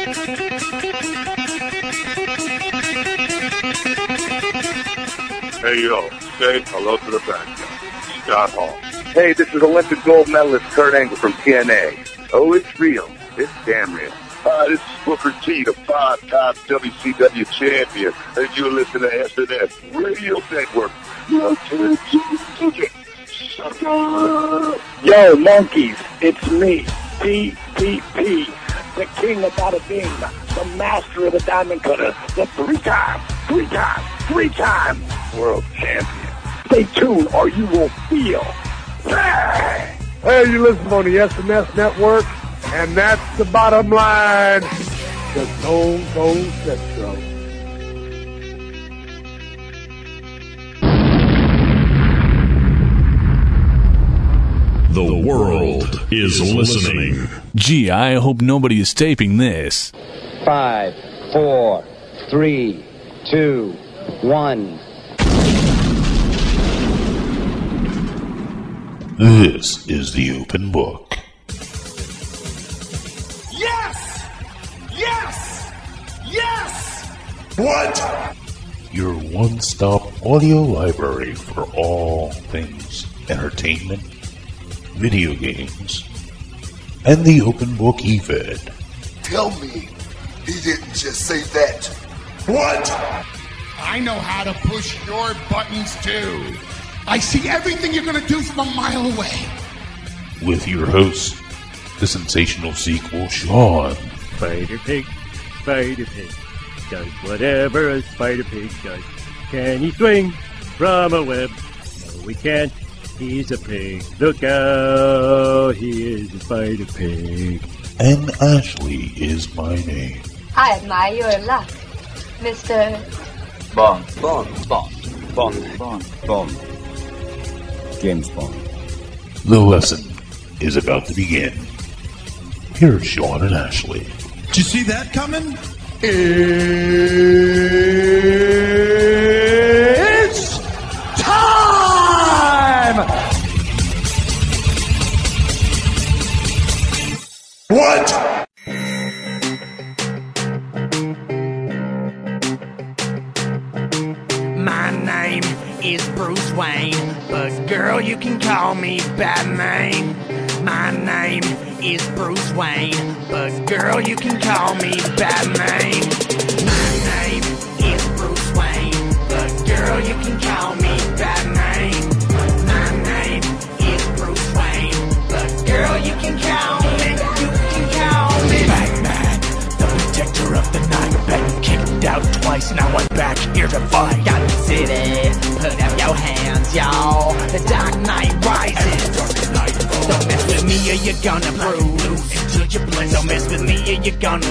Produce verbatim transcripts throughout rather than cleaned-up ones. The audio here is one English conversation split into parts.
Hey, yo, say hello to the bad guy, Scott Hall. Hey, this is Olympic gold medalist Kurt Angle from T N A. Oh, it's real. It's damn real. Hi, this is Booker T, the five-time W C W champion, and you're listening to S N S Radio Network. Yo, monkeys, it's me, P P P, the king of bada bing, the master of the diamond cutter, the three-time, three-time, three-time world champion. Stay tuned or you will feel. Hey, you listen on the S N S Network, and that's the bottom line. The Stone Cold Central. The world is listening. Gee, I hope nobody is taping this. Five, four, three, two, one. This is the open book. Yes! Yes! Yes! What? Your one-stop audio library for all things entertainment, video games, and the open book e-fed. Tell me he didn't just say that. What? I know how to push your buttons too. I see everything you're going to do from a mile away. With your host, the sensational sequel, Sean. Spider Pig, Spider Pig, does whatever a Spider Pig does. Can he swing from a web? No, we can't. He's a pig. Look out, he is a Spider Pig. And Ashley is my name. I admire your luck, Mister Bond. Bond. Bond. Bond. Bond. Bond. James Bond. The lesson is about to begin. Here's Sean and Ashley. Did you see that coming? It's time! What? My name is Bruce Wayne, but girl, you can call me Batman. My name is Bruce Wayne, but girl, you can call me Batman. My name is Bruce Wayne, but girl, you can call me Batman. My name is Bruce Wayne, but girl, you can call me, you can call me Batman, the protector of the night. Been kicked out twice, now I'm back here to fight. Gotham City, put up your hands, y'all. The Dark Knight rises. Don't mess with me or you're gonna bruise. Don't mess with me or you're gonna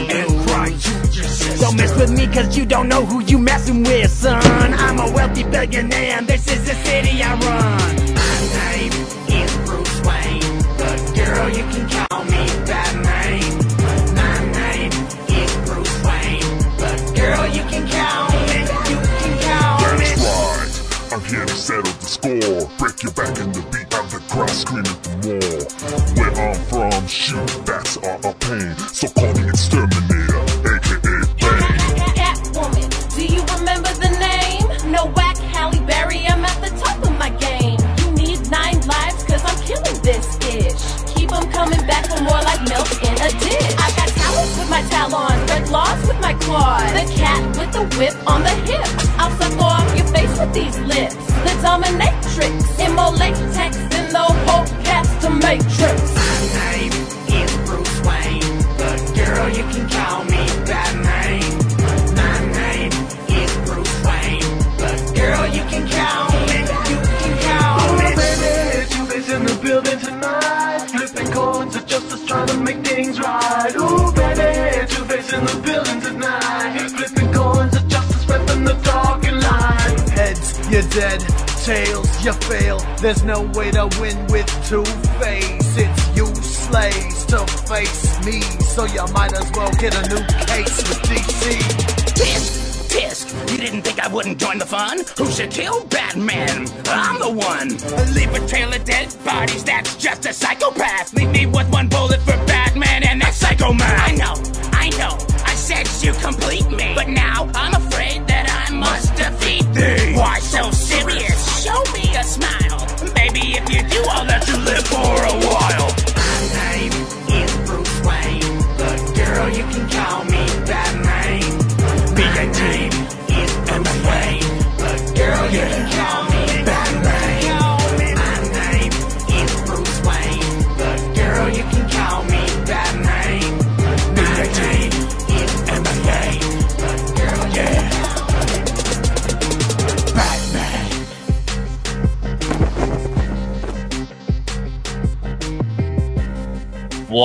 lose. Don't mess with me cause you don't know who you messing with, son. I'm a wealthy billionaire and this is the city I run. My name is Bruce Wayne, but girl, you can call me Batman. My name is Bruce Wayne, but girl, you can call me, you can call me. That's right, I'm here to settle the score. Break your back in the beat, I'm the crowd screaming for more. Where I'm from, shoot, bats are a pain. So call me Exterminator, aka Bane. Catwoman, do you remember the name? No whack, Halle Berry, I'm at the top of my game. You need nine lives cause I'm killing this ish. Keep them coming back for more like milk in a dish. I got talons with my talons, red claws with my claws. The cat with the whip on the hip. I'll suck off your face with these lips. The dominatrix, immolate text in the whole cast to matrix. My name is Bruce Wayne, but girl, you can call me Batman. My name is Bruce Wayne, but girl, you can call me, you can call me. Oh, baby, Two-Face in the building tonight. Flipping coins of justice, trying to make things right. Ooh, baby, Two-Face in the building tonight. Flipping coins of justice, repping the dark and light. Heads, you're dead. Tails, you fail. There's no way to win with Two-Face. It's you slaves to face me, so you might as well get a new case with D C. Tisk, tisk, you didn't think I wouldn't join the fun? Who should kill Batman? I'm the one. Leave a trail of dead bodies, that's just a psychopath. Leave me with one bullet for Batman and that Psycho Man. I know, I know, I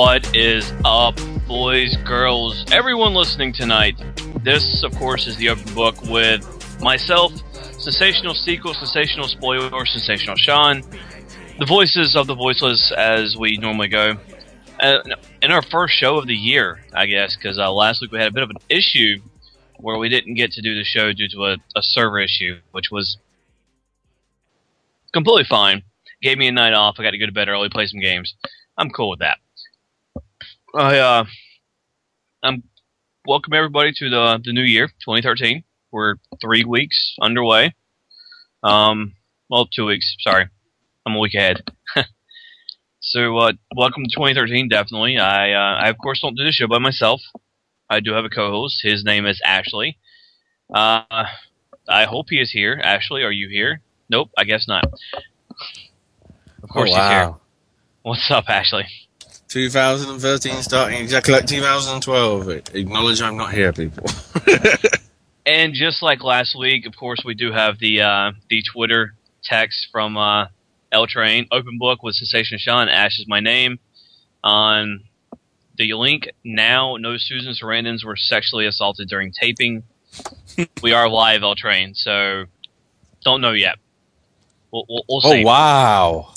What is up, boys, girls, everyone listening tonight? This, of course, is the Open Book with myself, Sensational Sequel, Sensational Spoiler, Sensational Sean, the voices of the voiceless as we normally go. Uh, in our first show of the year, I guess, because uh, last week we had a bit of an issue where we didn't get to do the show due to a, a server issue, which was completely fine. Gave me a night off. I got to go to bed early, play some games. I'm cool with that. I uh, I'm welcome everybody to the the new year, twenty thirteen. We're three weeks underway. Um, well, two weeks. Sorry, I'm a week ahead. So, uh, welcome to twenty thirteen. Definitely. I uh, I of course don't do the show by myself. I do have a co-host. His name is Ashley. Uh, I hope he is here. Ashley, are you here? Nope, I guess not. Of course oh, he's wow. here. What's up, Ashley? twenty thirteen starting exactly like two thousand twelve. Acknowledge I'm not here, people. And just like last week, of course, we do have the uh, the Twitter text from uh, L Train. Open Book with Sensation Sean. Ash is my name. On the link now, no Susan Sarandons were sexually assaulted during taping. We are live, L Train, so don't know yet. We'll, we'll, we'll see. Oh, wow.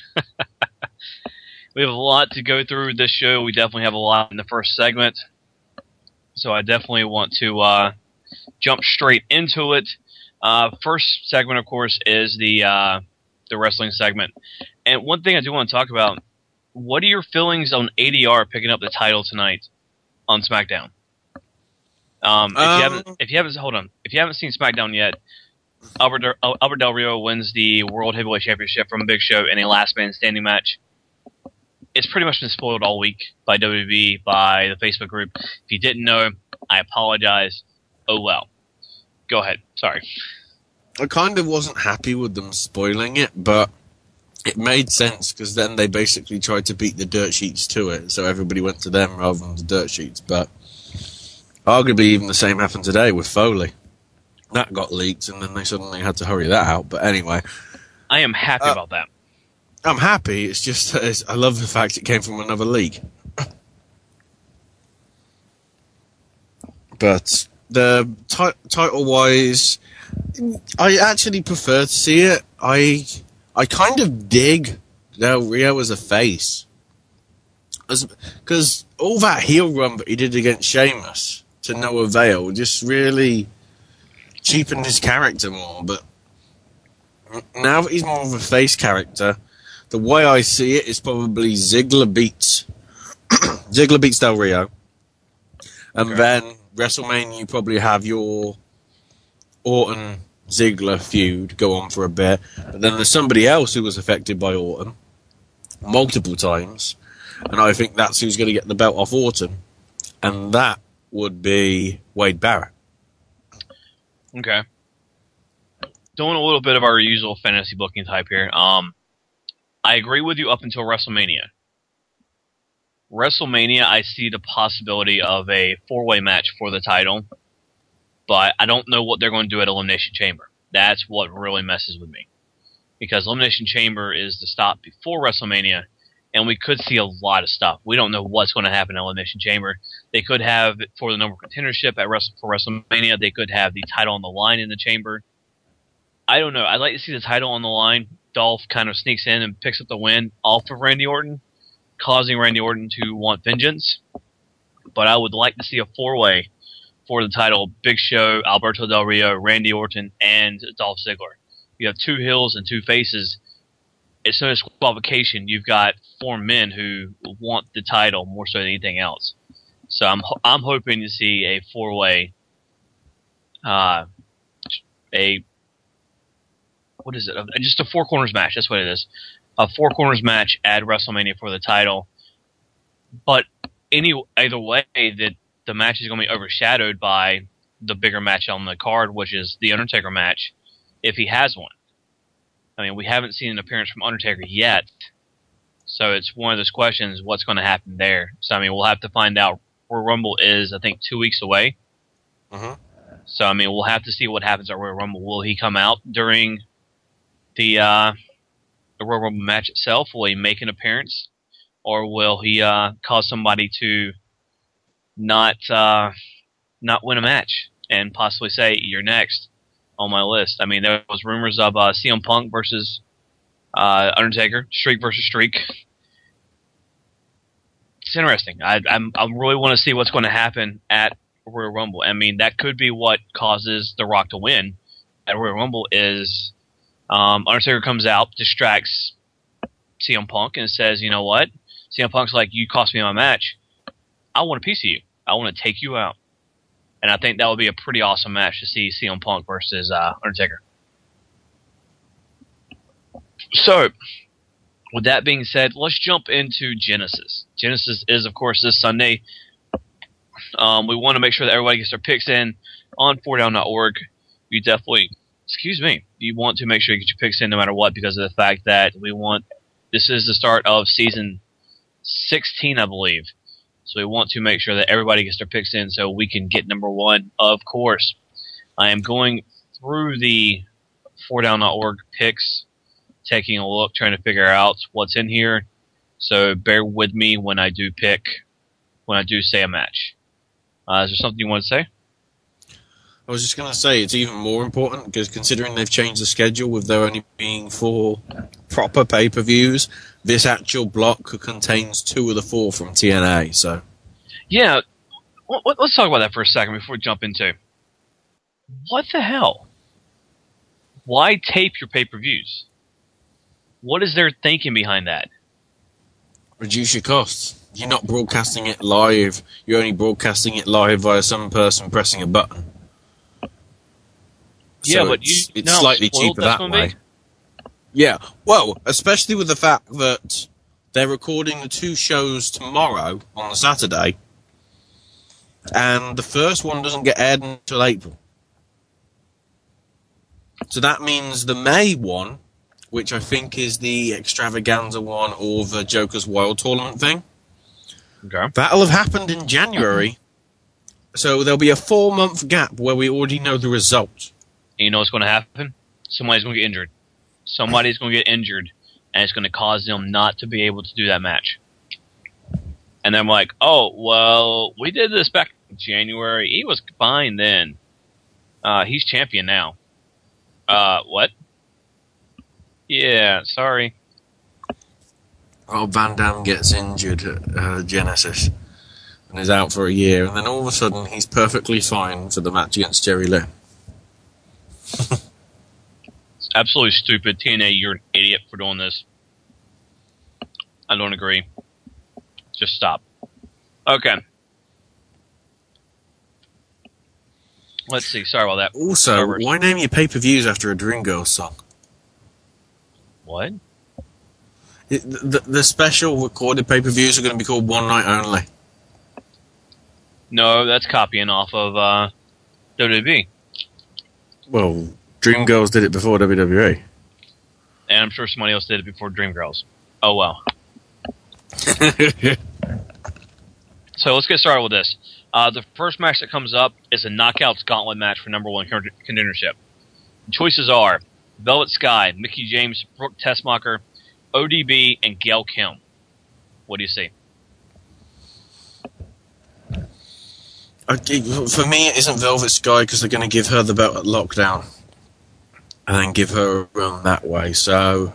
We have a lot to go through this show. We definitely have a lot in the first segment. So I definitely want to uh, jump straight into it. Uh, first segment, of course, is the uh, the wrestling segment. And one thing I do want to talk about, what are your feelings on A D R picking up the title tonight on SmackDown? Um, if, um, you haven't, if you haven't, hold on. If you haven't seen SmackDown yet, Albert, Albert Del Rio wins the World Heavyweight Championship from Big Show in a last man standing match. It's pretty much been spoiled all week by W W E, by the Facebook group. If you didn't know, I apologize. Oh well. Go ahead. Sorry. I kind of wasn't happy with them spoiling it, but it made sense because then they basically tried to beat the dirt sheets to it, so everybody went to them rather than the dirt sheets. But arguably even the same happened today with Foley. That got leaked, and then they suddenly had to hurry that out. But anyway. I am happy uh, about that. I'm happy. It's just it's, I love the fact it came from another league. But the t- title-wise, I actually prefer to see it. I I kind of dig Del Rio as a face, because all that heel run that he did against Sheamus to no avail just really cheapened his character more. But now that he's more of a face character, the way I see it is probably Ziggler beats Ziggler beats Del Rio, and okay. then WrestleMania you probably have your Orton Ziggler feud go on for a bit, but then there's somebody else who was affected by Orton multiple times, and I think that's who's going to get the belt off Orton, and that would be Wade Barrett. Okay. Doing a little bit of our usual fantasy booking type here. Um. I agree with you up until WrestleMania. WrestleMania, I see the possibility of a four-way match for the title, but I don't know what they're going to do at Elimination Chamber. That's what really messes with me. Because Elimination Chamber is the stop before WrestleMania, and we could see a lot of stuff. We don't know what's going to happen at Elimination Chamber. They could have, for the number one contendership at Wrestle- for WrestleMania, they could have the title on the line in the Chamber. I don't know. I'd like to see the title on the line. Dolph kind of sneaks in and picks up the win off of Randy Orton, causing Randy Orton to want vengeance. But I would like to see a four-way for the title: Big Show, Alberto Del Rio, Randy Orton, and Dolph Ziggler. You have two heels and two faces. As soon as qualification, you've got four men who want the title more so than anything else. So I'm I'm hoping to see a four-way, uh, a What is it? Just a four corners match. That's what it is. A four corners match at WrestleMania for the title. But any either way, that the match is going to be overshadowed by the bigger match on the card, which is the Undertaker match, if he has one. I mean, we haven't seen an appearance from Undertaker yet, so it's one of those questions: what's going to happen there? So I mean, we'll have to find out. Royal Rumble is, I think, two weeks away. Uh-huh. So I mean, we'll have to see what happens at Royal Rumble. Will he come out during the uh, the Royal Rumble match itself? Will he make an appearance, or will he uh, cause somebody to not uh, not win a match and possibly say, you're next on my list? I mean, there was rumors of uh, C M Punk versus uh, Undertaker, Streak versus Streak. It's interesting. I I'm, I really want to see what's going to happen at Royal Rumble. I mean, that could be what causes The Rock to win at Royal Rumble is um, Undertaker comes out, distracts C M Punk, and says, you know what? C M Punk's like, you cost me my match. I want a piece of you. I want to take you out. And I think that would be a pretty awesome match to see C M Punk versus uh, Undertaker. So, with that being said, let's jump into Genesis. Genesis is, of course, this Sunday. Um, we want to make sure that everybody gets their picks in on four down dot org. You definitely, excuse me, you want to make sure you get your picks in no matter what, because of the fact that we want, this is the start of season sixteen, I believe. So we want to make sure that everybody gets their picks in so we can get number one. Of course, I am going through the four down dot org picks, taking a look, trying to figure out what's in here. So bear with me when I do pick, when I do say a match. Uh, is there something you want to say? I was just going to say it's even more important because considering they've changed the schedule with there only being four proper pay-per-views, this actual block contains two of the four from T N A. So, yeah, well, let's talk about that for a second before we jump into what the hell. Why tape your pay-per-views? What is their thinking behind that? Reduce your costs. You're not broadcasting it live. You're only broadcasting it live via some person pressing a button. Yeah, so but it's, you it's know slightly cheaper that way. Be? Yeah, well, especially with the fact that they're recording the two shows tomorrow on the Saturday, and the first one doesn't get aired until April. So that means the May one, which I think is the Extravaganza one or the Joker's Wild Tournament thing, okay, that'll have happened in January. So there'll be a four-month gap where we already know the result. And you know what's going to happen? Somebody's going to get injured. Somebody's going to get injured, and it's going to cause them not to be able to do that match. And then I'm like, oh, well, we did this back in January. He was fine then. Uh, he's champion now. Uh, what? Yeah, sorry. Oh, Van Dam gets injured at uh, Genesis and is out for a year, and then all of a sudden he's perfectly fine for the match against Jerry Lynn. It's absolutely stupid. T N A, you're an idiot for doing this. I don't agree. Just stop. Okay. Let's see. Sorry about that. Also, Starburst. Why name your pay-per-views after a Dreamgirls song? What? It, the, the special recorded pay-per-views are going to be called One Night Only. No, that's copying off of uh, W W E. Well, Dreamgirls did it before W W E. And I'm sure somebody else did it before Dreamgirls. Oh, well. So let's get started with this. Uh, the first match that comes up is a Knockouts Gauntlet match for number one contendership. The choices are Velvet Sky, Mickie James, Brooke Tessmacher, O D B, and Gail Kim. What do you see? Okay, for me, it isn't Velvet Sky because they're going to give her the belt at Lockdown and then give her a run that way. So,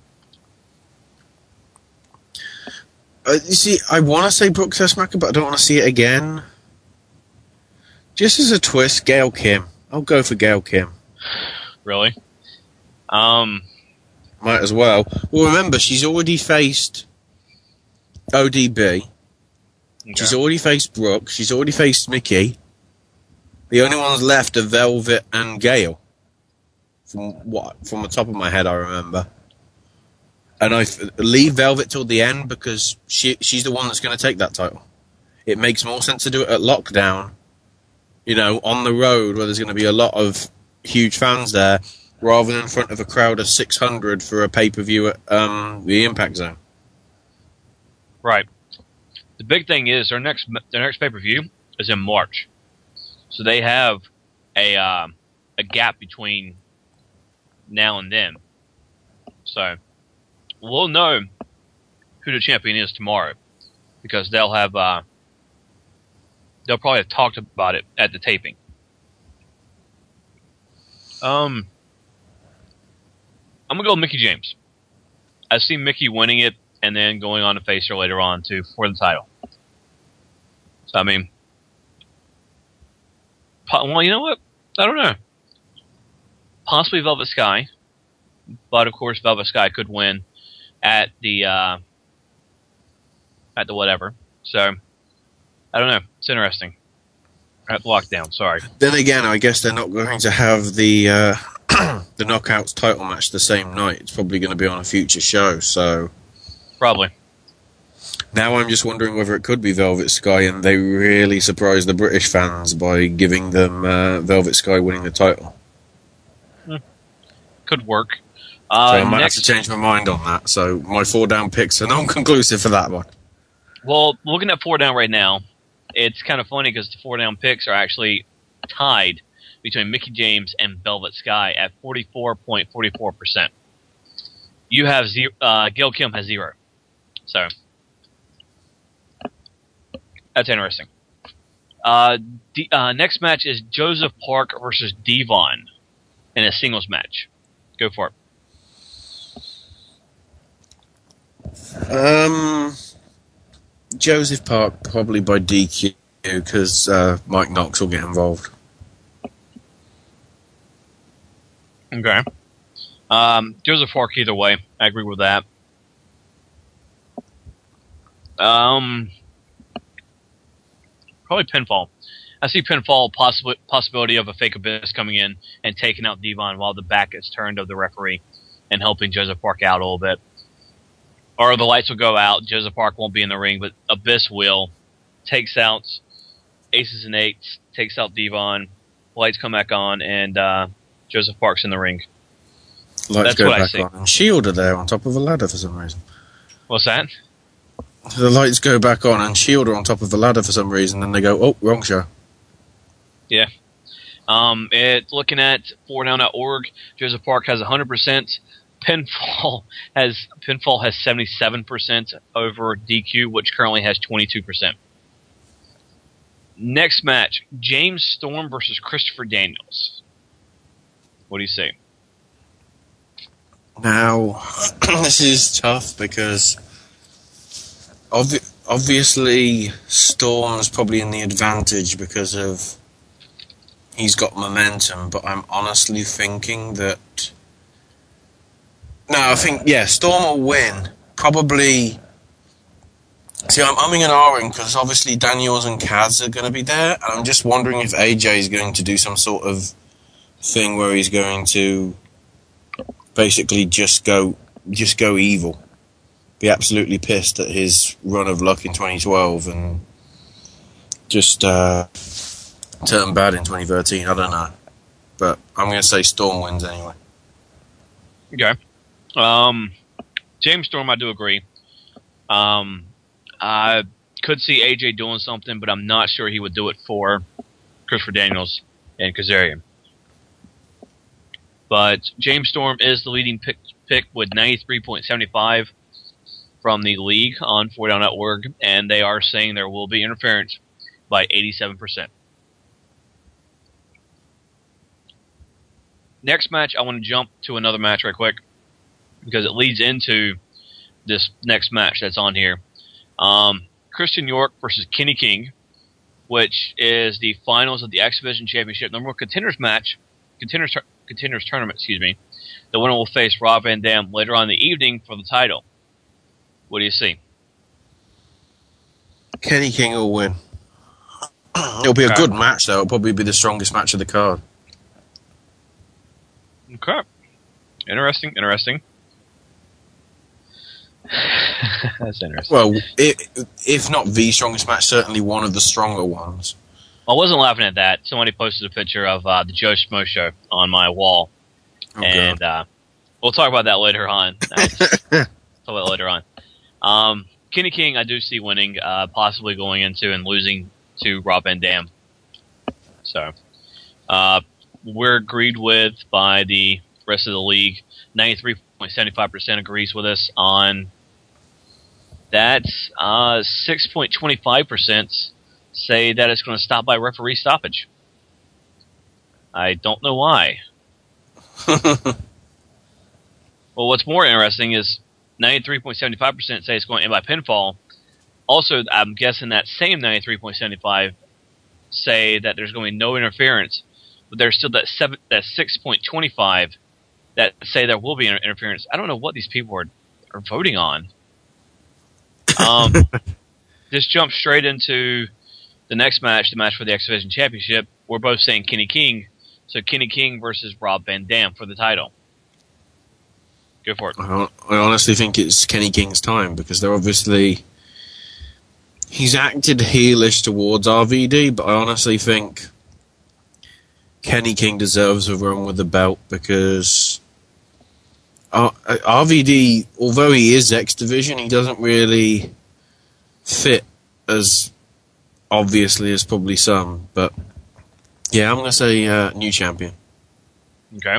uh, you see, I want to say Brooke Tessmacher, but I don't want to see it again. Just as a twist, Gail Kim. I'll go for Gail Kim. Really? Um, Might as well. Well, remember, she's already faced O D B. Okay. She's already faced Brooke. She's already faced Mickie. The only ones left are Velvet and Gail. From what, from the top of my head, I remember. And I th- leave Velvet till the end because she she's the one that's going to take that title. It makes more sense to do it at Lockdown, you know, on the road where there's going to be a lot of huge fans there, rather than in front of a crowd of six hundred for a pay-per-view at um, the Impact Zone. Right. The big thing is their next their next pay-per-view is in March. So they have a uh, a gap between now and then. So we'll know who the champion is tomorrow, because they'll have uh, they'll probably have talked about it at the taping. Um, I'm gonna go with Mickie James. I've seen Mickie winning it and then going on to face her later on to for the title. So I mean, well, you know what? I don't know. Possibly Velvet Sky, but of course Velvet Sky could win at the uh, at the whatever. So I don't know. It's interesting. At Lockdown, sorry. Then again, I guess they're not going to have the uh, the Knockouts title match the same night. It's probably going to be on a future show. So probably. Now I'm just wondering whether it could be Velvet Sky, and they really surprised the British fans by giving them uh, Velvet Sky winning the title. Hmm. Could work. Uh, so I might next, have to change my mind on that. So my four down picks are non-conclusive for that one. Well, looking at four down right now, it's kind of funny because the four down picks are actually tied between Mickie James and Velvet Sky at forty-four point four four percent. You have zero, uh, Gail Kim has zero. So that's interesting. Uh, the uh, next match is Joseph Park versus Devon in a singles match. Go for it. Um, Joseph Park probably by D Q because uh, Mike Knox will get involved. Okay. Um, Joseph Park either way. I agree with that. Um, probably pinfall. I see pinfall possibly possibility of a fake abyss coming in and taking out Devon while the back is turned of the referee and helping Joseph Park out a little bit. Or the lights will go out. Joseph Park won't be in the ring, but Abyss will. Takes out Aces and Eights. Takes out Devon. Lights come back on, and uh, Joseph Park's in the ring. Lights That's go what I back see. on. And Shield are there on top of a ladder for some reason. What's that? The lights go back on and Shield are on top of a ladder for some reason, and they go, oh, wrong show. Yeah. Um, it's looking at four down dot org. Joseph Park has one hundred percent. Pinfall has Pinfall has seventy-seven percent over D Q, which currently has twenty-two percent. Next match, James Storm versus Christopher Daniels. What do you say? Now, this is tough because obvi- obviously Storm's probably in the advantage because of he's got momentum, but I'm honestly thinking that no, I think, yeah, Storm will win. Probably. See, I'm umming and ahhing because obviously Daniels and Kaz are going to be there, and I'm just wondering if A J is going to do some sort of thing where he's going to basically just go, just go evil, be absolutely pissed at his run of luck in twenty twelve, and just uh, turn bad in twenty thirteen. I don't know, but I'm going to say Storm wins anyway. Okay. Um, James Storm, I do agree. Um, I could see A J doing something, but I'm not sure he would do it for Christopher Daniels and Kazarian. But James Storm is the leading pick, pick with ninety-three point seven five from the league on four down dot org, and they are saying there will be interference by eighty-seven percent. Next match, I want to jump to another match right quick, because it leads into this next match that's on here. Um, Christian York versus Kenny King, which is the finals of the X Division Championship number one contenders match, contenders, contenders tournament, excuse me. The winner will face Rob Van Dam later on in the evening for the title. What do you see? Kenny King will win. It'll be a Okay. good match, though. It'll probably be the strongest match of the card. Okay. Interesting, interesting. That's interesting. Well, it, if not the strongest match, certainly one of the stronger ones. I wasn't laughing at that. Somebody posted a picture of uh, the Joe Schmo show on my wall. Oh, and uh, we'll talk about that later on. talk about it later on. Um, Kenny King, I do see winning, uh, possibly going into and losing to Rob Van Dam. So, uh, we're agreed with by the rest of the league. ninety-three point seven five percent agrees with us on That's uh, six point two five percent say that it's going to stop by referee stoppage. I don't know why. Well, what's more interesting is ninety-three point seven five percent say it's going to end by pinfall. Also, I'm guessing that same ninety-three point seven five say that there's going to be no interference, but there's still that seven, that six point two five that say there will be inter- interference. I don't know what these people are are voting on. Um, just jump straight into the next match, the match for the X Division Championship. We're both saying Kenny King, so Kenny King versus Rob Van Dam for the title. Go for it. I honestly think it's Kenny King's time because they're obviously he's acted heelish towards R V D, but I honestly think Kenny King deserves a run with the belt because R V D, although he is X Division, he doesn't really fit as obviously as probably some. But yeah, I'm going to say uh, new champion. Okay.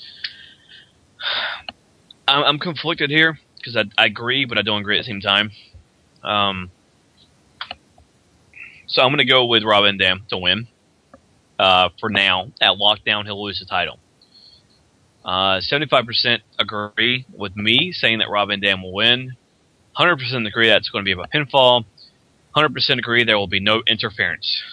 I'm, I'm conflicted here because I, I agree, but I don't agree at the same time. Um, so I'm going to go with Rob Van Dam to win. Uh, for now, at Lockdown, he'll lose the title. Uh, seventy-five percent agree with me, saying that Rob Van Dam will win. one hundred percent agree that it's going to be a pinfall. one hundred percent agree there will be no interference.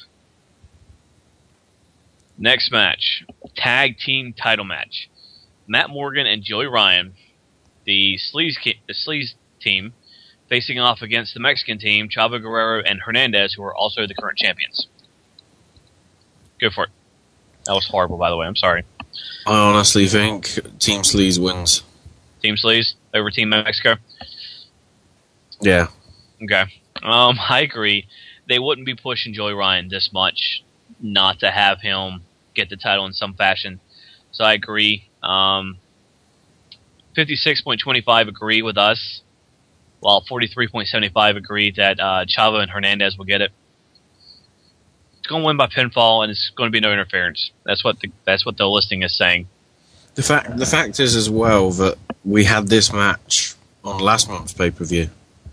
Next match, tag team title match. Matt Morgan and Joey Ryan, the Sleaze, the Sleaze team, facing off against the Mexican team, Chavo Guerrero and Hernandez, who are also the current champions. Go for it. That was horrible, by the way. I'm sorry. I honestly think Team Sleaze wins. Team Sleaze over Team Mexico? Yeah. Okay. Um, I agree. They wouldn't be pushing Joey Ryan this much not to have him get the title in some fashion. So I agree. Um, fifty-six point two five agree with us, while forty-three point seven five agree that uh, Chavo and Hernandez will get it. It's going to win by pinfall, and it's going to be no interference. That's what the that's what the listing is saying. The fact the fact is as well that we had this match on last month's pay per view.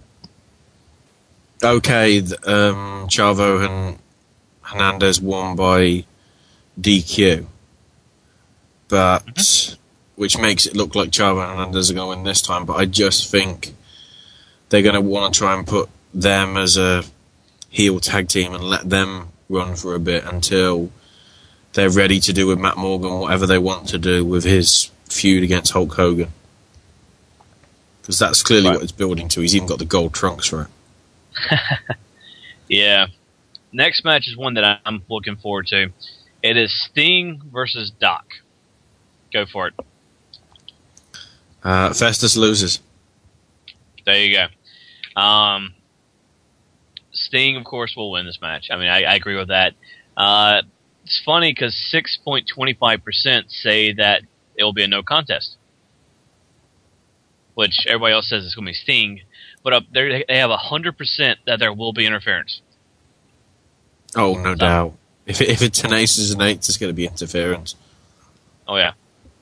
Okay, um, Chavo and Hernandez won by D Q, but mm-hmm. which makes it look like Chavo and Hernandez are going to win this time. But I just think they're going to want to try and put them as a heel tag team and let them run for a bit until they're ready to do with Matt Morgan whatever they want to do with his feud against Hulk Hogan. Because that's clearly right. what it's building to. He's even got the gold trunks for it. Yeah. Next match is one that I'm looking forward to. It is Sting versus Doc. Go for it. Uh, Festus loses. There you go. Um, Sting, of course, will win this match. I mean, I, I agree with that. Uh, it's funny because six point two five percent say that it will be a no contest, which everybody else says it's going to be Sting. But up there, they have one hundred percent that there will be interference. Oh, no so, doubt. If it, if it's an aces and eights, it's going to be interference. Oh, yeah.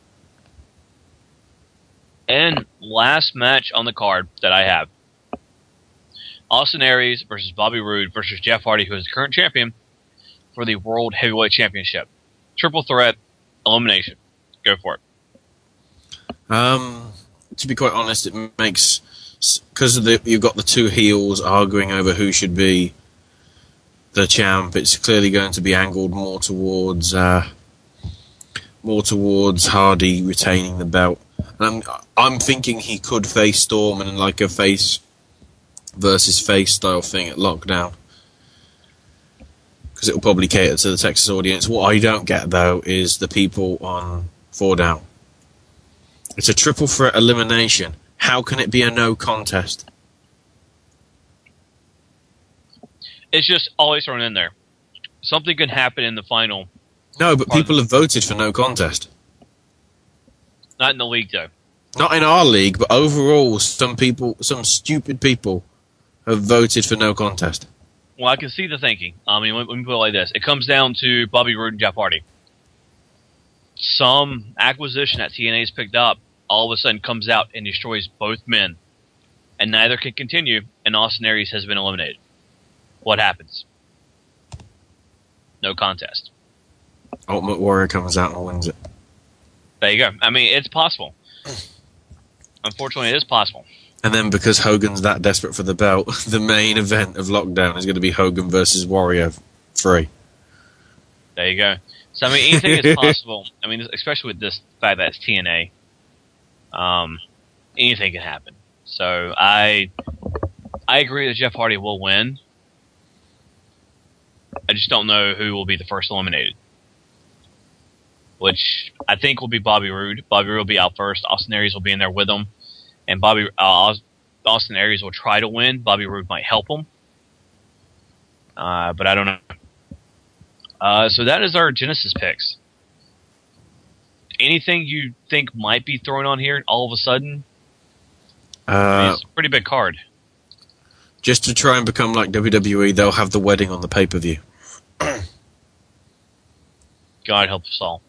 And last match on the card that I have. Austin Aries versus Bobby Roode versus Jeff Hardy, who is the current champion, for the World Heavyweight Championship. Triple threat, elimination. Go for it. Um, to be quite honest, it makes... Because you've got the two heels arguing over who should be the champ, it's clearly going to be angled more towards uh, more towards Hardy retaining the belt. And I'm I'm thinking he could face Storm in like a face versus face style thing at Lockdown, because it will probably cater to the Texas audience. What I don't get though is the people on Four Down. It's a triple threat elimination. How can it be a no contest? It's just always thrown in there. Something could happen in the final. No, but people have voted for no contest. Not in the league, though. Not in our league, but overall, some people, some stupid people, have voted for no contest. Well, I can see the thinking. I mean, let me put it like this. It comes down to Bobby Roode and Jeff Hardy. Some acquisition that T N A's picked up all of a sudden comes out and destroys both men. and neither can continue, and Austin Aries has been eliminated. What happens? No contest. Ultimate Warrior comes out and wins it. There you go. I mean, it's possible. Unfortunately, it is possible. And then because Hogan's that desperate for the belt, the main event of Lockdown is going to be Hogan versus Warrior three. There you go. So, I mean, anything is possible. I mean, especially with this fact that it's T N A. Um, anything can happen. So, I I agree that Jeff Hardy will win. I just don't know who will be the first eliminated. Which I think will be Bobby Roode. Bobby Roode will be out first. Austin Aries will be in there with him. And Bobby uh, Austin Aries will try to win. Bobby Roode might help him. Uh, but I don't know. Uh, so that is our Genesis picks. Anything you think might be thrown on here all of a sudden? Uh, I mean, it's a pretty big card. Just to try and become like W W E, they'll have the wedding on the pay-per-view. God help us all.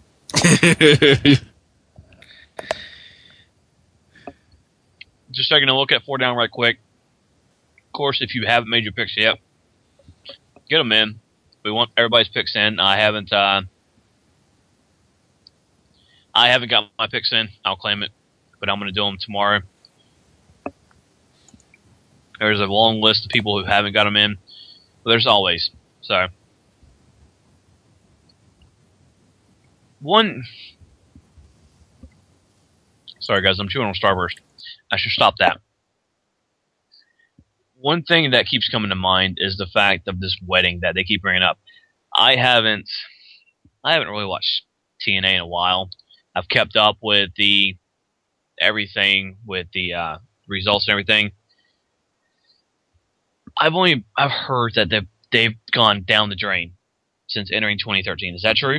Just taking a look at four down right quick. Of course, if you haven't made your picks yet, get them in. We want everybody's picks in. I haven't. Uh, I haven't got my picks in. I'll claim it, but I'm going to do them tomorrow. There's a long list of people who haven't got them in. But there's always so. One. Sorry, guys. I'm chewing on Starburst. I should stop that. One thing that keeps coming to mind is the fact of this wedding that they keep bringing up. I haven't, I haven't really watched T N A in a while. I've kept up with the everything, with the uh, results and everything. I've only, I've heard that they've they've gone down the drain since entering twenty thirteen. Is that true?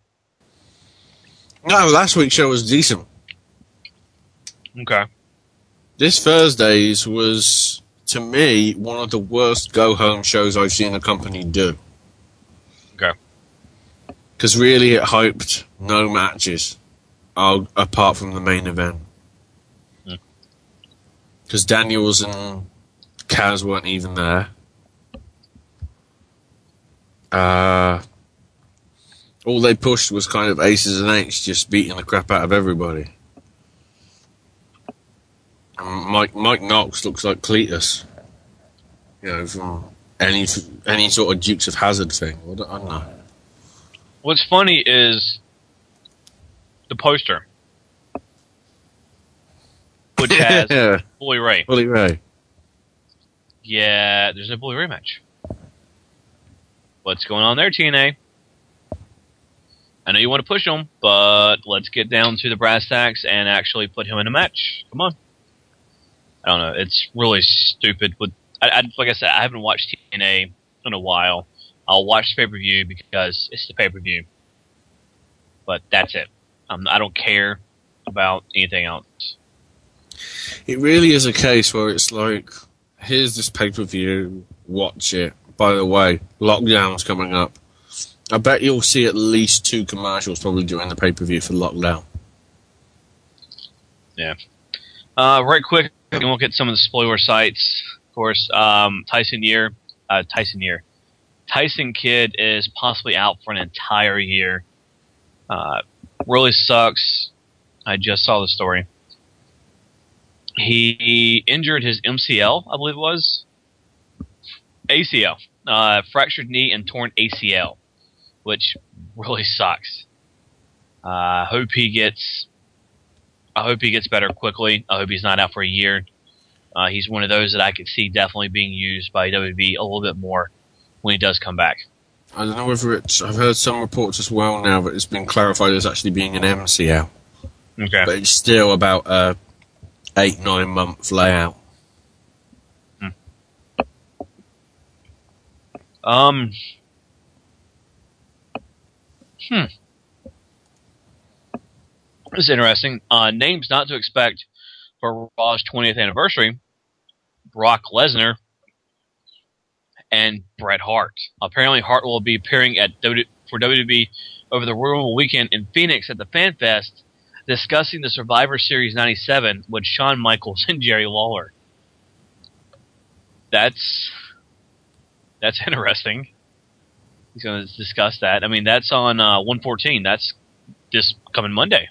No, last week's show was decent. Okay. This Thursday's was, to me, one of the worst go-home shows I've seen the company do. Okay. Because really it hyped no matches uh, apart from the main event. Because hmm. Daniels and Kaz weren't even there. Uh, all they pushed was kind of Aces and Eights just beating the crap out of everybody. Mike Mike Knox looks like Cletus, you know, from any any sort of Dukes of Hazzard thing. I don't, I don't know. What's funny is the poster, which has yeah. Bully Ray. Bully Ray. Yeah, there's no Bully Ray match. What's going on there, T N A? I know you want to push him, but let's get down to the brass tacks and actually put him in a match. Come on. I don't know. It's really stupid. With I, I, like I said, I haven't watched T N A in a while. I'll watch the pay-per-view because it's the pay-per-view. But that's it. Um, I don't care about anything else. It really is a case where it's like, here's this pay-per-view, watch it. By the way, Lockdown's coming up. I bet you'll see at least two commercials probably during the pay-per-view for Lockdown. Yeah. Uh, right quick, we can look at some of the spoiler sites. Of course, um, Tyson Year, uh, Tyson Year, Tyson Kidd is possibly out for an entire year. Uh, really sucks. I just saw the story. He injured his M C L, I believe it was. A C L. Uh, fractured knee and torn A C L, which really sucks. I uh, hope he gets... I hope he gets better quickly. I hope he's not out for a year. Uh, he's one of those that I could see definitely being used by W W E a little bit more when he does come back. I don't know whether it's... I've heard some reports as well now that it's been clarified as actually being an M C L. Okay. But it's still about a eight, nine month layout. Hmm. Um... Hmm. This is interesting. Uh, names not to expect for Raw's twentieth anniversary: Brock Lesnar and Bret Hart. Apparently, Hart will be appearing at w- for W W E over the Royal Rumble weekend in Phoenix at the Fan Fest, discussing the Survivor Series ninety-seven with Shawn Michaels and Jerry Lawler. that's that's interesting. He's going to discuss that. I mean, that's on uh, one fourteen. That's this coming Monday.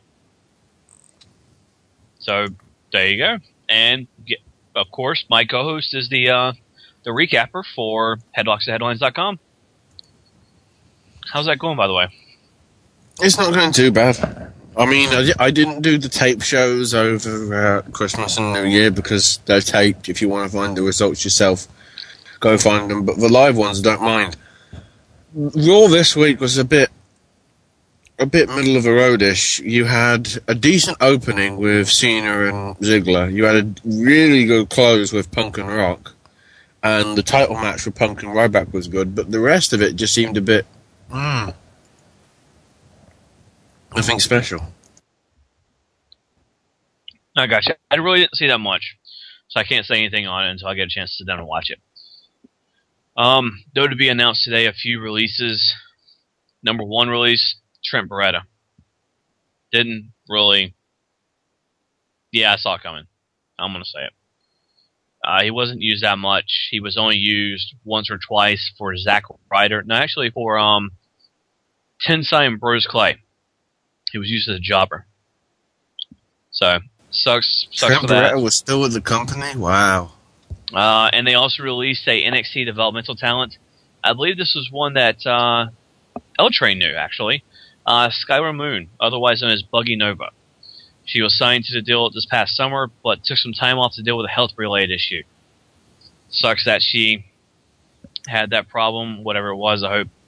So there you go. And get, of course, my co-host is the uh, the recapper for headlocks at headlines dot com. How's that going, by the way? It's not going too bad. I mean, I, I didn't do the tape shows over uh, Christmas and New Year because they're taped. If you want to find the results yourself, go find them. But the live ones, I don't mind. Raw this week was a bit, a bit middle of the roadish. You had a decent opening with Cena and Ziggler. You had a really good close with Punk and Rock, and the title match with Punk and Ryback was good. But the rest of it just seemed a bit. Mm. Nothing special. I gotcha. I really didn't see that much, so I can't say anything on it until I get a chance to sit down and watch it. Um, though to be announced today, a few releases. Number one release, Trent Beretta. Didn't really... Yeah, I saw it coming. I'm going to say it. Uh, he wasn't used that much. He was only used once or twice for Zack Ryder. No, actually for um, Tensai and Bros Clay. He was used as a jobber. So, sucks, sucks Trent for that. Beretta was still with the company? Wow. Uh, and they also released a N X T developmental talent. I believe this was one that uh, L-Train knew, actually. Uh, Skylar Moon, otherwise known as Buggy Nova. She was signed to the deal this past summer, but took some time off to deal with a health-related issue. Sucks that she had that problem, whatever it was. I hope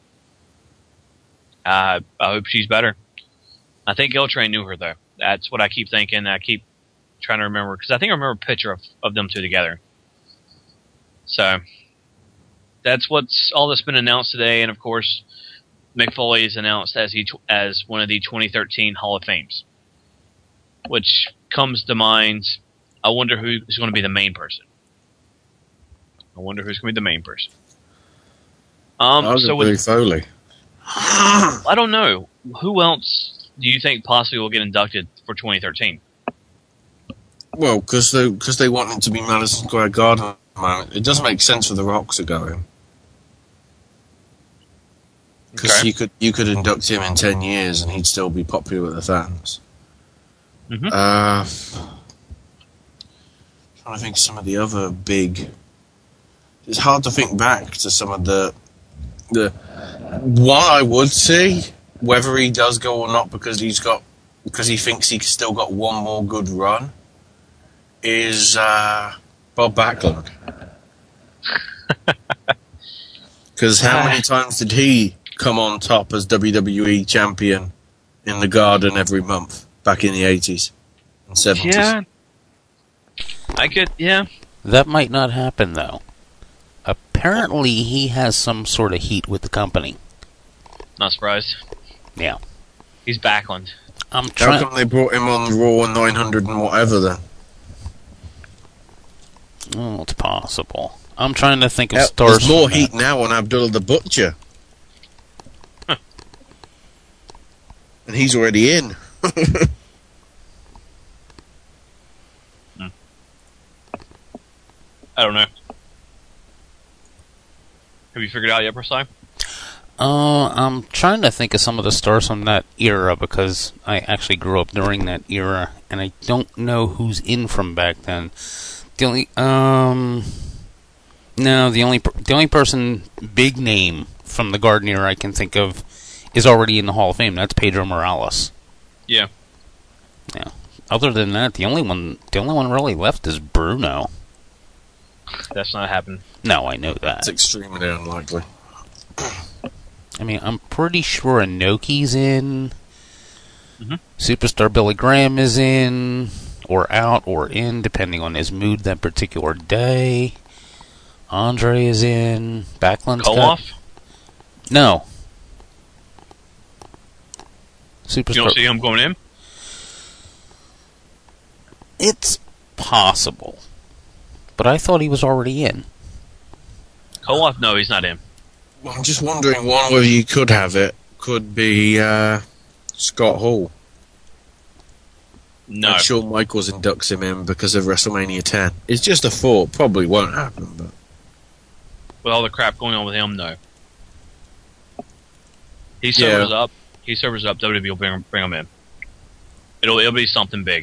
uh, I hope she's better. I think L-Train knew her, though. That's what I keep thinking. I keep trying to remember, because I think I remember a picture of, of them two together. So, that's what's all that's been announced today, and of course, Mick Foley is announced as he as one of the twenty thirteen Hall of Fames. Which comes to mind, I wonder who's going to be the main person. I wonder who's going to be the main person. Um, so with, Foley. I don't know. Who else do you think possibly will get inducted for twenty thirteen? Well, because they, cause they want him to be Madison Square Garden at the moment. It doesn't make sense for the Rocks to go in. Because okay. you could you could induct him in ten years and he'd still be popular with the fans. Mm-hmm. Uh, trying to think of some of the other big... It's hard to think back to some of the... the one I would see, whether he does go or not because he's got... because he thinks he's still got one more good run, is uh, Bob Backlund. Because how many times did he come on top as W W E champion in the Garden every month back in the eighties and seventies? Yeah. I could, yeah. That might not happen, though. Apparently, he has some sort of heat with the company. Not surprised. Yeah. He's Backlund. I'm try- How come they brought him on Raw nine hundred and whatever, then? Oh, it's possible. I'm trying to think of yeah, stars. There's more heat now on Abdullah the Butcher. Huh. And he's already in. hmm. I don't know. Have you figured out yet, Persai? Uh, I'm trying to think of some of the stars from that era because I actually grew up during that era, and I don't know who's in from back then. The only, um, no, the only, the only person, big name from the Garden era I can think of is already in the Hall of Fame. That's Pedro Morales. Yeah. Yeah. Other than that, the only one, the only one really left is Bruno. That's not happening. No, I know that. It's extremely unlikely. I mean, I'm pretty sure Inoki's in. Mm-hmm. Superstar Billy Graham is in, or out, or in, depending on his mood that particular day. Andre is in. Backlund's Koloff? got... No. Superstar... You don't see him going in? It's possible. But I thought he was already in. Koloff? No, he's not in. Well, I'm just wondering, one whether you could have it could be uh, Scott Hall. No. Shawn Michaels inducts him in because of WrestleMania ten. It's just a thought. Probably won't happen, but with all the crap going on with him, though. He servers Yeah. up. He servers up. W W E will bring, bring him in. It'll it'll be something big.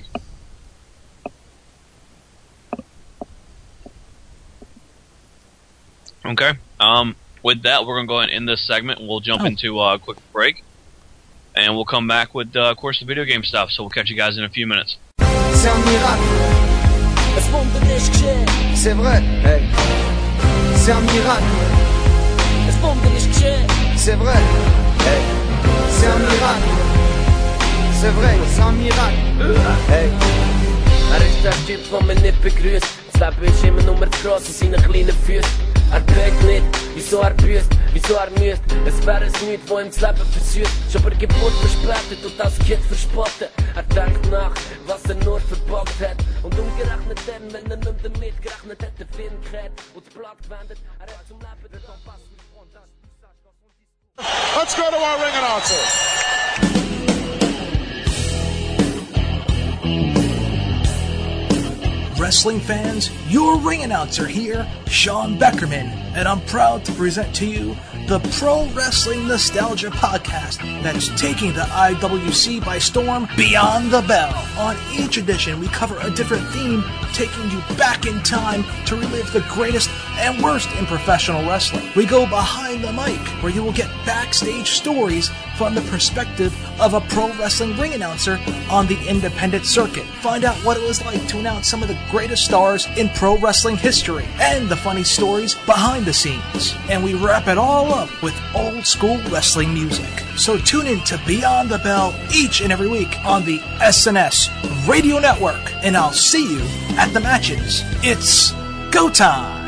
Okay. Um. With that, we're gonna go ahead and end this segment. We'll jump Oh. into a quick break, and we'll come back with, uh, of course, the video game stuff. So we'll catch you guys in a few minutes. C'est un miracle. Est-ce qu'on me donne ce que c'est vrai. Hey. C'est un miracle. Est-ce qu'on me donne ce que c'est vrai. Hey. C'est un miracle. C'est vrai, c'est un miracle. Hey. Er ist der Typ, der mich nicht begrüßt. Das Leben ist immer nur zu gross in seinen kleinen Füßen. Er beugt nicht, wieso er büßt, wieso er müsst. Es wäre es nicht, wo ihm das Leben versüßt. Schon bei der Geburt verspätet und als Kind verspotten. Er denkt nach, was er nur verbockt hat. Und umgerechnet dann, wenn er nicht damit gerechnet hat, der Film kehrt und das Blatt gewendet. Er hat zum Leben den Kompass und das du sagst, was und Let's go to our ring announcer. Wrestling fans, your ring announcer here, Sean Beckerman, and I'm proud to present to you the Pro Wrestling Nostalgia Podcast that's taking the I W C by storm, Beyond the Bell. On each edition, we cover a different theme, taking you back in time to relive the greatest and worst in professional wrestling. We go behind the mic, where you will get backstage stories from the perspective of a pro wrestling ring announcer on the independent circuit. Find out what it was like to announce some of the greatest stars in pro wrestling history and the funny stories behind the scenes. And we wrap it all up with old school wrestling music. So tune in to Beyond the Bell each and every week on the S N S Radio Network, and I'll see you at the matches. It's go time!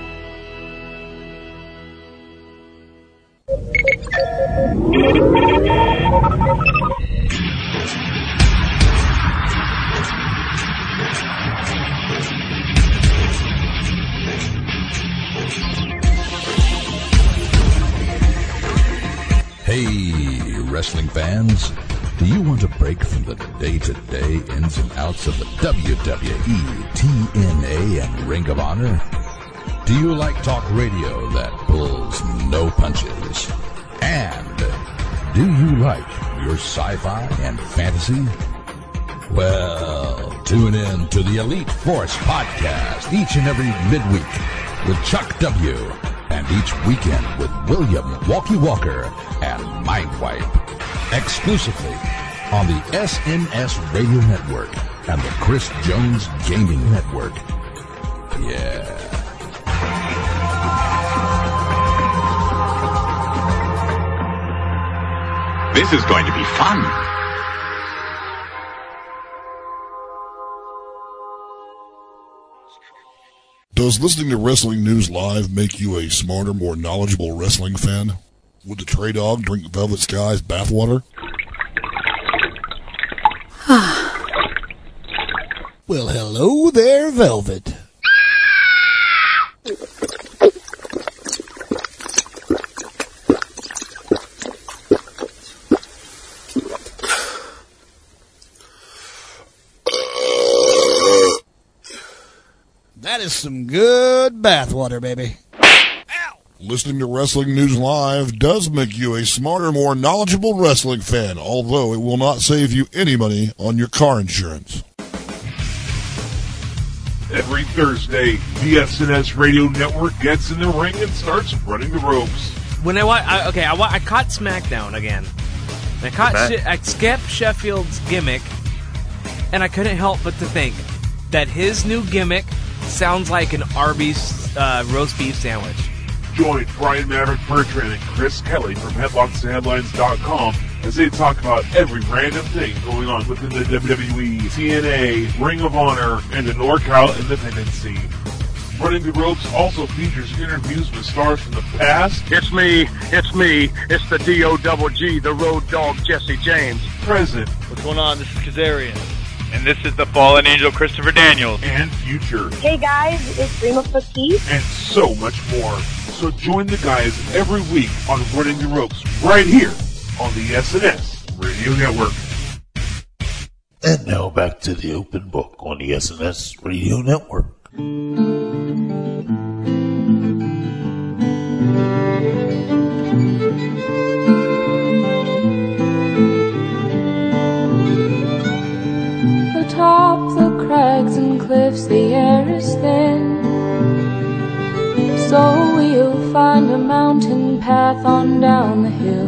Hey, wrestling fans. Do you want a break from the day-to-day ins and outs of the W W E, T N A, and Ring of Honor? Do you like talk radio that pulls no punches? And do you like your sci-fi and fantasy? Well, tune in to the Elite Force Podcast each and every midweek with Chuck W. and each weekend with William Walkie Walker and Mindwipe. Exclusively on the S N S Radio Network and the Chris Jones Gaming Network. Yeah. This is going to be fun. Does listening to Wrestling News Live make you a smarter, more knowledgeable wrestling fan? Would the Trey Dog drink Velvet Sky's bathwater? Well, hello there, Velvet. That is some good bathwater, baby. Listening to Wrestling News Live does make you a smarter, more knowledgeable wrestling fan, although it will not save you any money on your car insurance. Every Thursday, the S N S Radio Network gets in the ring and starts running the ropes. When I, wa- I okay, I, wa- I caught SmackDown again. I caught Okay. She- I skipped Sheffield's gimmick, and I couldn't help but to think that his new gimmick sounds like an Arby's uh, roast beef sandwich. Join Brian Maverick Bertrand and Chris Kelly from Headlocks and Headlines dot com as they talk about every random thing going on within the W W E, T N A, Ring of Honor, and the NorCal independent scene. Running the Ropes also features interviews with stars from the past. It's me, it's me, it's the D O double G, the road dog Jesse James. Present. What's going on? This is Kazarian. And this is the fallen angel Christopher Daniels. And future. Hey guys, it's Dream of Petite. And so much more. So join the guys every week on Running the Ropes right here on the S N S Radio Network. And now back to the open book on the S N S Radio Network. cliffs the air is thin. So we'll find a mountain path on down the hill.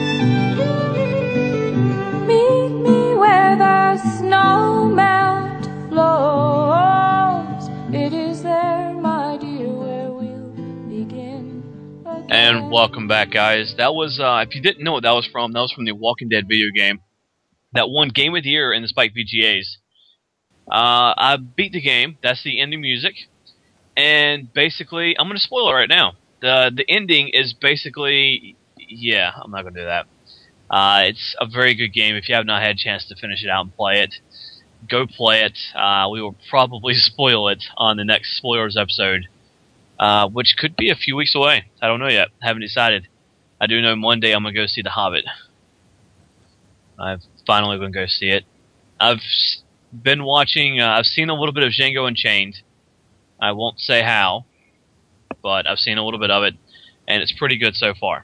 Meet me where the snow melt flows. It is there, my dear, where we'll begin again. And welcome back, guys. That was, uh, if you didn't know what that was from, that was from the Walking Dead video game that won Game of the Year in the Spike V G As. Uh, I beat the game. That's the ending music. And basically, I'm going to spoil it right now. The the ending is basically, yeah, I'm not going to do that. Uh, it's a very good game. If you have not had a chance to finish it out and play it, go play it. Uh, we will probably spoil it on the next Spoilers episode, uh, which could be a few weeks away. I don't know yet. I haven't decided. I do know Monday I'm going to go see The Hobbit. I've finally going to go see it. I've been watching, uh, I've seen a little bit of Django Unchained. I won't say how, but I've seen a little bit of it, and it's pretty good so far.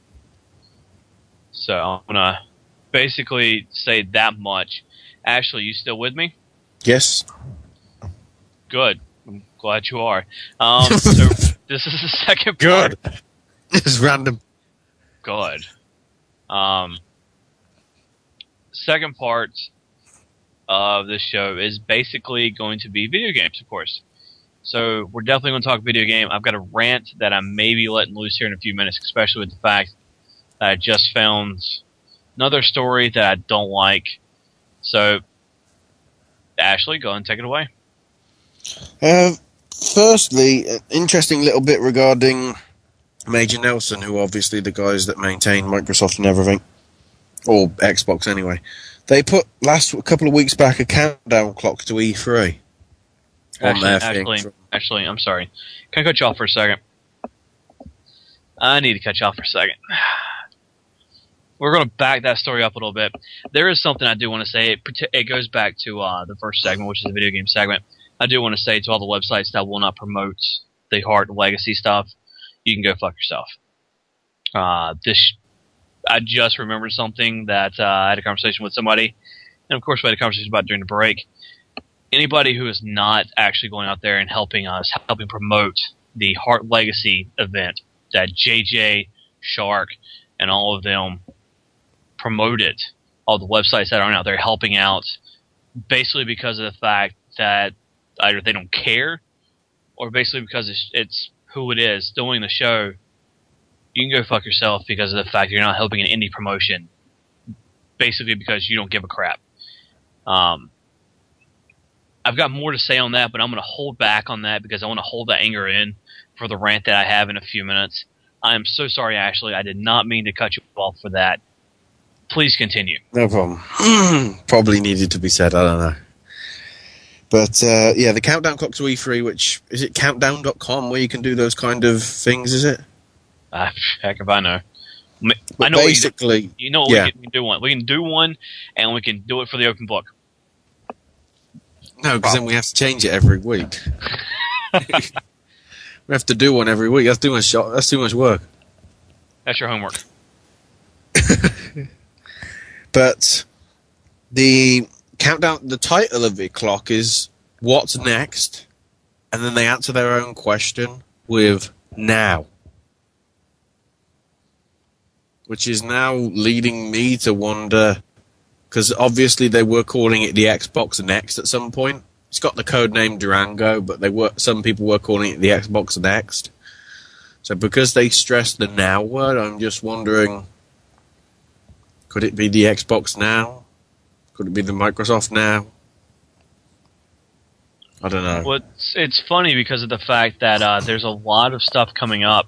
So I'm going to basically say that much. Ashley, you still with me? Yes. Good. I'm glad you are. Um, so this is the second part. Good. It's random. Good. Um, second part of this show is basically going to be video games, of course. So we're definitely going to talk video game. I've got a rant that I may be letting loose here in a few minutes, especially with the fact that I just found another story that I don't like. So, Ashley, go and take it away. Uh, firstly, an interesting little bit regarding Major Nelson, who are obviously the guys that maintain Microsoft and everything, or Xbox anyway. They put last a couple of weeks back a countdown clock to E three. Actually, actually, actually, I'm sorry. Can I cut you off for a second? I need to cut you off for a second. We're going to back that story up a little bit. There is something I do want to say. It, it goes back to uh, the first segment, which is the video game segment. I do want to say to all the websites that will not promote the Heart Legacy stuff, you can go fuck yourself. Uh, this, I just remembered something that uh, I had a conversation with somebody, and of course we had a conversation about during the break. Anybody who is not actually going out there and helping us, helping promote the Heart Legacy event that J J, Shark, and all of them promoted, all the websites that aren't out there helping out, basically because of the fact that either they don't care, or basically because it's, it's who it is doing the show, you can go fuck yourself because of the fact you're not helping an indie promotion, basically because you don't give a crap. Um... I've got more to say on that, but I'm going to hold back on that because I want to hold that anger in for the rant that I have in a few minutes. I am so sorry, Ashley. I did not mean to cut you off for that. Please continue. No problem. Probably needed to be said, I don't know. But, uh, yeah, the countdown clock to E three, which, is it countdown dot com where you can do those kind of things, is it? Ah, heck if I know. But I know basically, you, you know what yeah. we can do one. We can do one, and we can do it for the open book. No, because then we have to change it every week. We have to do one every week. That's too much. That's too much work. That's your homework. But the countdown, the title of the clock is "What's Next," and then they answer their own question with "Now," which is now leading me to wonder. Because obviously they were calling it the Xbox Next at some point. It's got the code name Durango, but they were some people were calling it the Xbox Next. So because they stressed the now word, I'm just wondering, could it be the Xbox Now? Could it be the Microsoft Now? I don't know. Well, it's, it's funny because of the fact that uh, there's a lot of stuff coming up.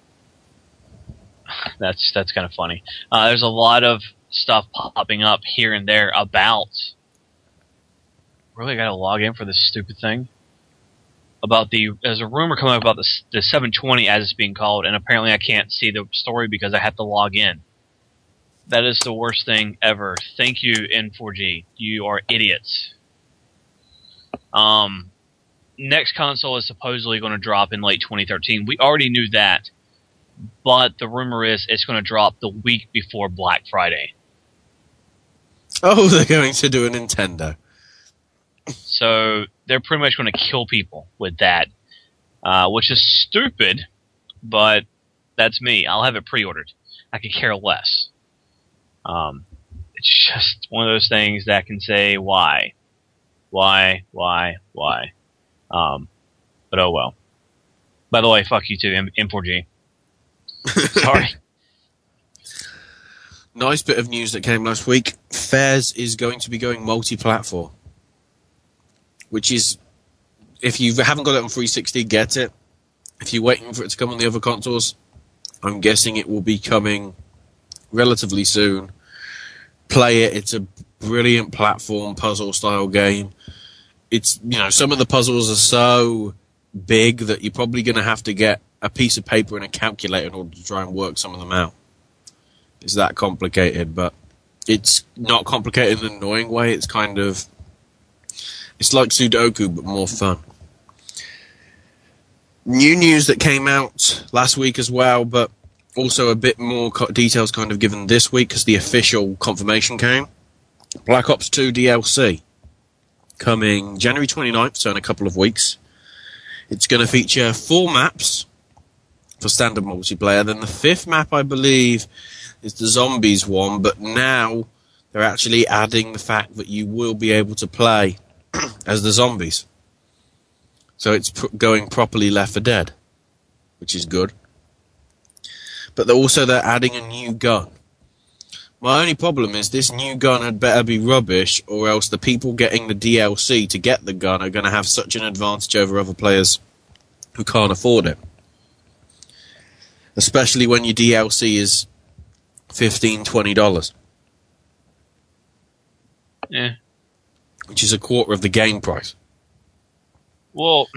That's that's kind of funny. Uh, there's a lot of stuff popping up here and there about. Really, got to log in for this stupid thing. About the there's a rumor coming up about the the seven twenty as it's being called, and apparently I can't see the story because I have to log in. That is the worst thing ever. Thank you, N four G. You are idiots. Um, next console is supposedly going to drop in late twenty thirteen. We already knew that, but the rumor is it's going to drop the week before Black Friday. Oh, they're going to do a Nintendo. So they're pretty much going to kill people with that, uh, which is stupid, but that's me. I'll have it pre-ordered. I could care less. Um, it's just one of those things that can say, why? Why? Why? Why? Um, but oh well. By the way, fuck you too, M- M4G. Sorry. Nice bit of news that came last week. Fez is going to be going multi-platform. Which is, if you haven't got it on three sixty, get it. If you're waiting for it to come on the other consoles, I'm guessing it will be coming relatively soon. Play it. It's a brilliant platform puzzle style game. It's, you know, some of the puzzles are so big that you're probably going to have to get a piece of paper and a calculator in order to try and work some of them out. It's that complicated, but it's not complicated in an annoying way. It's kind of, it's like Sudoku, but more fun. New news that came out last week as well, but also a bit more co- details kind of given this week because the official confirmation came. Black Ops two D L C coming January twenty-ninth, so in a couple of weeks. It's going to feature four maps for standard multiplayer. Then the fifth map, I believe, is the zombies one, but now they're actually adding the fact that you will be able to play as the zombies. So it's pr- going properly Left four Dead, which is good. But they're also they're adding a new gun. My only problem is this new gun had better be rubbish, or else the people getting the D L C to get the gun are going to have such an advantage over other players who can't afford it. Especially when your D L C is fifteen dollars, twenty dollars. Yeah. Which is a quarter of the game price. Well,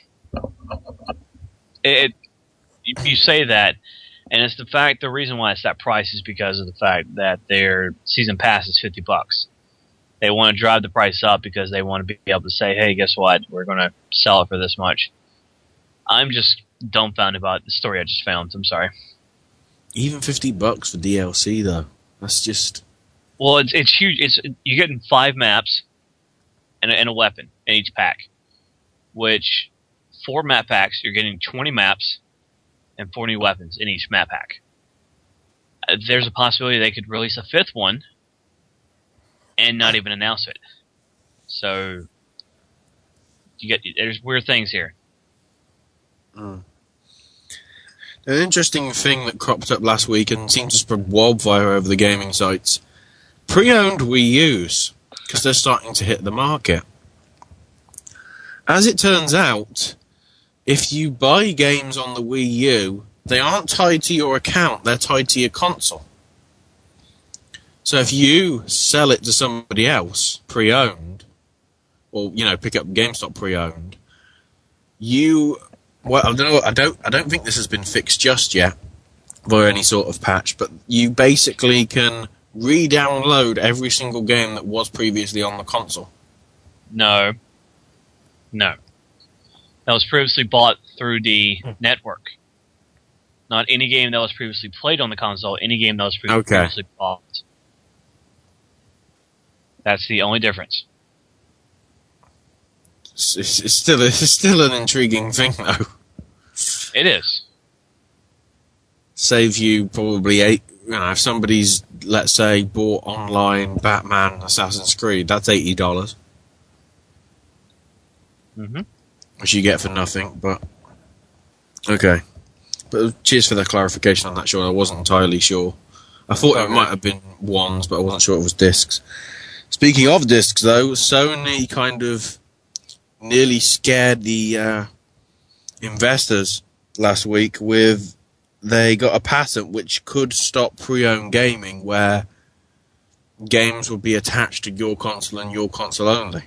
it, it you say that, and it's the fact, the reason why it's that price is because of the fact that their season pass is fifty bucks. They want to drive the price up because they want to be able to say, hey, guess what? We're going to sell it for this much. I'm just dumbfounded about the story I just found. I'm sorry. Even fifty bucks for D L C, though. That's just... Well, it's it's huge. It's you're getting five maps and a, and a weapon in each pack. Which, four map packs, you're getting twenty maps and forty weapons in each map pack. Uh, there's a possibility they could release a fifth one and not even announce it. So, you get there's weird things here. Mm. An interesting thing that cropped up last week and seemed to spread wildfire over the gaming sites. Pre-owned Wii U's, because they're starting to hit the market. As it turns out, if you buy games on the Wii U, they aren't tied to your account, they're tied to your console. So if you sell it to somebody else, pre-owned, or, you know, pick up GameStop pre-owned, you... Well, I don't know. I don't. I don't think this has been fixed just yet, via any sort of patch. But you basically can re-download every single game that was previously on the console. No, no, that was previously bought through the network. Not any game that was previously played on the console. Any game that was pre- okay. previously bought. That's the only difference. It's, it's, it's still it's still an intriguing thing, though. It is. Saves you probably eight. You know, if somebody's, let's say, bought online Batman, Assassin's Creed, that's eighty dollars, mm-hmm. which you get for nothing. But okay, but cheers for the clarification on that. Sure, I wasn't entirely sure. I thought it might have been ones, but I wasn't sure it was discs. Speaking of discs, though, Sony kind of nearly scared the uh, investors last week with they got a patent which could stop pre-owned gaming where games would be attached to your console and your console only.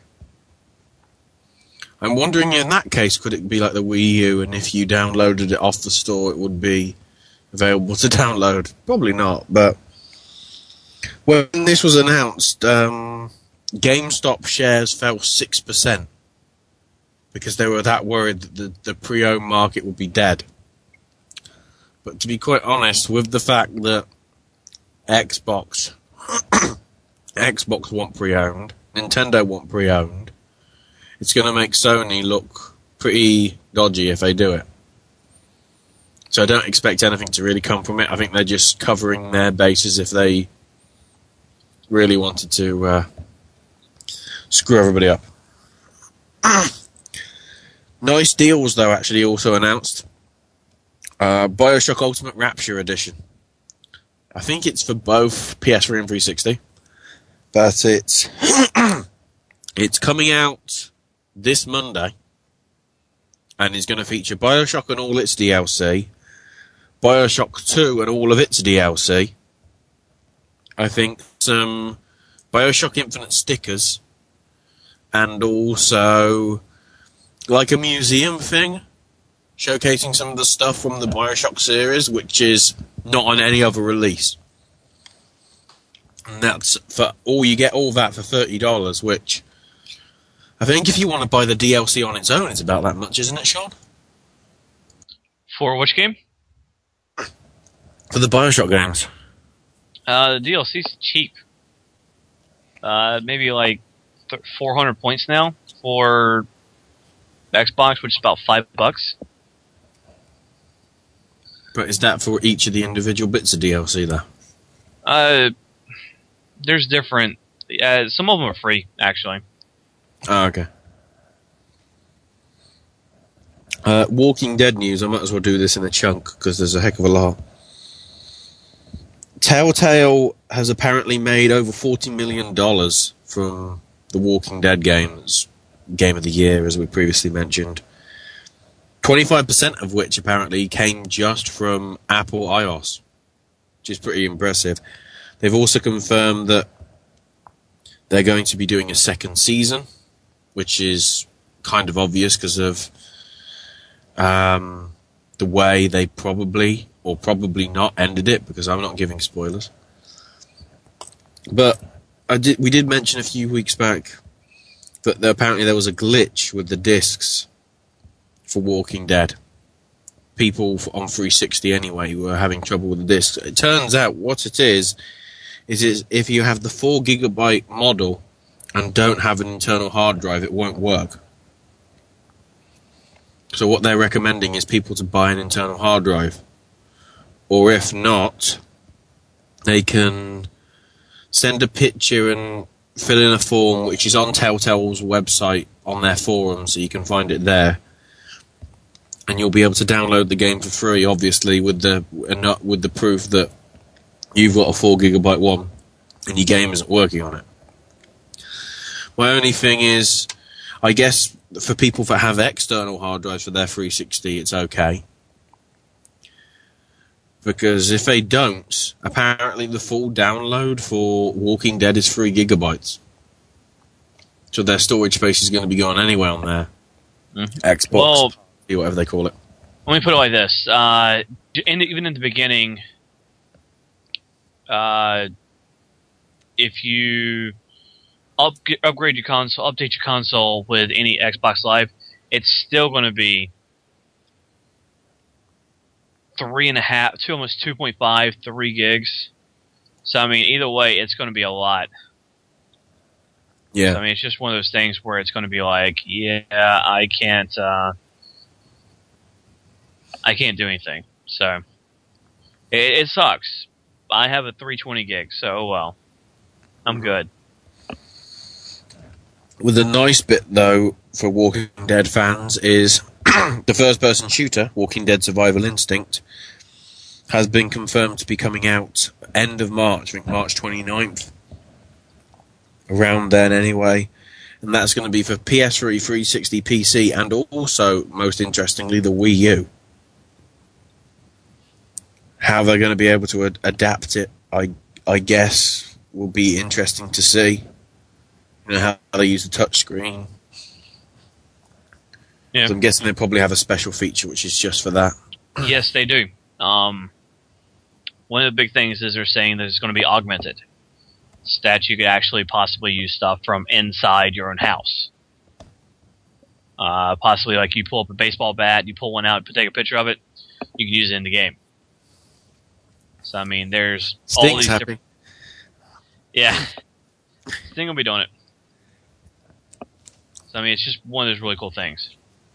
I'm wondering in that case, could it be like the Wii U and if you downloaded it off the store it would be available to download? Probably not, but when this was announced, um, GameStop shares fell six percent. Because they were that worried that the, the pre-owned market would be dead. But to be quite honest, with the fact that Xbox Xbox want pre-owned, Nintendo want pre-owned, it's going to make Sony look pretty dodgy if they do it. So I don't expect anything to really come from it. I think they're just covering their bases if they really wanted to uh, screw everybody up. Nice deals, though, actually also announced. Uh, Bioshock Ultimate Rapture Edition. I think it's for both P S three and three sixty. But it's it's coming out this Monday. And is going to feature Bioshock and all its D L C. Bioshock two and all of its D L C. I think some Bioshock Infinite stickers. And also like a museum thing. Showcasing some of the stuff from the Bioshock series, which is not on any other release. And that's for all, you get all that for thirty dollars, which I think if you want to buy the D L C on its own, it's about that much, isn't it, Sean? For which game? For the Bioshock games. Uh, the D L C's cheap. Uh, maybe like th- four hundred points now for Xbox, which is about five bucks. But is that for each of the individual bits of D L C, though? Uh, there's different. Uh, some of them are free, actually. Oh, okay. Uh, Walking Dead news. I might as well do this in a chunk because there's a heck of a lot. Telltale has apparently made over forty million dollars from the Walking Dead games, Game of the Year, as we previously mentioned. twenty-five percent of which apparently came just from Apple iOS, which is pretty impressive. They've also confirmed that they're going to be doing a second season, which is kind of obvious because of um, the way they probably, or probably not, ended it, because I'm not giving spoilers. But I did, we did mention a few weeks back that there, apparently there was a glitch with the discs for Walking Dead. People on three sixty anyway were having trouble with the discs. It turns out what it is, is, is if you have the four gigabyte model and don't have an internal hard drive, it won't work. So what they're recommending is people to buy an internal hard drive. Or if not, they can send a picture and fill in a form, which is on Telltale's website, on their forum, so you can find it there. And you'll be able to download the game for free, obviously, with the with the proof that you've got a four gigabyte one and your game isn't working on it. My only thing is, I guess for people that have external hard drives for their three sixty, it's okay. Because if they don't, apparently the full download for Walking Dead is three gigabytes. So their storage space is going to be gone anyway on their mm-hmm. Xbox, well, whatever they call it. Let me put it like this. Uh, in, even in the beginning, uh, if you up, upgrade your console, update your console with any Xbox Live, it's still going to be three and a half, two, almost two point five, three gigs. So I mean, either way, it's going to be a lot. Yeah. So, I mean, it's just one of those things where it's going to be like, yeah, I can't, uh, I can't do anything. So it, it sucks. I have a three twenty gig, so oh well, I'm good. Well, the nice bit though for Walking Dead fans is the first-person shooter, Walking Dead Survival Instinct, has been confirmed to be coming out end of March, I think March twenty-ninth. Around then anyway. And that's going to be for P S three, three sixty, P C, and also, most interestingly, the Wii U. How they're going to be able to ad- adapt it, I I guess, will be interesting to see. You know, how they use the touchscreen. Yeah. So I'm guessing they probably have a special feature which is just for that. Yes, they do. Um, one of the big things is they're saying that it's going to be augmented. So that you could actually possibly use stuff from inside your own house. Uh, possibly like you pull up a baseball bat, you pull one out, take a picture of it, you can use it in the game. So I mean, there's Sting's all these happy. different. Yeah, Sting will be doing it. So, I mean, it's just one of those really cool things.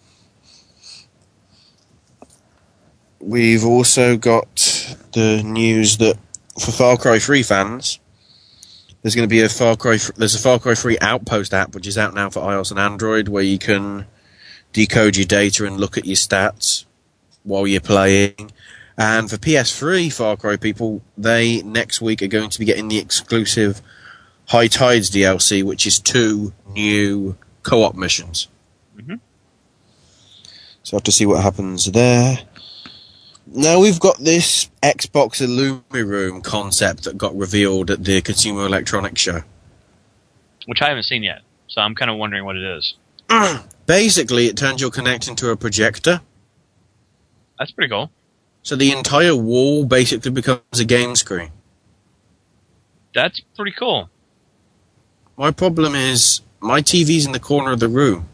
We've also got the news that for Far Cry three fans, there's going to be a Far Cry. There's a Far Cry three Outpost app, which is out now for iOS and Android, where you can decode your data and look at your stats while you're playing. And for P S three Far Cry people, they next week are going to be getting the exclusive High Tides D L C, which is two new co-op missions. Mm-hmm. So I have to see what happens there. Now we've got this Xbox Illumiroom concept that got revealed at the Consumer Electronics Show. Which I haven't seen yet, so I'm kind of wondering what it is. Basically, it turns your Kinect into a projector. That's pretty cool. So the entire wall basically becomes a game screen. That's pretty cool. My problem is, my T V's in the corner of the room.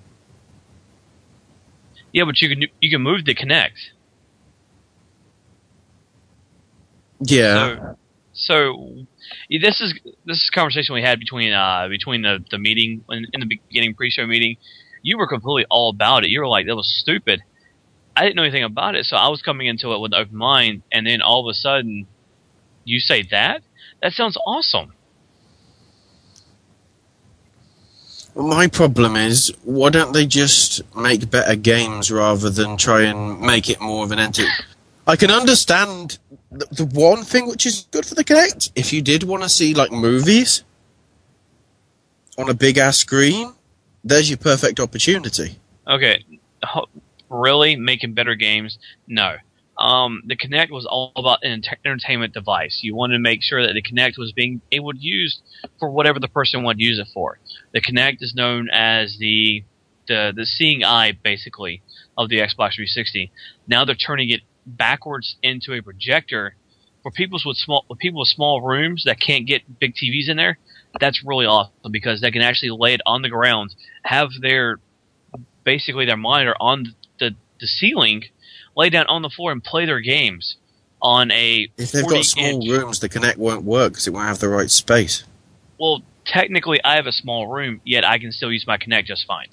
Yeah, but you can you can move the Kinect. Yeah. So, so this is this is a conversation we had between uh between the, the meeting in, in the beginning pre-show meeting. You were completely all about it. You were like, that was stupid. I didn't know anything about it, so I was coming into it with an open mind, and then all of a sudden, you say that? That sounds awesome. My problem is, why don't they just make better games rather than try and make it more of an entity? I can understand the, the one thing which is good for the Kinect. If you did want to see, like, movies on a big-ass screen, there's your perfect opportunity. Okay, really? Making better games? No. Um, the Kinect was all about an enter- entertainment device. You wanted to make sure that the Kinect was being able to use for whatever the person wanted to use it for. The Kinect is known as the the the seeing eye, basically, of the Xbox three sixty. Now they're turning it backwards into a projector for people with small with people with small rooms that can't get big T Vs in there. That's really awesome because they can actually lay it on the ground, have their basically their monitor on the the ceiling, lay down on the floor and play their games on a If they've got small rooms, the Kinect won't work because it won't have the right space. Well, technically, I have a small room, yet I can still use my Kinect just fine.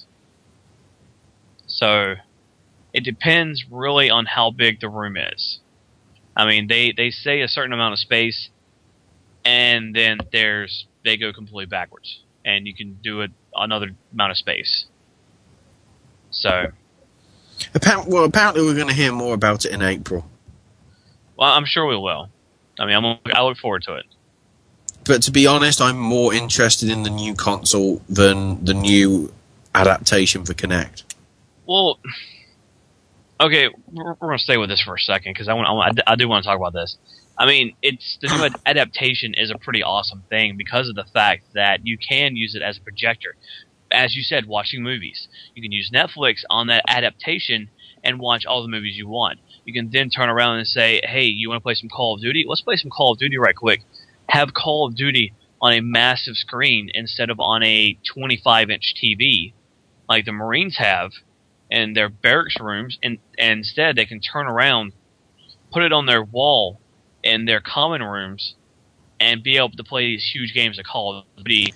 So, it depends really on how big the room is. I mean, they, they say a certain amount of space, and then there's they go completely backwards, and you can do it another amount of space. So, Apparently, well, apparently we're going to hear more about it in April. Well, I'm sure we will. I mean, I'm, I look forward to it. But to be honest, I'm more interested in the new console than the new adaptation for Kinect. Well, okay, we're, we're going to stay with this for a second because I want, I, want, I do want to talk about this. I mean, it's the new ad- adaptation is a pretty awesome thing because of the fact that you can use it as a projector. As you said, watching movies. You can use Netflix on that adaptation and watch all the movies you want. You can then turn around and say, hey, you want to play some Call of Duty? Let's play some Call of Duty right quick. Have Call of Duty on a massive screen instead of on a twenty-five inch T V like the Marines have in their barracks rooms. And, and instead, they can turn around, put it on their wall in their common rooms, and be able to play these huge games of Call of Duty.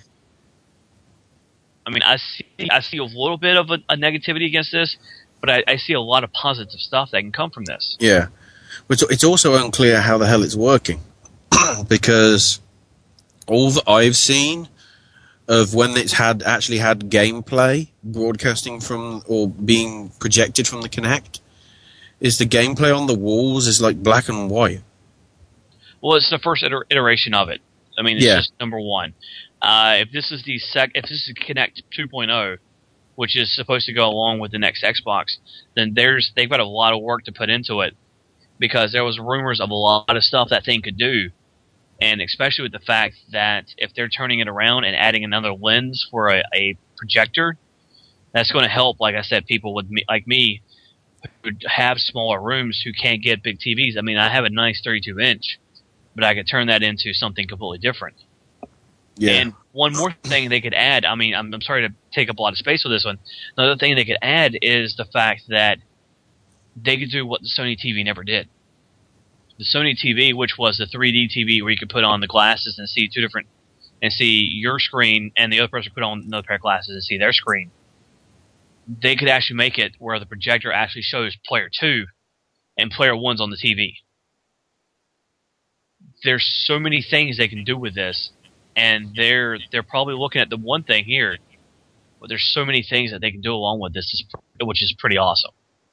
I mean, I see I see a little bit of a, a negativity against this, but I, I see a lot of positive stuff that can come from this. Yeah. But it's also unclear how the hell it's working. Because all that I've seen of when it's had actually had gameplay broadcasting from or being projected from the Kinect is the gameplay on the walls is like black and white. Well, it's the first iter- iteration of it. I mean, it's Yeah. just number one. Uh, if this is the sec, if this is Kinect two point oh, which is supposed to go along with the next Xbox, then there's they've got a lot of work to put into it because there was rumors of a lot of stuff that thing could do, and especially with the fact that if they're turning it around and adding another lens for a, a projector, that's going to help. Like I said, people with me, like me who have smaller rooms who can't get big T Vs. I mean, I have a nice thirty-two inch, but I could turn that into something completely different. Yeah. And one more thing they could add, I mean, I'm, I'm sorry to take up a lot of space with this one. Another thing they could add is the fact that they could do what the Sony T V never did. The Sony T V, which was the three D T V where you could put on the glasses and see two different, and see your screen, and the other person put on another pair of glasses and see their screen. they could actually make it where the projector actually shows player two and player one's on the T V. There's so many things they can do with this, and they're they're probably looking at the one thing here, but there's so many things that they can do along with this, which is pretty awesome.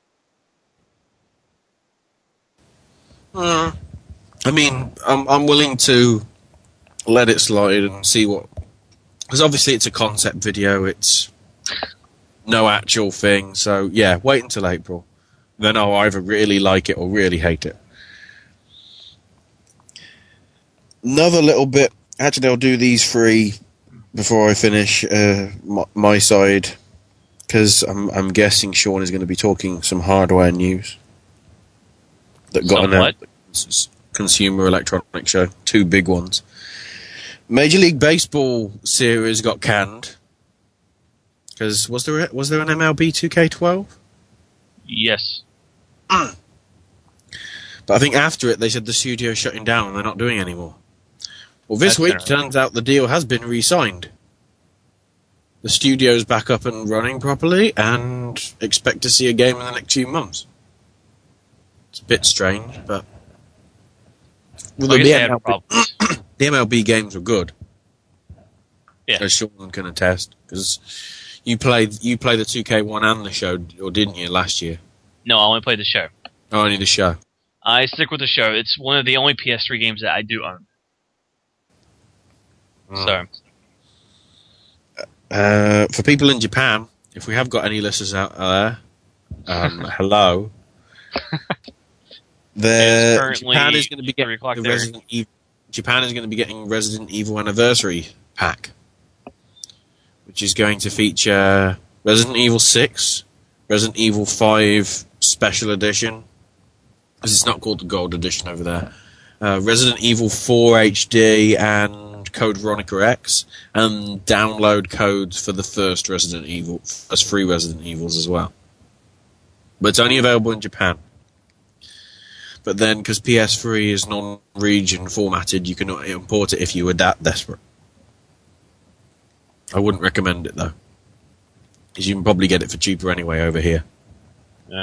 Uh, I mean, I'm I'm willing to let it slide and see what, because obviously it's a concept video. It's no actual thing, so yeah, wait until April. Then I'll either really like it or really hate it. Another little bit. Actually, I'll do these three before I finish uh, my, my side, because I'm I'm guessing Sean is going to be talking some hardware news that got announced. Consumer Electronics Show, two big ones. Major League Baseball series got canned because was there a, was there an M L B two K twelve? Yes. But I think after it, they said the studio's shutting down and they're not doing anymore. Well, this That's week, turns out the deal has been re-signed. The studio's back up and running properly and expect to see a game in the next few months. It's a bit strange, but... Well, the, the, M L B, the M L B games were good. Yeah. As Sean can attest, because you played you played the two K one and the show, or didn't you, last year? No, I only played the show. Oh, only the show. I stick with the show. It's one of the only P S three games that I do own. Mm. So, uh, for people in Japan, if we have got any listeners out there, um, hello. The Japan is going to be getting the Resident Evil, Japan is going to be getting Resident Evil Anniversary Pack, which is going to feature Resident Evil six, Resident Evil five Special Edition, because it's not called the Gold Edition over there, uh, Resident Evil four H D and Code Veronica X, and download codes for the first Resident Evil as free Resident Evils as well. But it's only available in Japan. But then, because P S three is non-region formatted, you can import it if you were that desperate. I wouldn't recommend it, though. Because you can probably get it for cheaper anyway over here. Yeah.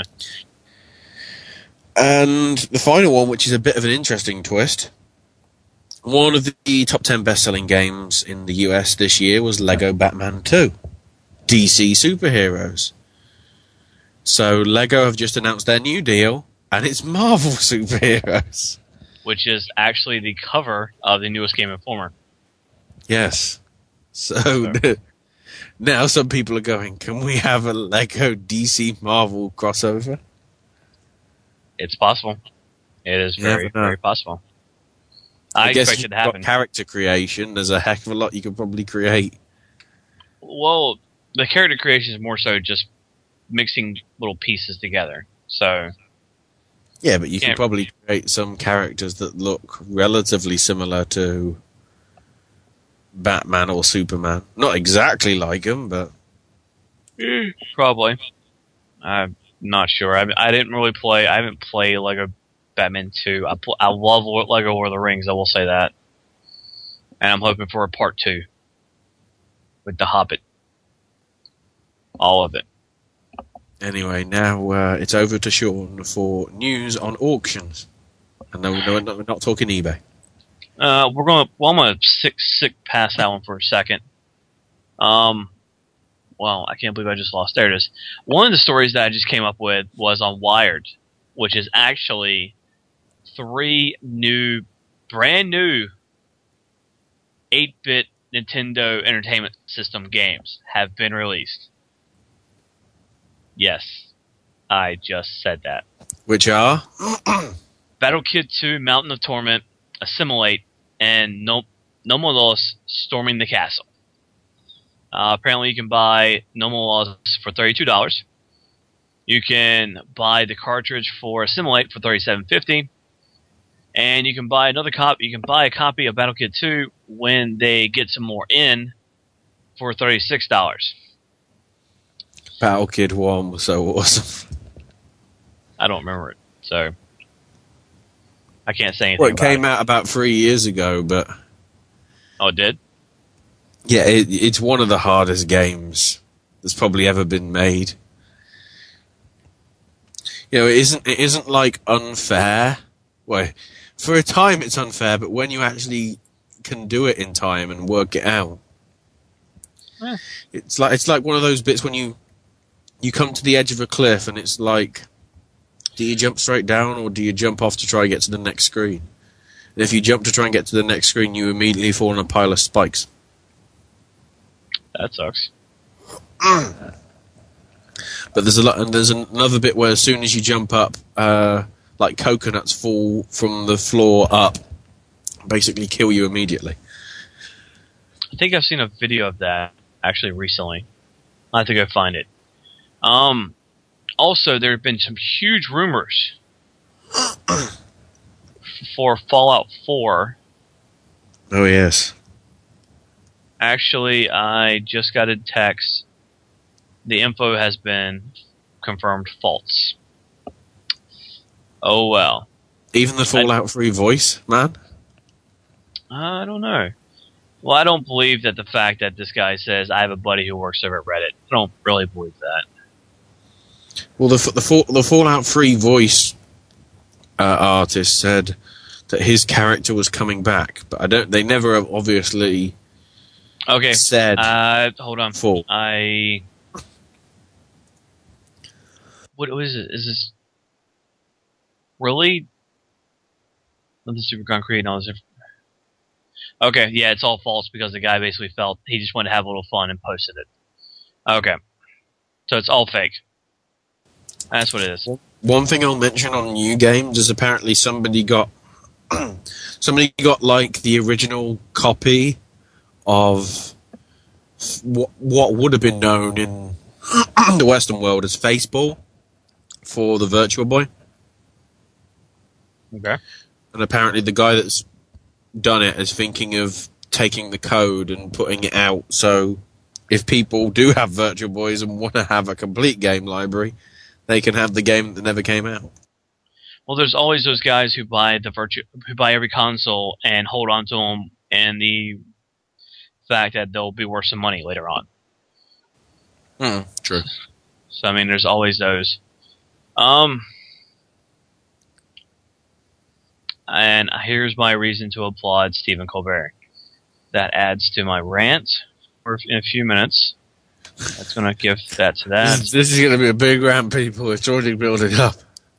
And the final one, which is a bit of an interesting twist. One of the top ten best-selling games in the U S this year was Lego Batman two. D C Superheroes. So Lego have just announced their new deal, and it's Marvel Superheroes. Which is actually the cover of the newest Game Informer. Yes. So now some people are going, can we have a Lego D C Marvel crossover? It's possible. It is very, very possible. I, I guess expect it to happen. Character creation, there's a heck of a lot you could probably create. Well, the character creation is more so just mixing little pieces together. So... Yeah, but you can probably create some characters that look relatively similar to Batman or Superman. Not exactly like him, but... Probably. I'm not sure. I, I didn't really play... I haven't played Lego Batman two. I, pl- I love Lego Lord of the Rings, I will say that. And I'm hoping for a part two. With The Hobbit. All of it. Anyway, now uh, it's over to Sean for news on auctions. And no, no, no, we're not talking eBay. Uh, we're going to... Well, I'm going to sick, sick past that one for a second. Um, well, I can't believe I just lost... There it is. One of the stories that I just came up with was on Wired, which is actually three new, brand new eight-bit Nintendo Entertainment System games have been released. Yes, I just said that. Which are? Battle Kid two, Mountain of Torment, Assimilate, and no- No More Laws, Storming the Castle. Uh, apparently you can buy No More Laws for thirty-two dollars. You can buy the cartridge for Assimilate for thirty-seven fifty. And you can buy another copy. You can buy a copy of Battle Kid two when they get some more in for thirty-six dollars. Battle Kid one was so awesome. I don't remember it, so I can't say anything. Well, it about came it. out about three years ago, but oh, it did? Yeah, it, it's one of the hardest games that's probably ever been made. You know, it isn't it isn't like unfair. Well, for a time it's unfair, but when you actually can do it in time and work it out, eh. it's like it's like one of those bits when you you come to the edge of a cliff and it's like, do you jump straight down or do you jump off to try and get to the next screen? And if you jump to try and get to the next screen, you immediately fall on a pile of spikes. That sucks. But there's a lot, and there's another bit where as soon as you jump up, uh, like coconuts fall from the floor up, basically kill you immediately. I think I've seen a video of that actually recently. I have to go find it. Um, also, there have been some huge rumors for Fallout four. Oh yes. Actually, I just got a text. The info has been confirmed false. Oh well. Even the Fallout three voice, man? I don't know. Well, I don't believe that the fact that this guy says, I have a buddy who works over at Reddit. I don't really believe that. Well, the the, the Fallout three voice uh, artist said that his character was coming back, but I don't. They never have obviously okay. said. Uh, hold on. Full. I. What is it? Is this really? Nothing super concrete and all this. Okay, yeah, it's all false because the guy basically felt he just wanted to have a little fun and posted it. Okay, so it's all fake. That's what it is. One thing I'll mention on New Games is apparently somebody got somebody got like the original copy of what what would have been known in the Western world as Faceball for the Virtua Boy. Okay. And apparently the guy that's done it is thinking of taking the code and putting it out, so if people do have Virtual Boys and want to have a complete game library, they can have the game that never came out. Well, there's always those guys who buy the virtu- who buy every console and hold on to them, and the fact that they'll be worth some money later on. Hmm, true. So I mean, there's always those. Um, and here's my reason to applaud Stephen Colbert. That adds to my rant for in a few minutes. That's going to give that to that. This is, this is going to be a big rant, people. It's already building up.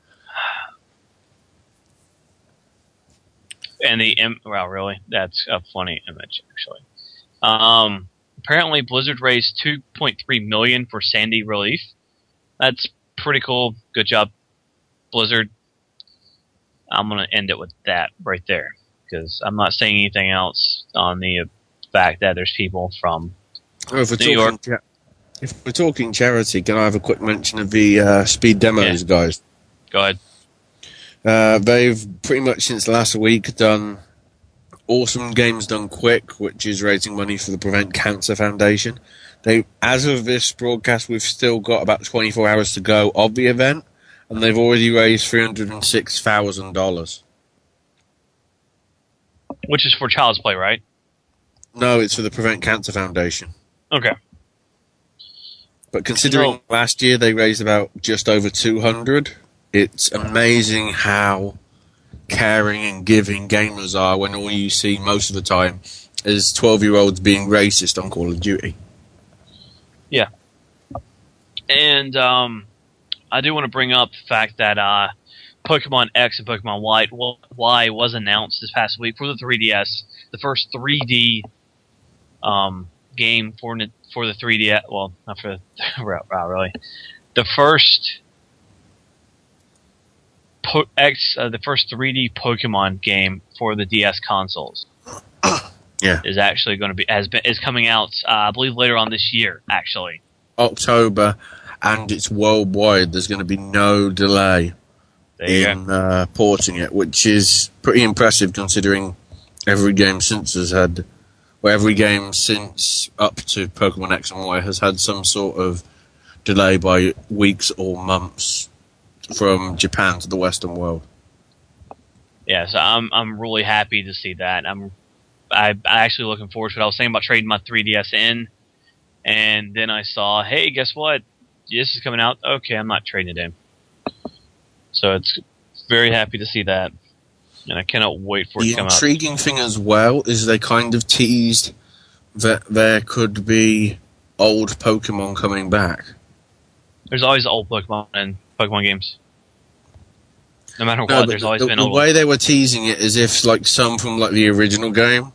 And the im- wow, really? That's a funny image, actually. Um, apparently, Blizzard raised two point three million dollars for Sandy relief. That's pretty cool. Good job, Blizzard. I'm going to end it with that right there because I'm not saying anything else on the fact that there's people from oh, if we're New York. Cha- if we're talking charity, can I have a quick mention of the uh, Speed Demos, yeah. guys? Go ahead. Uh, they've pretty much since last week done Awesome Games Done Quick, which is raising money for the Prevent Cancer Foundation. They, as of this broadcast, we've still got about twenty-four hours to go of the event, and they've already raised three hundred six thousand dollars. Which is for Child's Play, right? No, it's for the Prevent Cancer Foundation. Okay. But considering so, last year they raised about just over two hundred, it's amazing how caring and giving gamers are when all you see most of the time is twelve-year-olds being racist on Call of Duty. Yeah. And um, I do want to bring up the fact that uh, Pokemon X and Pokemon Y, Y was announced this past week for the three D S. The first three D um, game for for the three D S. Well, not for the, really. The first po- X, uh, the first three D Pokemon game for the D S consoles. Yeah, is actually going to be has been is coming out. Uh, I believe later on this year. Actually, October, and it's worldwide. There's going to be no delay in uh, porting it, which is pretty impressive considering every game since has had, well, every game since up to Pokemon X and Y has had some sort of delay by weeks or months from Japan to the Western world. Yeah, so I'm I'm really happy to see that. I'm I I actually looking forward to it. I was thinking about trading my three D S in And then I saw, hey, guess what? This is coming out. Okay, I'm not trading it in. So it's very happy to see that. And I cannot wait for it The to come out. The intriguing thing as well is they kind of teased that there could be old Pokemon coming back. There's always old Pokemon in Pokemon games. No matter No, what, but there's the, always the, been the old. way they were teasing it is if like some from like the original game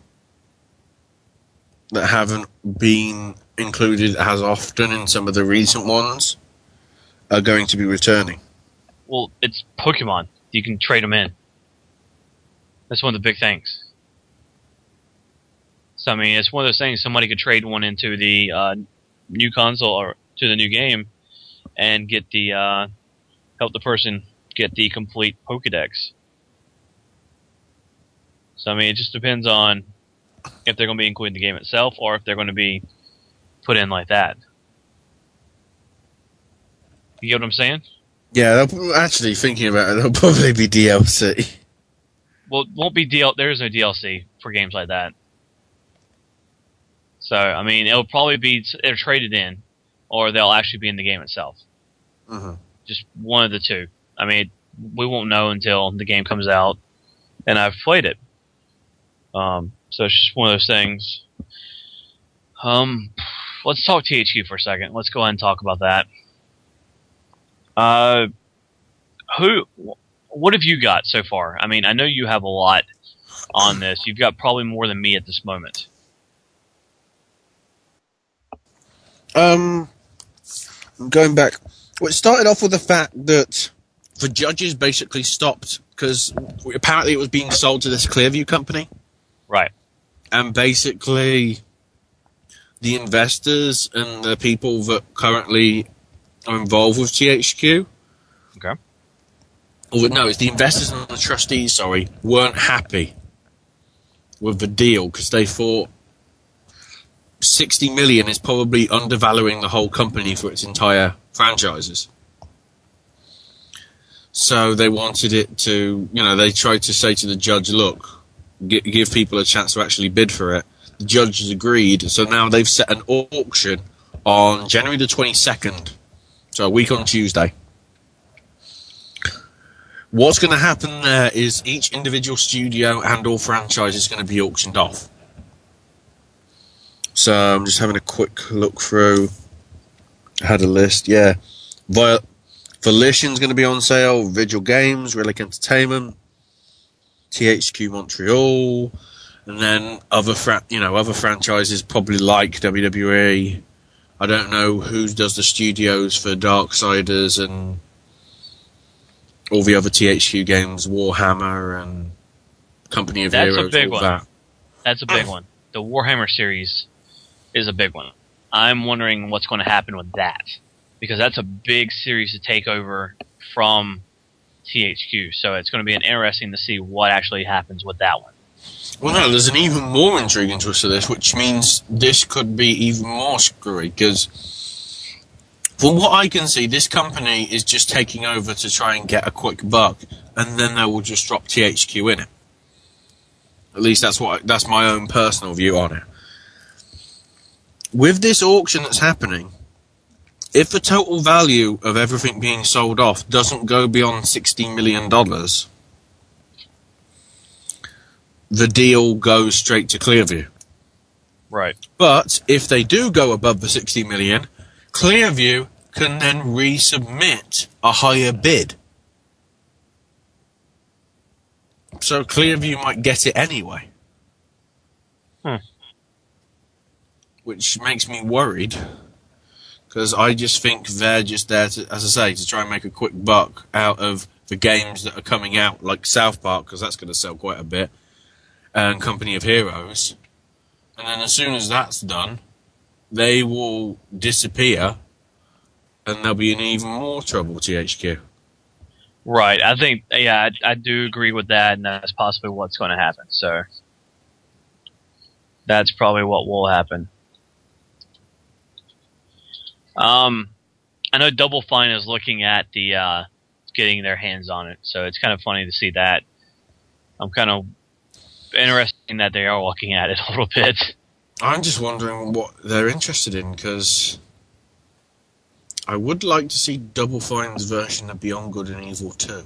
that haven't been included as often in some of the recent ones are going to be returning. Well, it's Pokemon. You can trade them in. That's one of the big things. So, I mean, it's one of those things, somebody could trade one into the uh, new console or to the new game and get the, uh, help the person get the complete Pokedex. So, I mean, it just depends on if they're going to be including the game itself or if they're going to be put in like that. You get what I'm saying? Yeah, they'll, actually thinking about it, they'll probably be D L C. Well, it won't be D L. There is no D L C for games like that. So, I mean, it'll probably be they're traded in, or they'll actually be in the game itself. Mm-hmm. Just one of the two. I mean, we won't know until the game comes out, and I've played it. Um, so it's just one of those things. Um, let's talk T H Q for a second. Let's go ahead and talk about that. Uh, who? What have you got so far? I mean, I know you have a lot on this. You've got probably more than me at this moment. Um, going back, well, it started off with the fact that the judges basically stopped because apparently it was being sold to this Clearview company. Right. And basically, the investors and the people that currently are involved with T H Q. Okay. Or no, it's the investors and the trustees, sorry, weren't happy with the deal because they thought sixty million is probably undervaluing the whole company for its entire franchises. So they wanted it to, you know, they tried to say to the judge, look, g- give people a chance to actually bid for it. The judges agreed, so now they've set an auction on January the twenty-second, so a week on Tuesday. What's going to happen there is each individual studio and or franchise is going to be auctioned off. So I'm just having a quick look through. I had a list, yeah. Viol- Volition's going to be on sale, Vigil Games, Relic Entertainment, T H Q Montreal, and then other fra- you know, other franchises probably like W W E. I don't know who does the studios for Darksiders and all the other T H Q games, Warhammer and Company of That's Heroes. a big all one. That. That's a big one. The Warhammer series is a big one. I'm wondering what's going to happen with that. Because that's a big series to take over from T H Q. So it's going to be interesting to see what actually happens with that one. Well, no, there's an even more intriguing twist to this, which means this could be even more screwy, because from what I can see, this company is just taking over to try and get a quick buck, and then they will just drop T H Q in it. At least that's what that's my own personal view on it. With this auction that's happening, if the total value of everything being sold off doesn't go beyond sixty million dollars, the deal goes straight to Clearview. Right. But if they do go above the sixty million dollars, Clearview can then resubmit a higher bid. So Clearview might get it anyway. Hmm. Which makes me worried. Because I just think they're just there, to, as I say, to try and make a quick buck out of the games that are coming out, like South Park, because that's going to sell quite a bit, and Company of Heroes. And then as soon as that's done, they will disappear, and they'll be in even more trouble, T H Q. Right. I think, yeah, I, I do agree with that, and that's possibly what's going to happen. So that's probably what will happen. Um, I know Double Fine is looking at the uh, getting their hands on it, so it's kind of funny to see that. I'm kind of interested that they are looking at it a little bit. I'm just wondering what they're interested in, because I would like to see Double Fine's version of Beyond Good and Evil two.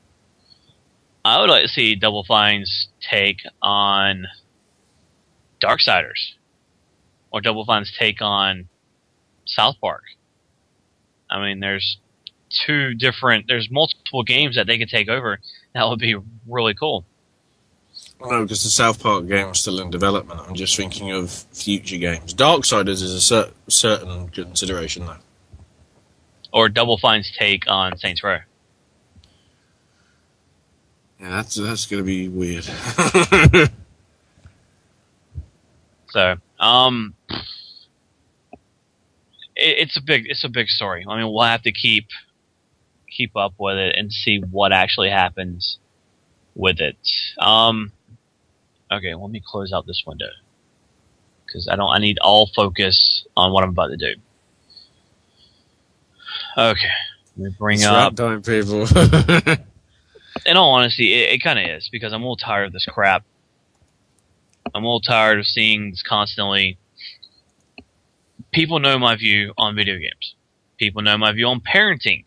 I would like to see Double Fine's take on Darksiders, or Double Fine's take on South Park. I mean, there's two different, there's multiple games that they could take over. That would be really cool. No, because the South Park game is still in development. I'm just thinking of future games. Darksiders is a cer- certain consideration, though. Or Double Fine's take on Saints Row. Yeah, that's that's going to be weird. So, um, it, it's a big it's a big story. I mean, we'll have to keep keep up with it and see what actually happens with it. Um, okay, let me close out this window because I don't. I need all focus on what I'm about to do. Okay, let me bring it's up. Time, people. In all honesty, it, it kind of is, because I'm a little tired of this crap. I'm a little tired of seeing this constantly. People know my view on video games. People know my view on parenting.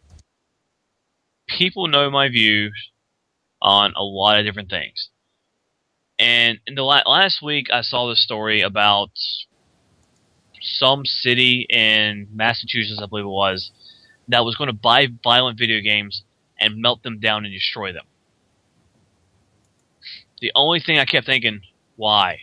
People know my views on a lot of different things. And in the la- last week, I saw this story about some city in Massachusetts, I believe it was, that was going to buy violent video games and melt them down and destroy them. The only thing I kept thinking, why?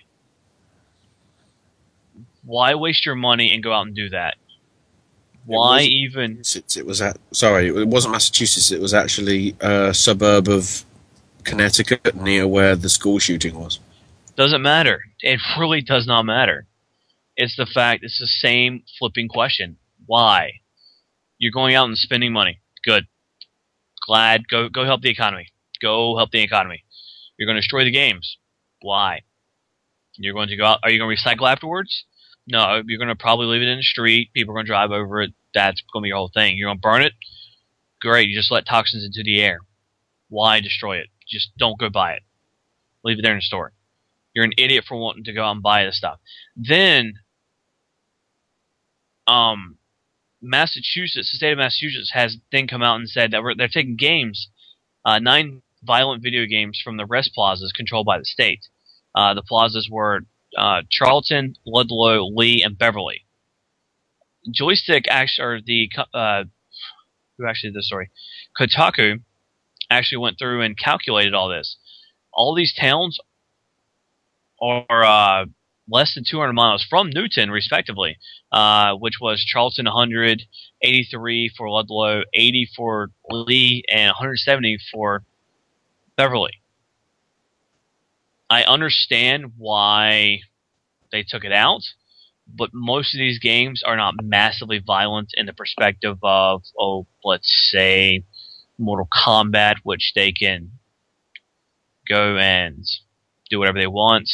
Why waste your money and go out and do that? Why it even... It was at, sorry, it wasn't Massachusetts, it was actually a suburb of Connecticut near where the school shooting was. Doesn't matter. It really does not matter. It's the fact, it's the same flipping question. Why? You're going out and spending money. Good. Glad. Go go help the economy. Go help the economy. You're going to destroy the games. Why? You're going to go out. Are you going to recycle afterwards? No. You're going to probably leave it in the street. People are going to drive over it. That's going to be your whole thing. You're going to burn it? Great. You just let toxins into the air. Why destroy it? Just don't go buy it. Leave it there in the store. You're an idiot for wanting to go out and buy this stuff. Then, um... Massachusetts, the state of Massachusetts, has then come out and said that we're, they're taking games, uh, nine violent video games from the rest plazas controlled by the state. Uh, the plazas were uh, Charlton, Ludlow, Lee, and Beverly. Joystick, actually, or the uh, who actually did this story, Kotaku, actually went through and calculated all this. All these towns are uh, less than two hundred miles from Newton, respectively, uh, which was Charlton one hundred, eighty-three for Ludlow, eighty for Lee, and one hundred seventy for Beverly. I understand why they took it out, but most of these games are not massively violent in the perspective of, oh, let's say, Mortal Kombat, which they can go and do whatever they want.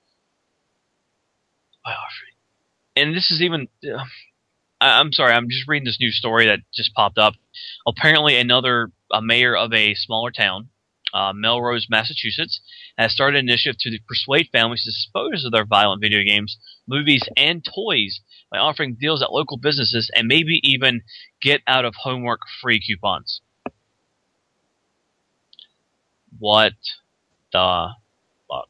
And this is even... Uh, I, I'm sorry, I'm just reading this new story that just popped up. Apparently another a mayor of a smaller town, uh, Melrose, Massachusetts, has started an initiative to persuade families to dispose of their violent video games, movies, and toys by offering deals at local businesses and maybe even get out of homework free coupons. What the fuck?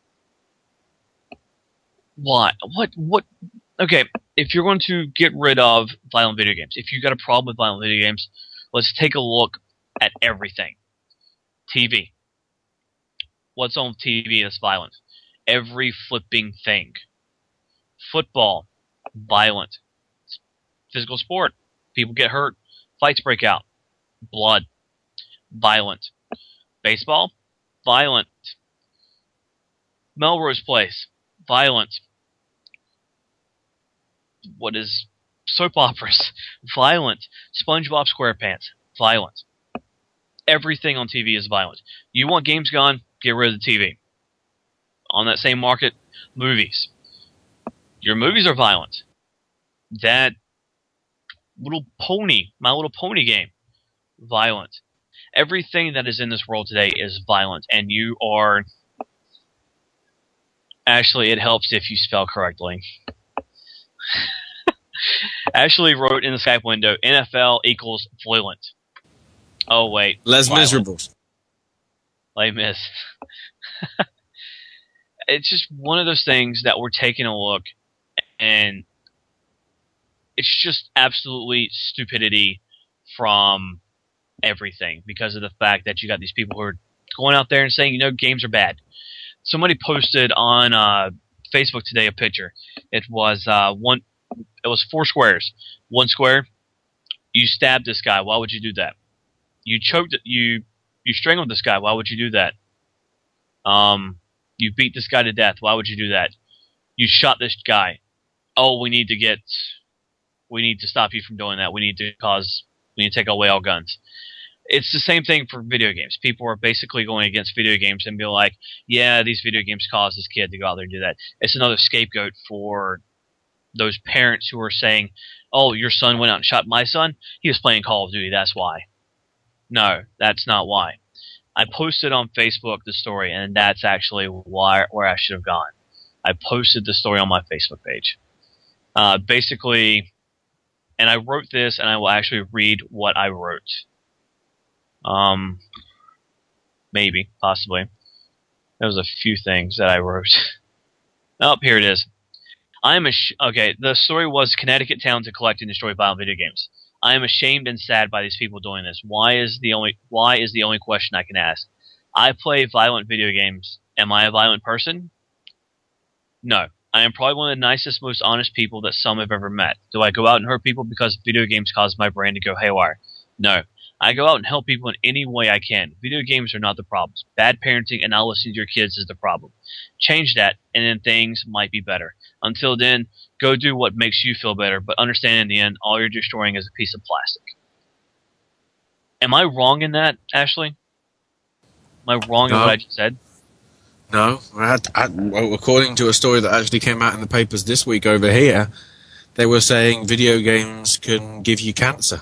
Why? What? What? Okay, if you're going to get rid of violent video games, if you've got a problem with violent video games, let's take a look at everything. T V. What's on T V that's violent? Every flipping thing. Football. Violent. Physical sport. People get hurt. Fights break out. Blood. Violent. Baseball. Violent. Melrose Place. Violent. What is soap operas? Violent. SpongeBob SquarePants. Violent. Everything on T V is violent. You want games gone? Get rid of the T V. On that same market, movies. Your movies are violent. That Little Pony, My Little Pony game, violent. Everything that is in this world today is violent, and you are... Actually, it helps if you spell correctly. Ashley wrote in the Skype window, N F L equals violent. Oh, wait. Les Violent. Miserables. Les Mis. It's just one of those things that we're taking a look, and it's just absolutely stupidity from everything because of the fact that you got these people who are going out there and saying, you know, games are bad. Somebody posted on uh, Facebook today a picture. It was uh, one. It was four squares. One square, you stabbed this guy. Why would you do that? You choked. You you strangled this guy. Why would you do that? Um, you beat this guy to death. Why would you do that? You shot this guy. Oh, we need to get. We need to stop you from doing that. We need to cause. We need to take away all guns. It's the same thing for video games. People are basically going against video games and be like, yeah, these video games caused this kid to go out there and do that. It's another scapegoat for those parents who are saying, oh, your son went out and shot my son? He was playing Call of Duty, that's why. No, that's not why. I posted on Facebook the story, and that's actually why where I should have gone. I posted the story on my Facebook page. Uh, basically, and I wrote this, and I will actually read what I wrote. Um, maybe, possibly. There was a few things that I wrote. Oh, here it is. I am ash- okay. The story was Connecticut towns to collect and destroy violent video games. I am ashamed and sad by these people doing this. Why is the only Why is the only question I can ask? I play violent video games. Am I a violent person? No. I am probably one of the nicest, most honest people that some have ever met. Do I go out and hurt people because video games cause my brain to go haywire? No. I go out and help people in any way I can. Video games are not the problems. Bad parenting and not listening to your kids is the problem. Change that, and then things might be better. Until then, go do what makes you feel better, but understand in the end, all you're destroying is a piece of plastic. Am I wrong in that, Ashley? Am I wrong No. in what I just said? No. I had, I, well, according to a story that actually came out in the papers this week over here, they were saying video games can give you cancer.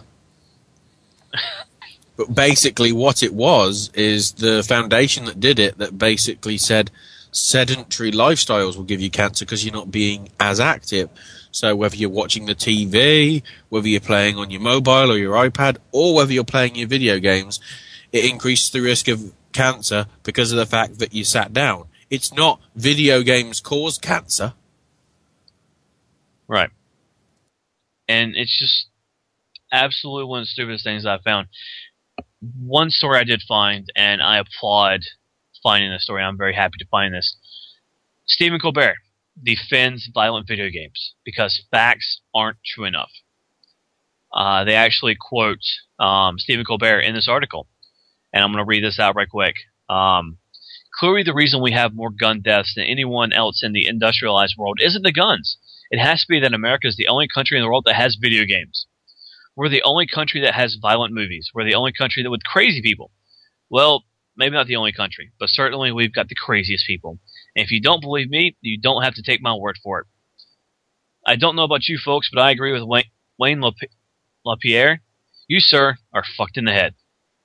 But basically what it was is the foundation that did it that basically said sedentary lifestyles will give you cancer because you're not being as active. So whether you're watching the T V, whether you're playing on your mobile or your iPad, or whether you're playing your video games, it increases the risk of cancer because of the fact that you sat down. It's not video games cause cancer. Right. And it's just absolutely one of the stupidest things I've found. One story I did find, and I applaud finding this story. I'm very happy to find this. Stephen Colbert defends violent video games because facts aren't true enough. Uh, they actually quote um, Stephen Colbert in this article, and I'm going to read this out right quick. Um, Clearly the reason we have more gun deaths than anyone else in the industrialized world isn't the guns. It has to be that America is the only country in the world that has video games. We're the only country that has violent movies. We're the only country that with crazy people. Well, maybe not the only country, but certainly we've got the craziest people. And if you don't believe me, you don't have to take my word for it. I don't know about you folks, but I agree with Wayne, Wayne Lap- LaPierre. You, sir, are fucked in the head.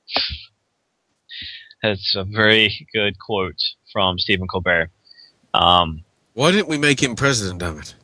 That's a very good quote from Stephen Colbert. Um, Why didn't we make him president, damn it?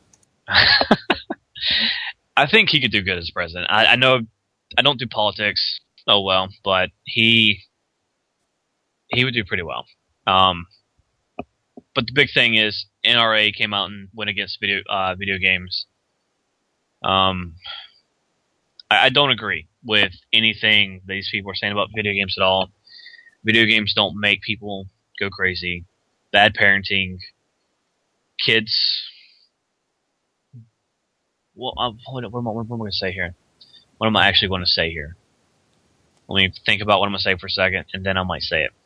I think he could do good as president. I, I know I don't do politics. Oh well, but he he would do pretty well. Um, but the big thing is N R A came out and went against video uh, video games. Um, I, I don't agree with anything these people are saying about video games at all. Video games don't make people go crazy. Bad parenting, kids. Well, uh, what, what, am I, what am I going to say here? What am I actually going to say here? Let me think about what I'm going to say for a second, and then I might say it.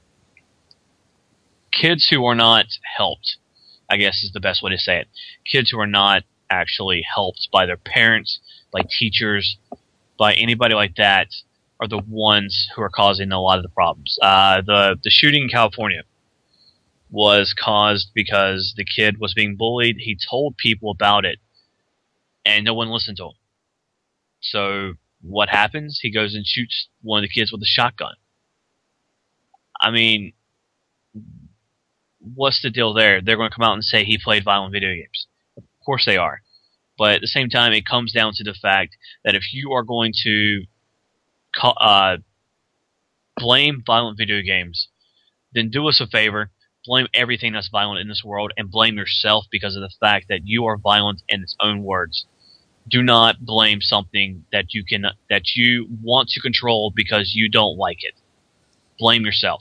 Kids who are not helped, I guess is the best way to say it. Kids who are not actually helped by their parents, by teachers, by anybody like that, are the ones who are causing a lot of the problems. Uh, the, the shooting in California was caused because the kid was being bullied. He told people about it, and no one listened to him. So what happens? He goes and shoots one of the kids with a shotgun. I mean, what's the deal there? They're going to come out and say he played violent video games. Of course they are. But at the same time, it comes down to the fact that if you are going to uh, blame violent video games, then do us a favor, blame everything that's violent in this world, and blame yourself because of the fact that you are violent in its own words. Do not blame something that you can that you want to control because you don't like it. Blame yourself.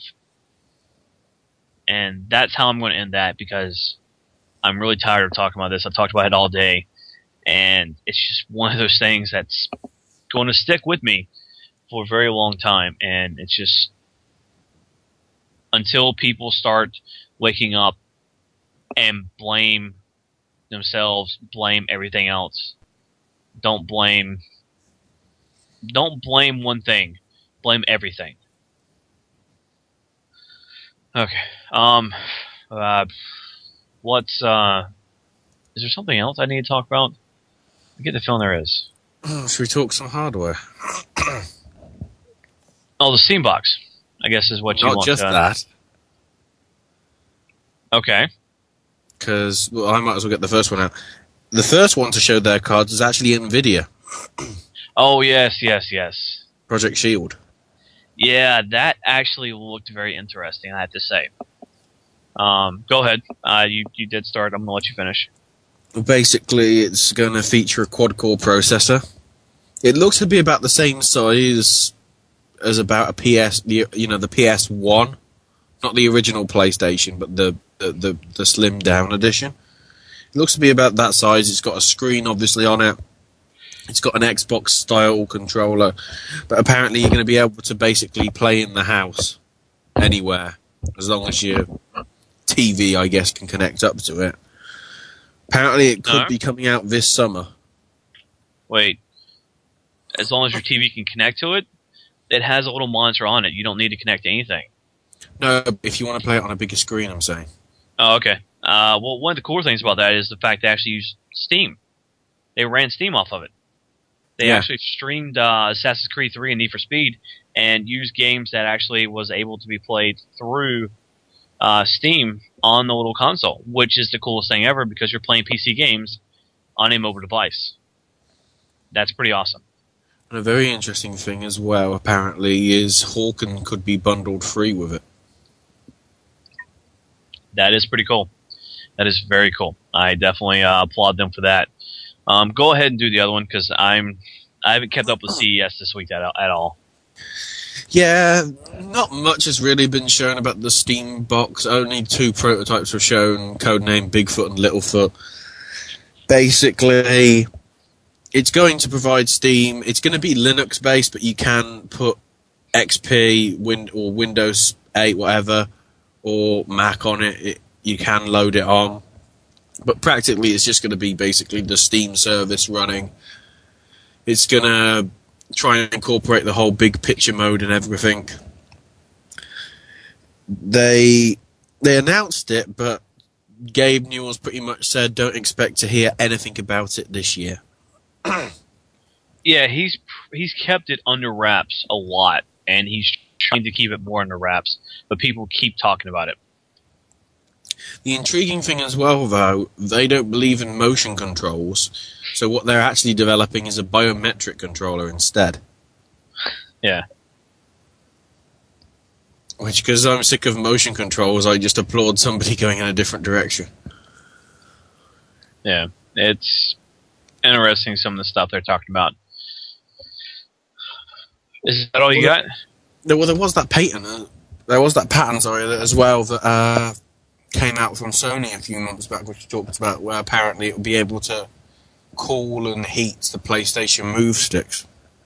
And that's how I'm going to end that, because I'm really tired of talking about this. I've talked about it all day, and it's just one of those things that's going to stick with me for a very long time. And it's just until people start waking up and blame themselves, blame everything else. Don't blame don't blame one thing. Blame everything. Okay. Um uh what's uh is there something else I need to talk about? I get the feeling there is. Should we talk some hardware? Oh, the Steam Box, I guess is what you Not want. Not just to, that. Okay. Because well, I might as well get the first one out. The first one to show their cards is actually NVIDIA. Oh, yes, yes, yes. Project Shield. Yeah, that actually looked very interesting, I have to say. Um, go ahead. Uh, you, you did start. I'm going to let you finish. Basically, it's going to feature a quad-core processor. It looks to be about the same size as about a P S, you know, the P S one. Not the original PlayStation, but the, the, the, the slimmed-down edition. It looks to be about that size. It's got a screen, obviously, on it. It's got an Xbox-style controller. But apparently you're going to be able to basically play in the house anywhere, as long as your T V, I guess, can connect up to it. Apparently it could No. be coming out this summer. Wait. As long as your T V can connect to it, it has a little monitor on it. You don't need to connect to anything. No, if you want to play it on a bigger screen, I'm saying. Oh, okay. Uh, well, one of the cool things about that is the fact they actually used Steam. They ran Steam off of it. They Yeah. actually streamed uh, Assassin's Creed three and Need for Speed and used games that actually was able to be played through uh, Steam on the little console, which is the coolest thing ever because you're playing P C games on a mobile device. That's pretty awesome. And a very interesting thing as well, apparently, is Hawken could be bundled free with it. That is pretty cool. That is very cool. I definitely uh, applaud them for that. Um, go ahead and do the other one because I'm I haven't kept up with C E S this week at, at all. Yeah, not much has really been shown about the Steam box. Only two prototypes were shown, codenamed Bigfoot and Littlefoot. Basically, it's going to provide Steam. It's going to be Linux-based, but you can put X P win- or Windows eight, whatever, or Mac on it. it. You can load it on. But practically, it's just going to be basically the Steam service running. It's going to try and incorporate the whole big picture mode and everything. They they announced it, but Gabe Newell's pretty much said don't expect to hear anything about it this year. Yeah, he's he's kept it under wraps a lot, and he's trying to keep it more under wraps, but people keep talking about it. The intriguing thing as well, though, they don't believe in motion controls, so what they're actually developing is a biometric controller instead. Yeah. Which, because I'm sick of motion controls, I just applaud somebody going in a different direction. Yeah, it's interesting, some of the stuff they're talking about. Is that all you well, got? There, well, there was that patent, uh, there was that patent, sorry, as well, that uh, came out from Sony a few months back, which you talked about, where apparently it would be able to cool and heat the PlayStation Move sticks.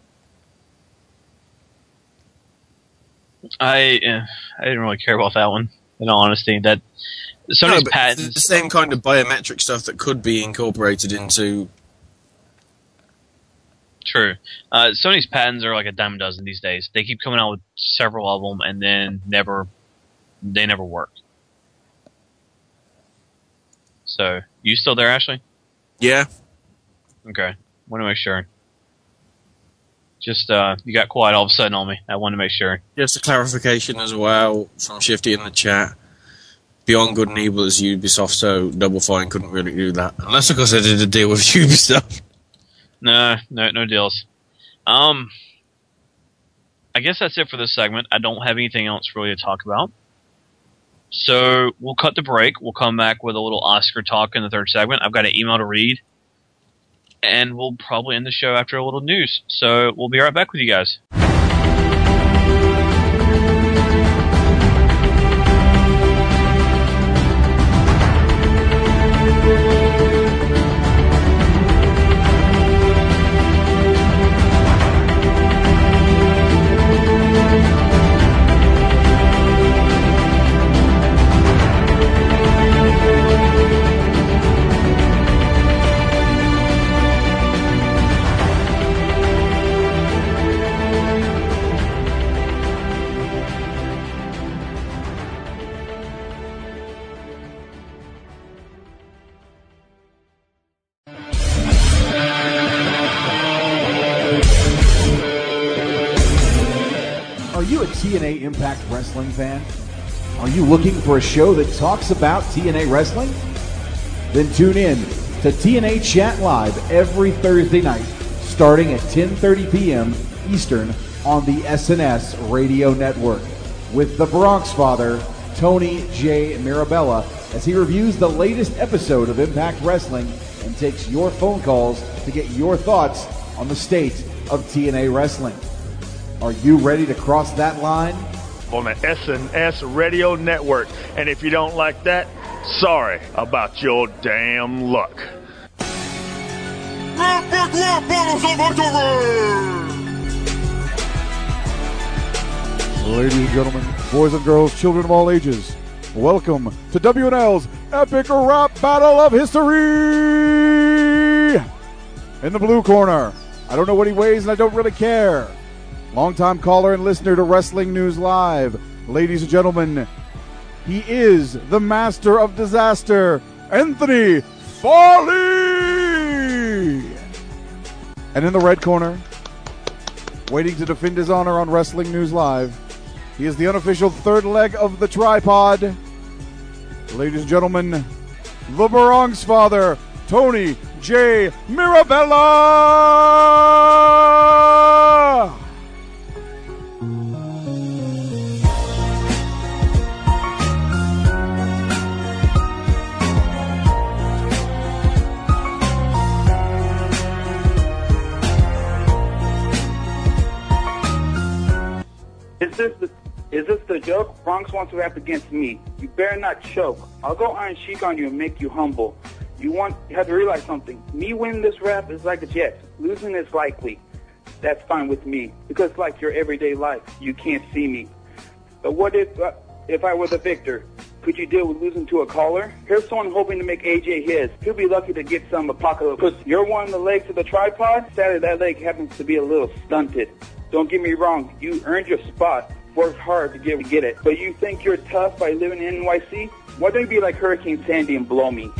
I uh, I didn't really care about that one, in all honesty. That Sony's no, but patents, it's the same kind of biometric stuff that could be incorporated into. True. Uh, Sony's patents are like a dime a dozen these days. They keep coming out with several of them, and then never, they never work. So, you still there, Ashley? Yeah. Okay. Want to make sure. Just, uh, you got quiet all of a sudden on me. I want to make sure. Just a clarification as well from Shifty in the chat. Beyond Good and Evil is Ubisoft, so Double Fine couldn't really do that. Unless, of course, they did a deal with Ubisoft. No, no, no deals. Um, I guess that's it for this segment. I don't have anything else really to talk about. So we'll cut the break. We'll come back with a little Oscar talk in the third segment. I've got an email to read. And we'll probably end the show after a little news. So we'll be right back with you guys. Are you a T N A Impact Wrestling fan? Are you looking for a show that talks about T N A Wrestling? Then tune in to T N A Chat Live every Thursday night, starting at ten thirty p.m. Eastern on the S N S Radio Network, with the Bronx Father, Tony J. Mirabella, as he reviews the latest episode of Impact Wrestling and takes your phone calls to get your thoughts on the state of T N A Wrestling. Are you ready to cross that line? On the S N S Radio Network. And if you don't like that, sorry about your damn luck. Ladies and gentlemen, boys and girls, children of all ages, welcome to W N L's Epic Rap Battle of History! In the blue corner, I don't know what he weighs and I don't really care. Longtime caller and listener to Wrestling News Live. Ladies and gentlemen, he is the master of disaster, Anthony Farley! And in the red corner, waiting to defend his honor on Wrestling News Live, he is the unofficial third leg of the tripod. Ladies and gentlemen, the Bronx Father, Tony J. Mirabella! Is this the, is this the joke? Bronx wants to rap against me. You better not choke. I'll go Iron Sheik on you and make you humble. You want you have to realize something. Me winning this rap is like a jet. Losing is likely. That's fine with me because like your everyday life, you can't see me. But what if uh, if I were the victor? Could you deal with losing to a caller? Here's someone hoping to make A J his. He'll be lucky to get some apocalypse. You're one of the legs of the tripod. Sadly, that leg happens to be a little stunted. Don't get me wrong, you earned your spot, worked hard to get, to get it. But you think you're tough by living in N Y C? Why don't you be like Hurricane Sandy and blow me?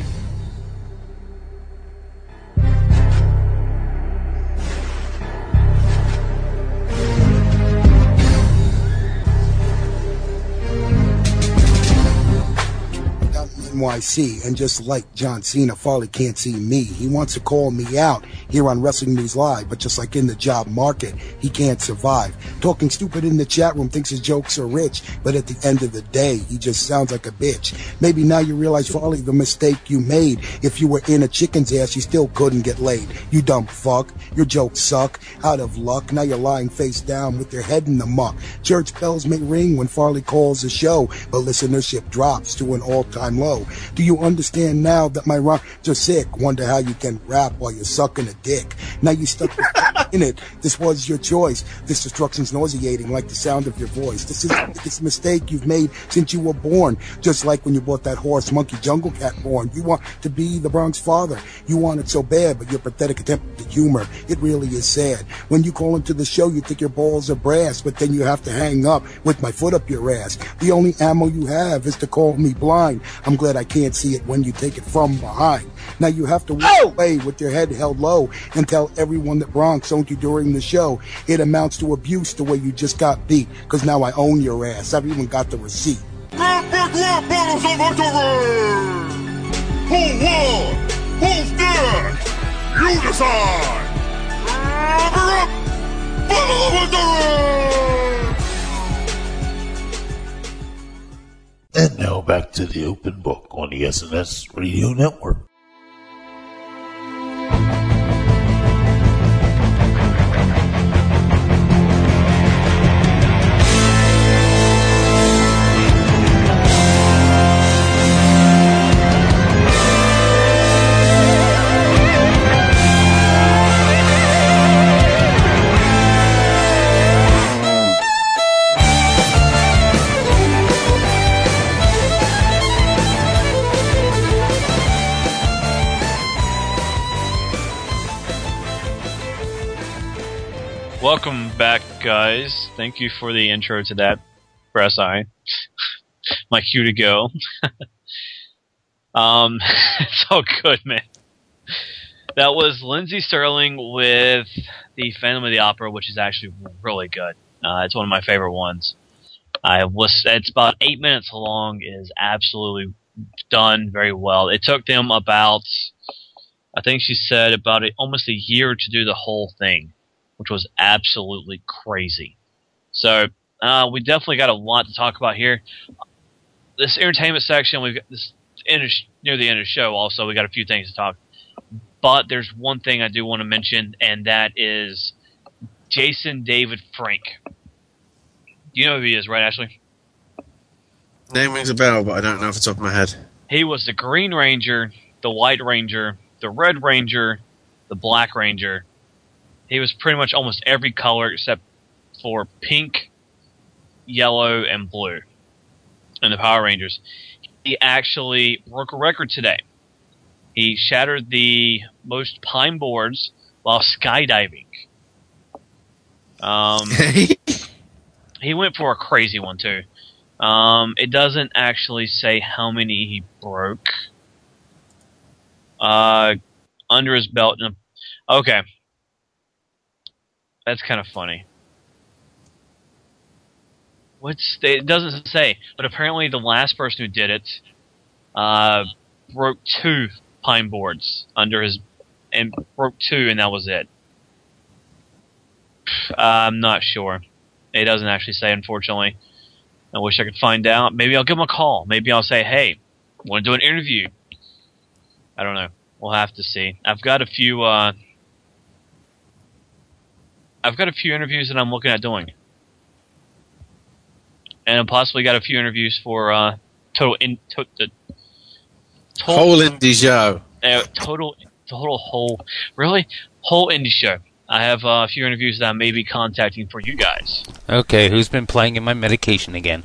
N Y C, and just like John Cena, Farley can't see me. He wants to call me out here on Wrestling News Live, but just like in the job market, he can't survive. Talking stupid in the chat room, thinks his jokes are rich, but at the end of the day, he just sounds like a bitch. Maybe now you realize, Farley, the mistake you made. If you were in a chicken's ass, you still couldn't get laid. You dumb fuck. Your jokes suck. Out of luck. Now you're lying face down with your head in the muck. Church bells may ring when Farley calls a show, but listenership drops to an all-time low. Do you understand now that my rhymes are sick? Wonder how you can rap while you're sucking a dick. Now you stuck in it. This was your choice. This destruction's nauseating like the sound of your voice. This is the biggest mistake you've made since you were born. Just like when you bought that horse monkey jungle cat born. You want to be the Bronx Father. You want it so bad, but your pathetic attempt at humor, it really is sad. When you call into the show, you think your balls are brass, but then you have to hang up with my foot up your ass. The only ammo you have is to call me blind. I'm glad I can't see it when you take it from behind. Now you have to walk oh! away with your head held low and tell everyone that Bronx owned you during the show. It amounts to abuse the way you just got beat, because now I own your ass. I've even got the receipt. grand battles of victory! Who won? Who's dead? You decide! Wrap her up! Battle of victory! And now back to the open book on the S N S Radio Network. Welcome back, guys. Thank you for the intro to that. Press I. My cue to go. um, it's all good, man. That was Lindsey Sterling with the Phantom of the Opera, which is actually really good. Uh, it's one of my favorite ones. I was. It's about eight minutes long. It is absolutely done very well. It took them about, I think she said, about a, almost a year to do the whole thing, which was absolutely crazy. So uh, we definitely got a lot to talk about here. This entertainment section, we've got this end of, near the end of the show. Also, we got a few things to talk. But there's one thing I do want to mention, and that is Jason David Frank. You know who he is, right, Ashley? Name rings a bell, but I don't know off the top of my head. He was the Green Ranger, the White Ranger, the Red Ranger, the Black Ranger. He was pretty much almost every color except for pink, yellow, and blue in the Power Rangers. He actually broke a record today. He shattered the most pine boards while skydiving. Um, he went for a crazy one, too. Um, it doesn't actually say how many he broke. Uh, under his belt. Okay. That's kind of funny. What's the, it doesn't say, but apparently the last person who did it uh, broke two pine boards under his, and broke two, and that was it. Uh, I'm not sure. It doesn't actually say, unfortunately. I wish I could find out. Maybe I'll give him a call. Maybe I'll say, hey, want to do an interview? I don't know. We'll have to see. I've got a few. Uh, I've got a few interviews that I'm looking at doing, and I've possibly got a few interviews for uh, total in to, the total, whole indie show. Uh, total, total whole, really whole indie show. I have uh, a few interviews that I may be contacting for you guys. Okay, who's been playing in my medication again?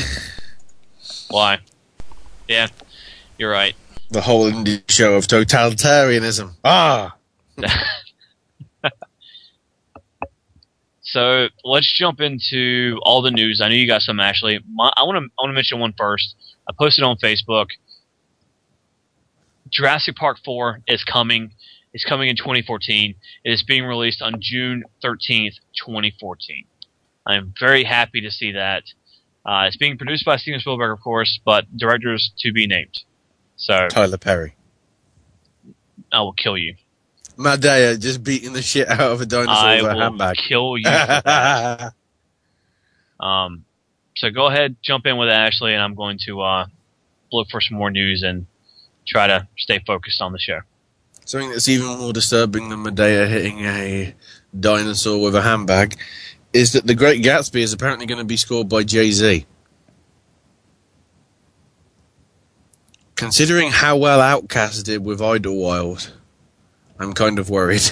Why? Yeah, you're right. The whole indie show of totalitarianism. Ah! So let's jump into all the news. I know you got some, Ashley. My, I want to I want to mention one first. I posted on Facebook. Jurassic Park four is coming. It's coming in twenty fourteen. It is being released on June thirteenth, twenty fourteen. I am very happy to see that. Uh, it's being produced by Steven Spielberg, of course, but directors to be named. So Tyler Perry. I will kill you. Madea just beating the shit out of a dinosaur I with a will handbag. kill you for that. um, so go ahead, jump in with Ashley, and I'm going to uh, look for some more news and try to stay focused on the show. Something that's even more disturbing than Madea hitting a dinosaur with a handbag is that The Great Gatsby is apparently going to be scored by Jay-Z. Considering how well Outkast did with Idlewild, I'm kind of worried.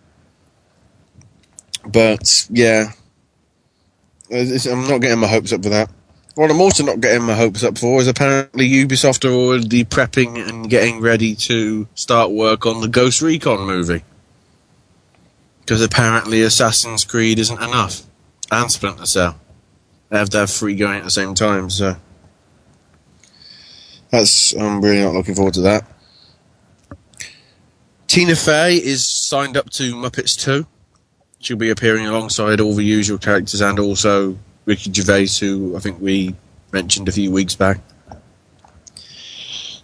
But, yeah. I'm not getting my hopes up for that. What I'm also not getting my hopes up for is apparently Ubisoft are already prepping and getting ready to start work on the Ghost Recon movie. Because apparently Assassin's Creed isn't enough. And Splinter Cell. They have to have three going at the same time, so... That's... I'm really not looking forward to that. Tina Fey is signed up to Muppets two. She'll be appearing alongside all the usual characters and also Ricky Gervais, who I think we mentioned a few weeks back.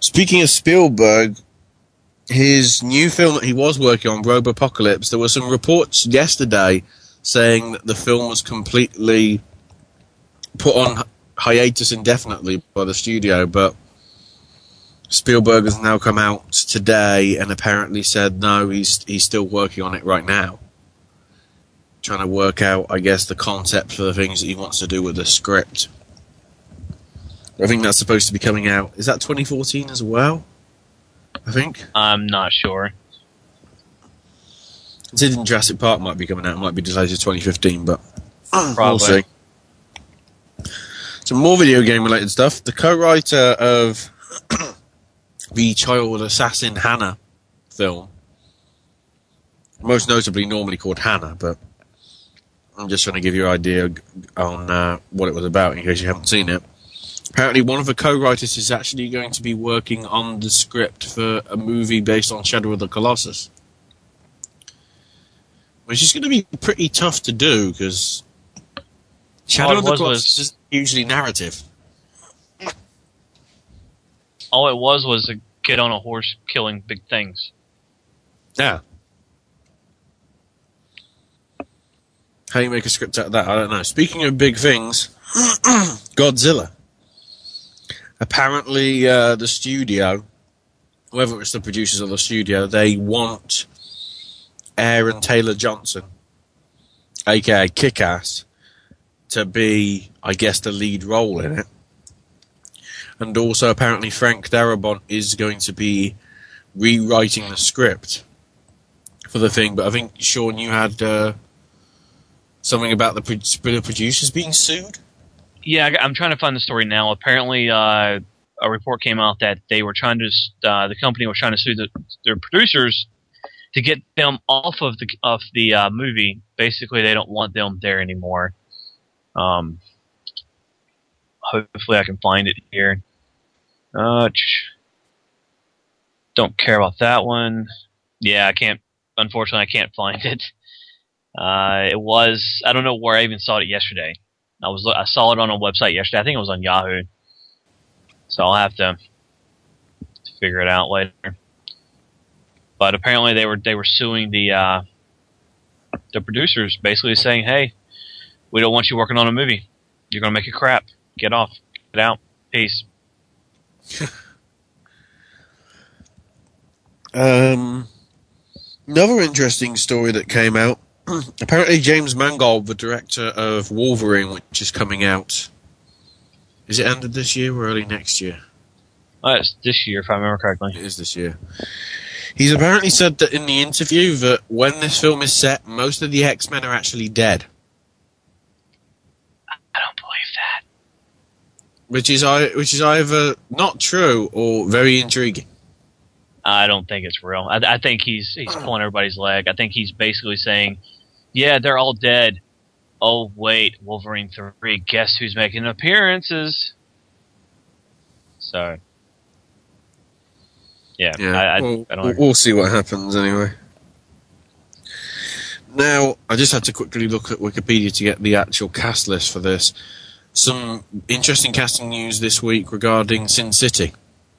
Speaking of Spielberg, his new film that he was working on, Robopocalypse, there were some reports yesterday saying that the film was completely put on hiatus indefinitely by the studio, but Spielberg has now come out today and apparently said no, he's he's still working on it right now. Trying to work out, I guess, the concept for the things that he wants to do with the script. I think that's supposed to be coming out. Is that twenty fourteen as well? I think. I'm not sure. Considering Jurassic Park might be coming out, it might be delayed to twenty fifteen, but Probably. we'll see. Some more video game related stuff. The co-writer of the child assassin Hannah film, most notably normally called Hannah, but I'm just trying to give you an idea on uh, what it was about in case you haven't seen it. Apparently one of the co-writers is actually going to be working on the script for a movie based on Shadow of the Colossus, which is going to be pretty tough to do because Shadow of the Colossus is hugely narrative. All it was was a kid on a horse killing big things. Yeah. How you make a script out of that, I don't know. Speaking of big things, Godzilla. Apparently, uh, the studio, whether it's the producers or the studio, they want Aaron Taylor Johnson, aka Kick-Ass, to be, I guess, the lead role in it. And also, apparently, Frank Darabont is going to be rewriting the script for the thing. But I think, Sean, you had uh, something about the, pro- the producers being sued? Yeah, I'm trying to find the story now. Apparently, uh, a report came out that they were trying to, uh, the company was trying to sue the, their producers to get them off of the of the uh, movie. Basically, they don't want them there anymore. Um, hopefully, I can find it here. Uh, don't care about that one. Yeah, I can't. Unfortunately, I can't find it. Uh, it was. I don't know where I even saw it yesterday. I was I saw it on a website yesterday. I think it was on Yahoo. So I'll have to figure it out later. But apparently they were they were suing the uh, the producers, basically saying, "Hey, we don't want you working on a movie. You're gonna make it crap. Get off. Get out. Peace." um, another interesting story that came out. Apparently, James Mangold, the director of Wolverine, which is coming out, is it ended this year or early next year? Oh, it's this year, if I remember correctly. It is this year. He's apparently said that in the interview that when this film is set, most of the X-Men are actually dead. I don't believe that. Which is which is either not true or very intriguing. I don't think it's real. I, I think he's he's pulling everybody's leg. I think he's basically saying, "Yeah, they're all dead. Oh wait, Wolverine three. Guess who's making appearances?" So, yeah, yeah. I, I, well, I don't. We'll see what happens anyway. Now, I just had to quickly look at Wikipedia to get the actual cast list for this. Some interesting casting news this week regarding Sin City.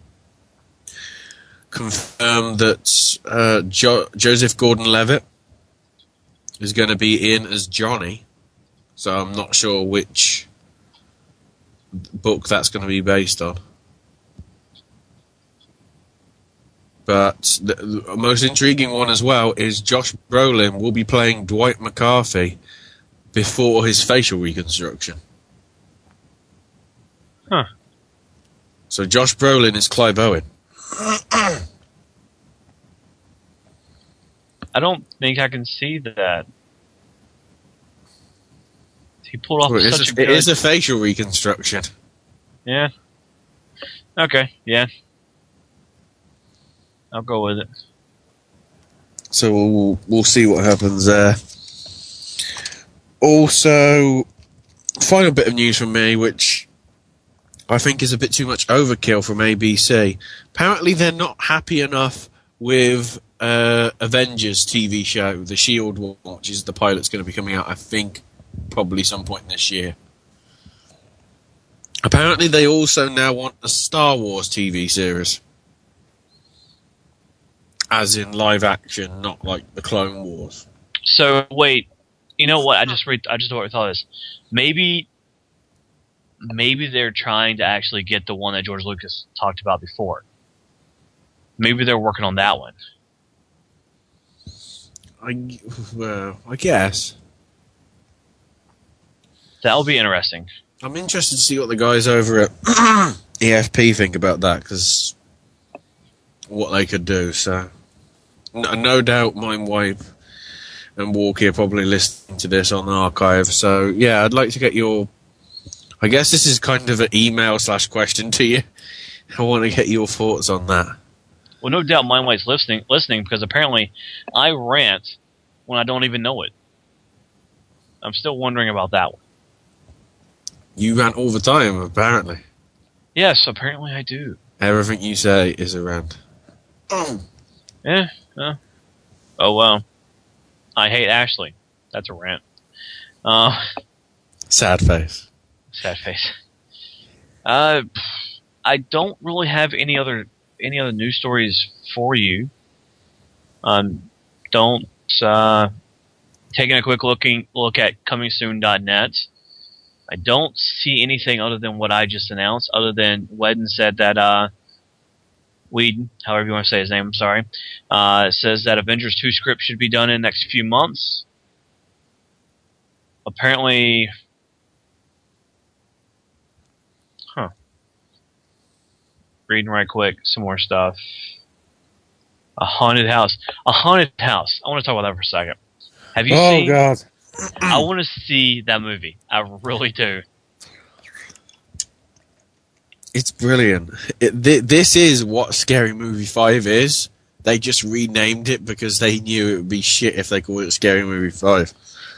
Confirmed that uh, jo- Joseph Gordon-Levitt is going to be in as Johnny, so I'm not sure which book that's going to be based on. But the, the most intriguing one as well is Josh Brolin will be playing Dwight McCarthy before his facial reconstruction. Huh. So Josh Brolin is Clive Owen. I don't think I can see that. He pulled off well, it such is a, a good... It is a facial reconstruction. Yeah. Okay, yeah. I'll go with it. So we'll, we'll see what happens there. Also, final bit of news from me, which I think is a bit too much overkill from A B C. Apparently they're not happy enough with uh, Avengers T V show, The Shield one, which is the pilot's going to be coming out, I think, probably some point this year. Apparently they also now want a Star Wars T V series. As in live action, not like the Clone Wars. So wait, you know what? I just read. I just thought of this. Maybe, maybe they're trying to actually get the one that George Lucas talked about before. Maybe they're working on that one. I, well, I guess. That'll be interesting. I'm interested to see what the guys over at E F P think about that, because what they could do. So, no, no doubt, Mindwipe and Walkie are probably listening to this on the archive. So, yeah, I'd like to get your. I guess this is kind of an email slash question to you. I want to get your thoughts on that. Well, no doubt, Mindwipe's listening. Listening because apparently, I rant when I don't even know it. I'm still wondering about that one. You rant all the time, apparently. Yes, apparently I do. Everything you say is a rant. Yeah. Uh, oh, well. I hate Ashley. That's a rant. Uh, Sad face. Sad face. Uh, I don't really have any other any other news stories for you. Um, don't uh, taking a quick looking look at coming soon dot net. I don't see anything other than what I just announced, other than Whedon said that, uh, Whedon, however you want to say his name, I'm sorry, uh, says that Avengers two script should be done in the next few months. Apparently, huh. Reading right quick, some more stuff. A haunted house. A haunted house. I want to talk about that for a second. Have you oh, seen... Oh, God. I want to see that movie. I really do. It's brilliant. It, th- this is what Scary Movie five is. They just renamed it because they knew it would be shit if they called it Scary Movie five.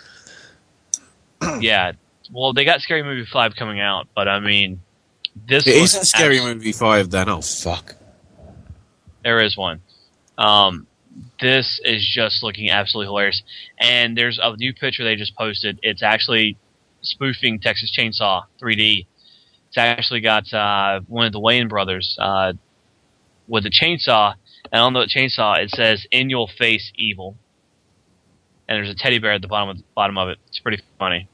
Yeah. Well, they got Scary Movie five coming out, but I mean... this It isn't looks Scary abs- Movie five then. Oh, fuck. There is one. Um... This is just looking absolutely hilarious. And there's a new picture they just posted. It's actually spoofing Texas Chainsaw three D. It's actually got uh, one of the Wayans brothers uh, with a chainsaw. And on the chainsaw, it says, "In your face, evil." And there's a teddy bear at the bottom of, the bottom of it. It's pretty funny.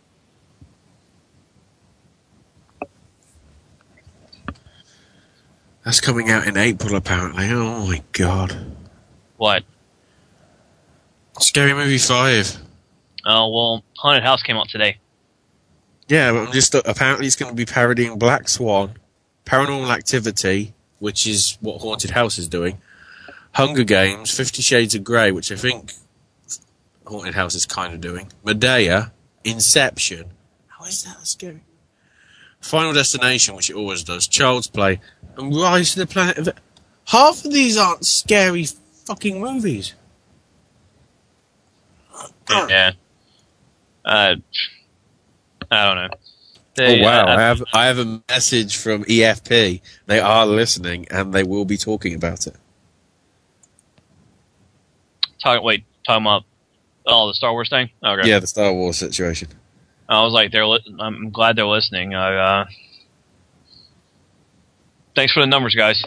That's coming out in April, apparently. Oh, my God. What? Scary Movie five. Oh, well, Haunted House came out today. Yeah, but I'm just... Apparently it's going to be parodying Black Swan, Paranormal Activity, which is what Haunted House is doing, Hunger Games, Fifty Shades of Grey, which I think Haunted House is kind of doing, Medea, Inception. How is that scary? Final Destination, which it always does, Child's Play, and Rise to the Planet of... Half of these aren't scary fucking movies. Yeah. Uh, I don't know. They, oh wow! uh, I have I have a message from E F P. They are listening, and they will be talking about it. Talk, wait, talking about oh the Star Wars thing. Okay. Yeah, the Star Wars situation. I was like, they're. Li- I'm glad they're listening. I, uh, thanks for the numbers, guys.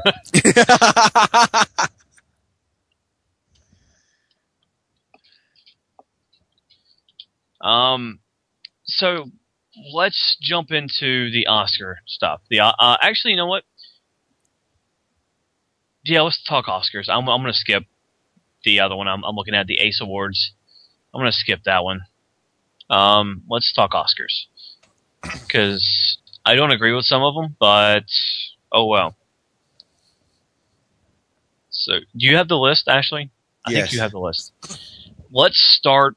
um, so let's jump into the Oscar stuff. The uh, uh, actually, you know what? Yeah, let's talk Oscars. I'm I'm gonna skip the other one. I'm I'm looking at the Ace Awards. I'm gonna skip that one. Um, let's talk Oscars because I don't agree with some of them, but oh well. So, do you have the list, Ashley? I Yes. think you have the list. Let's start.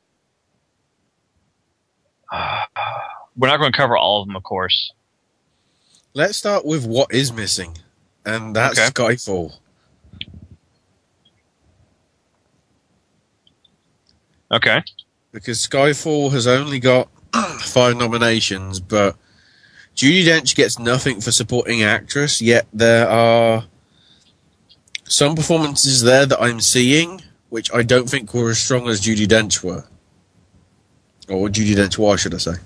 Uh, we're not going to cover all of them, of course. Let's start with what is missing, and that's Okay. Skyfall. Okay. Because Skyfall has only got five nominations, but Judi Dench gets nothing for supporting actress, yet there are some performances there that I'm seeing, which I don't think were as strong as Judi Dench were. Or Judi Dench was, should I say.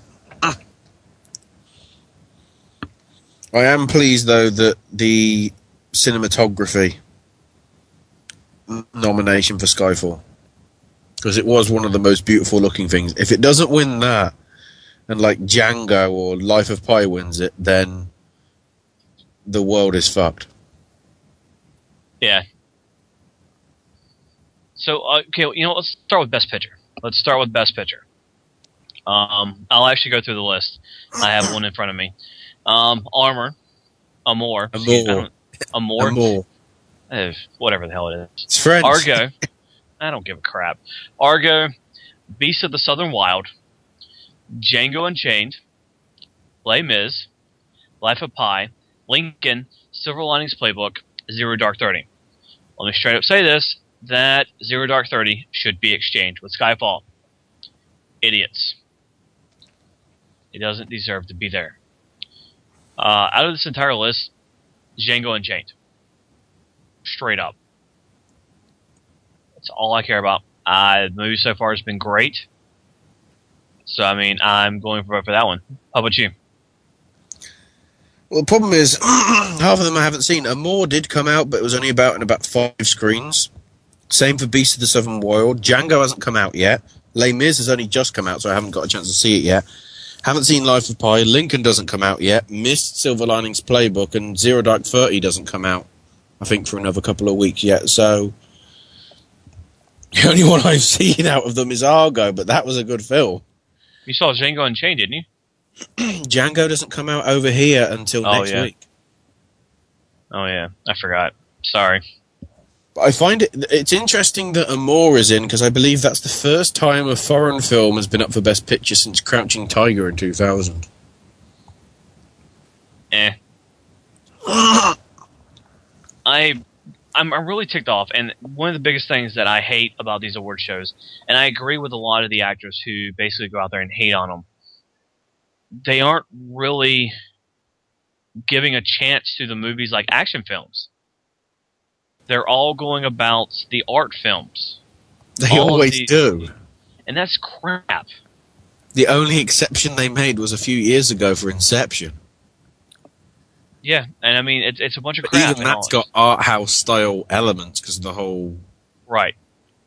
I am pleased, though, that the cinematography n- nomination for Skyfall. Because it was one of the most beautiful looking things. If it doesn't win that, and like Django or Life of Pi wins it, then the world is fucked. Yeah. So, uh, okay, you know, let's start with Best Picture. Let's start with Best Picture. Um, I'll actually go through the list. I have one in front of me. Um, Armor, Amor, Amor, Amor, Amor. Eh, whatever the hell it is. It's French. Argo. I don't give a crap. Argo, Beast of the Southern Wild, Django Unchained, Les Mis, Life of Pi, Lincoln, Silver Linings Playbook, Zero Dark Thirty. Let me straight up say this, that Zero Dark Thirty should be exchanged with Skyfall. Idiots. It doesn't deserve to be there. Uh, out of this entire list, Django Unchained. Straight up. That's all I care about. Uh, the movie so far has been great. So, I mean, I'm going for, for that one. How about you? Well, the problem is, half of them I haven't seen. Amor did come out, but it was only about in about five screens. Same for Beast of the Southern Wild. Django hasn't come out yet. Les Mis has only just come out, so I haven't got a chance to see it yet. Haven't seen Life of Pi. Lincoln doesn't come out yet. Missed Silver Linings Playbook, and Zero Dark Thirty doesn't come out, I think, for another couple of weeks yet. So the only one I've seen out of them is Argo, but that was a good film. You saw Django Unchained, didn't you? Django doesn't come out over here until Oh, next yeah. week. Oh, yeah. I forgot. Sorry. I find it it's interesting that Amor is in, because I believe that's the first time a foreign film has been up for Best Picture since Crouching Tiger in two thousand. Eh. I, I'm, I'm really ticked off, and one of the biggest things that I hate about these award shows, and I agree with a lot of the actors who basically go out there and hate on them, they aren't really giving a chance to the movies like action films. They're all going about the art films. They All of always the- do. And that's crap. The only exception they made was a few years ago for Inception. Yeah, and I mean, it's it's a bunch of But crap. even and that's all. got art house style elements, because the whole Right.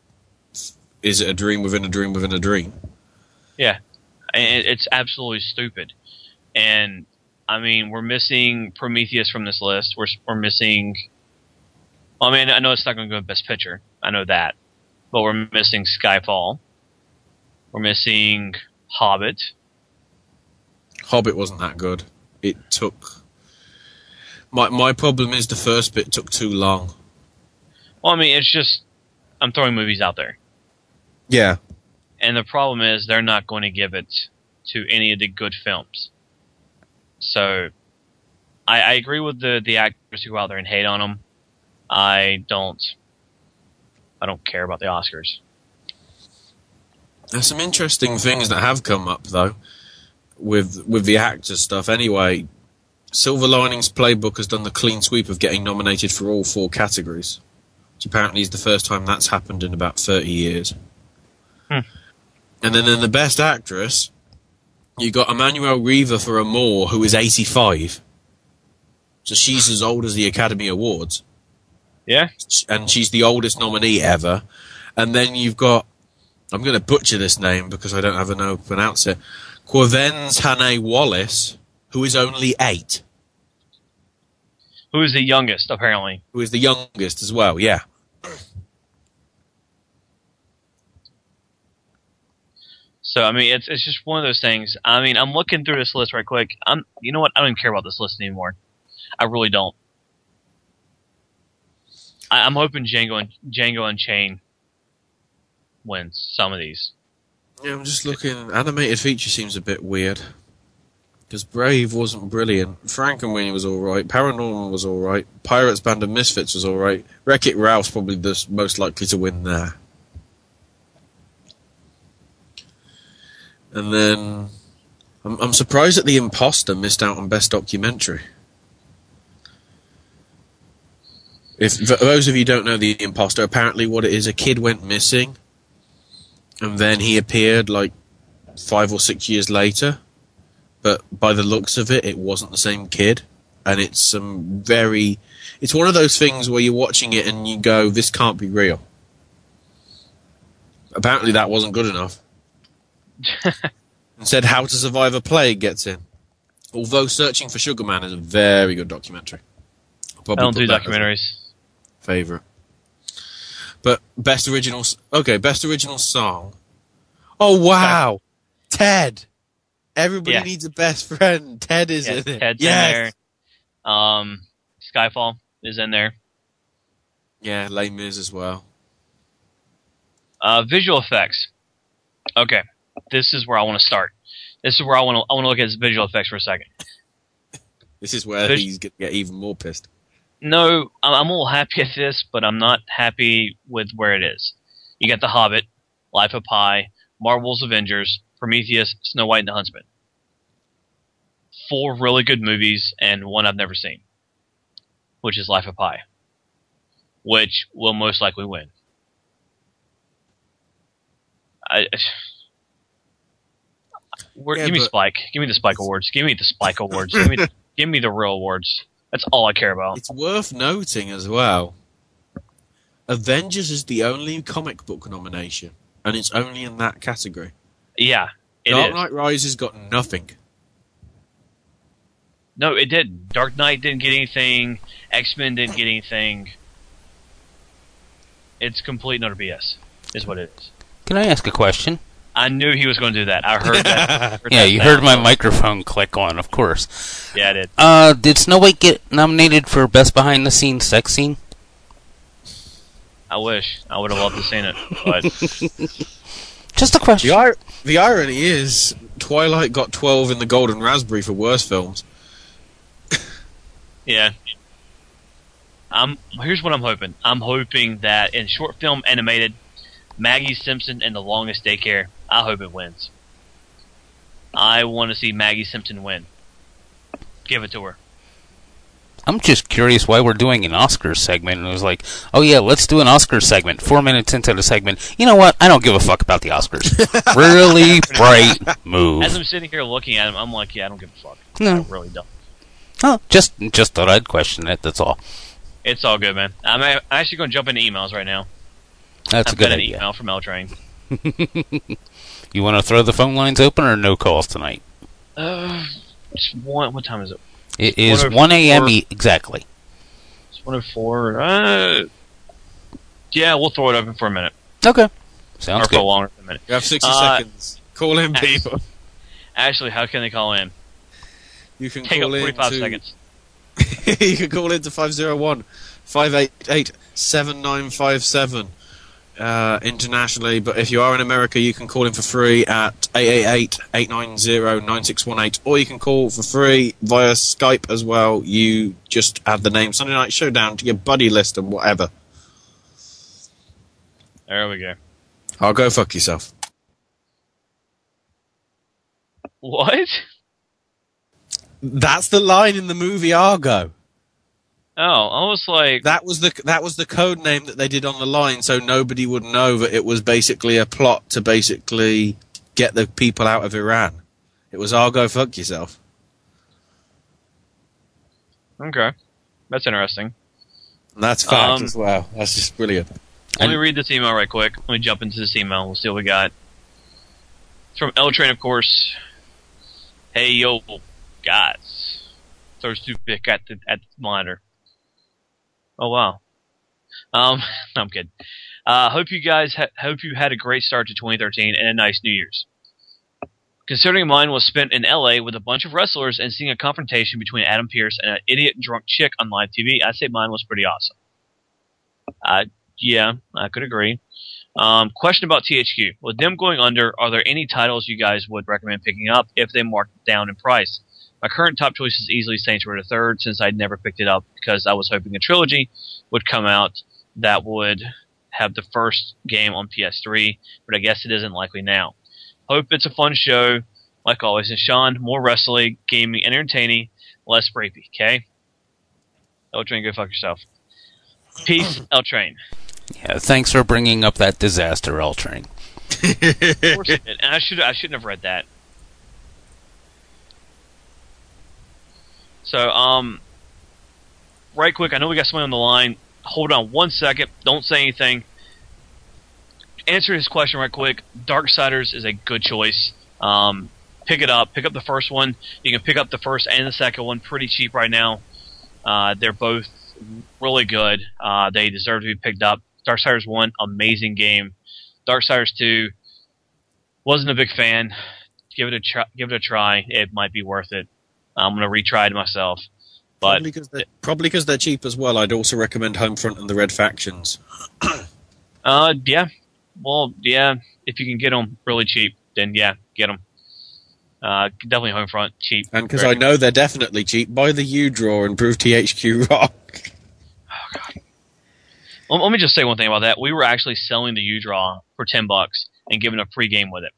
is it a dream within a dream within a dream. Yeah, and it- it's absolutely stupid. And I mean, we're missing Prometheus from this list. We're we're missing. I mean, I know it's not going to go Best Picture. I know that, but we're missing Skyfall. We're missing Hobbit. Hobbit wasn't that good. It took. My my problem is the first bit took too long. Well, I mean, it's just I'm throwing movies out there, Yeah. and the problem is they're not going to give it to any of the good films. So, I, I agree with the the actors who go out there and hate on them. I don't. I don't care about the Oscars. There's some interesting things that have come up though, with with the actors stuff. Anyway, Silver Linings Playbook has done the clean sweep of getting nominated for all four categories, which apparently is the first time that's happened in about thirty years. Hmm. And then in the Best Actress, you got Emmanuelle Riva for Amor, who is eighty-five. So she's as old as the Academy Awards. Yeah? And she's the oldest nominee ever. And then you've got, I'm going to butcher this name because I don't have a know how to pronounce it, Quavens Hannay Wallace, who is only eight. Who is the youngest, apparently? Who is the youngest as well, yeah. So I mean, it's it's just one of those things. I mean, I'm looking through this list right quick. I'm, you know what? I don't even care about this list anymore. I really don't. I, I'm hoping Django and Django Unchained wins some of these. Yeah, I'm just looking. Animated feature seems a bit weird. Because Brave wasn't brilliant. Frankenweenie was alright. Paranormal was alright. Pirates Band of Misfits was alright. Wreck-It Ralph's probably the most likely to win there. And then I'm, I'm surprised that The Imposter missed out on Best Documentary. If for those of you who don't know The Imposter, apparently what it is, a kid went missing, and then he appeared like five or six years later. But by the looks of it, it wasn't the same kid, and it's some very. It's one of those things where you're watching it and you go, "This can't be real." Apparently, that wasn't good enough. Instead, How to Survive a Plague gets in. Although Searching for Sugar Man is a very good documentary. I don't do documentaries. Favorite. But best original. Okay, best original song. Oh wow, Ted. Everybody Yeah. needs a best friend. Ted is Yes, in it. Ted's Yes. in there. Um, Skyfall is in there. Yeah, Les Mis as well. Uh, visual effects. Okay, this is where I want to start. This is where I want to. I want to look at his visual effects for a second. This is where Vis- he's going to get even more pissed. No, I'm I'm a little happy at this, but I'm not happy with where it is. You got The Hobbit, Life of Pi, Marvel's Avengers, Prometheus, Snow White and the Huntsman. Four really good movies, and one I've never seen, which is Life of Pi, which will most likely win. I, where, Yeah, give me but- Spike. Give me the Spike Awards. Give me the Spike Awards. Give me, the, give me the real awards. That's all I care about. It's worth noting as well. Avengers is the only comic book nomination, and it's only in that category. Yeah, it Dark is. Knight Rises got nothing. No, it did. Dark Knight didn't get anything. X-Men didn't get anything. It's complete and utter B S, is what it is. Can I ask a question? I knew he was going to do that. I heard that. heard Yeah, that you sound. heard my microphone click on, of course. Yeah, I did. Uh, did Snow White get nominated for Best Behind the Scenes Sex Scene? I wish. I would have loved to seen it. But Just a question. The, ir- the irony is, Twilight got twelve in the Golden Raspberry for worst films. yeah. I'm, here's what I'm hoping. I'm hoping that in short film animated, Maggie Simpson and The Longest Daycare, I hope it wins. I want to see Maggie Simpson win. Give it to her. I'm just curious why we're doing an Oscars segment. And it was like, oh yeah, let's do an Oscars segment. Four minutes into the segment, you know what? I don't give a fuck about the Oscars. Really bright move. As I'm sitting here looking at him, I'm like, yeah, I don't give a fuck. No. I really don't. Oh, just just thought I'd question it. That's all. It's all good, man. I'm a- actually going to jump into emails right now. That's I've a good got an idea. email from L Train. You want to throw the phone lines open or no calls tonight? Uh, it's one, what time is it? It is one a.m. E- exactly. It's one oh four. Uh, yeah, we'll throw it open for a minute. Okay. Sounds or good. for longer than a minute. You have sixty Uh, seconds. Call in, Ashley- people. Ashley, how can they call in? You can Take call up in forty-five to, seconds. you can call in to five oh one, five eight eight, seven nine five seven uh, internationally, but if you are in America, you can call in for free at eight eight eight, eight nine zero, nine six one eight, or you can call for free via Skype as well. You just add the name Sunday Night Showdown to your buddy list and whatever. There we go. I'll go fuck yourself. What? That's the line in the movie Argo. Oh, I was like... That was the that was the code name that they did on the line, so nobody would know that it was basically a plot to basically get the people out of Iran. It was Argo, fuck yourself. Okay. That's interesting. And that's fact Um, as well. That's just brilliant. Let me read this email right quick. Let me jump into this email. We'll see what we got. It's from L Train, of course. Hey, yo, guys. Throws toothpick at the, at the monitor. Oh, wow. Um, no, I'm kidding. Uh, hope you guys ha- hope you had a great start to twenty thirteen and a nice New Year's. Considering mine was spent in L A with a bunch of wrestlers and seeing a confrontation between Adam Pearce and an idiot drunk chick on live T V, I'd say mine was pretty awesome. Uh, yeah, I could agree. Um, question about T H Q. With them going under, are there any titles you guys would recommend picking up if they marked down in price? My current top choice is easily Saints Row the Third, since I'd never picked it up because I was hoping a trilogy would come out that would have the first game on P S three, but I guess it isn't likely now. Hope it's a fun show, like always. And Sean, more wrestling, gaming, entertaining, less rapey, okay? L Train, go fuck yourself. Peace, L Train. Yeah, thanks for bringing up that disaster, L Train. Of course it did. And I should I shouldn't have read that. So, um, right quick, I know we got someone on the line. Hold on one second. Don't say anything. Answer his question right quick. Darksiders is a good choice. Um, pick it up. Pick up the first one. You can pick up the first and the second one pretty cheap right now. Uh, they're both really good. Uh, they deserve to be picked up. Darksiders one, amazing game. Darksiders two, wasn't a big fan. Give it a try. Give it a try. It might be worth it. I'm gonna retry it myself. But probably because they're, probably because they're cheap as well. I'd also recommend Homefront and the Red Factions. uh, yeah. Well, yeah. If you can get them really cheap, then yeah, get them. Uh, definitely Homefront cheap. And because I know they're definitely cheap, buy the U-Draw and prove T H Q rock. Oh god. Well, let me just say one thing about that. We were actually selling the U-Draw for ten bucks and giving a free game with it.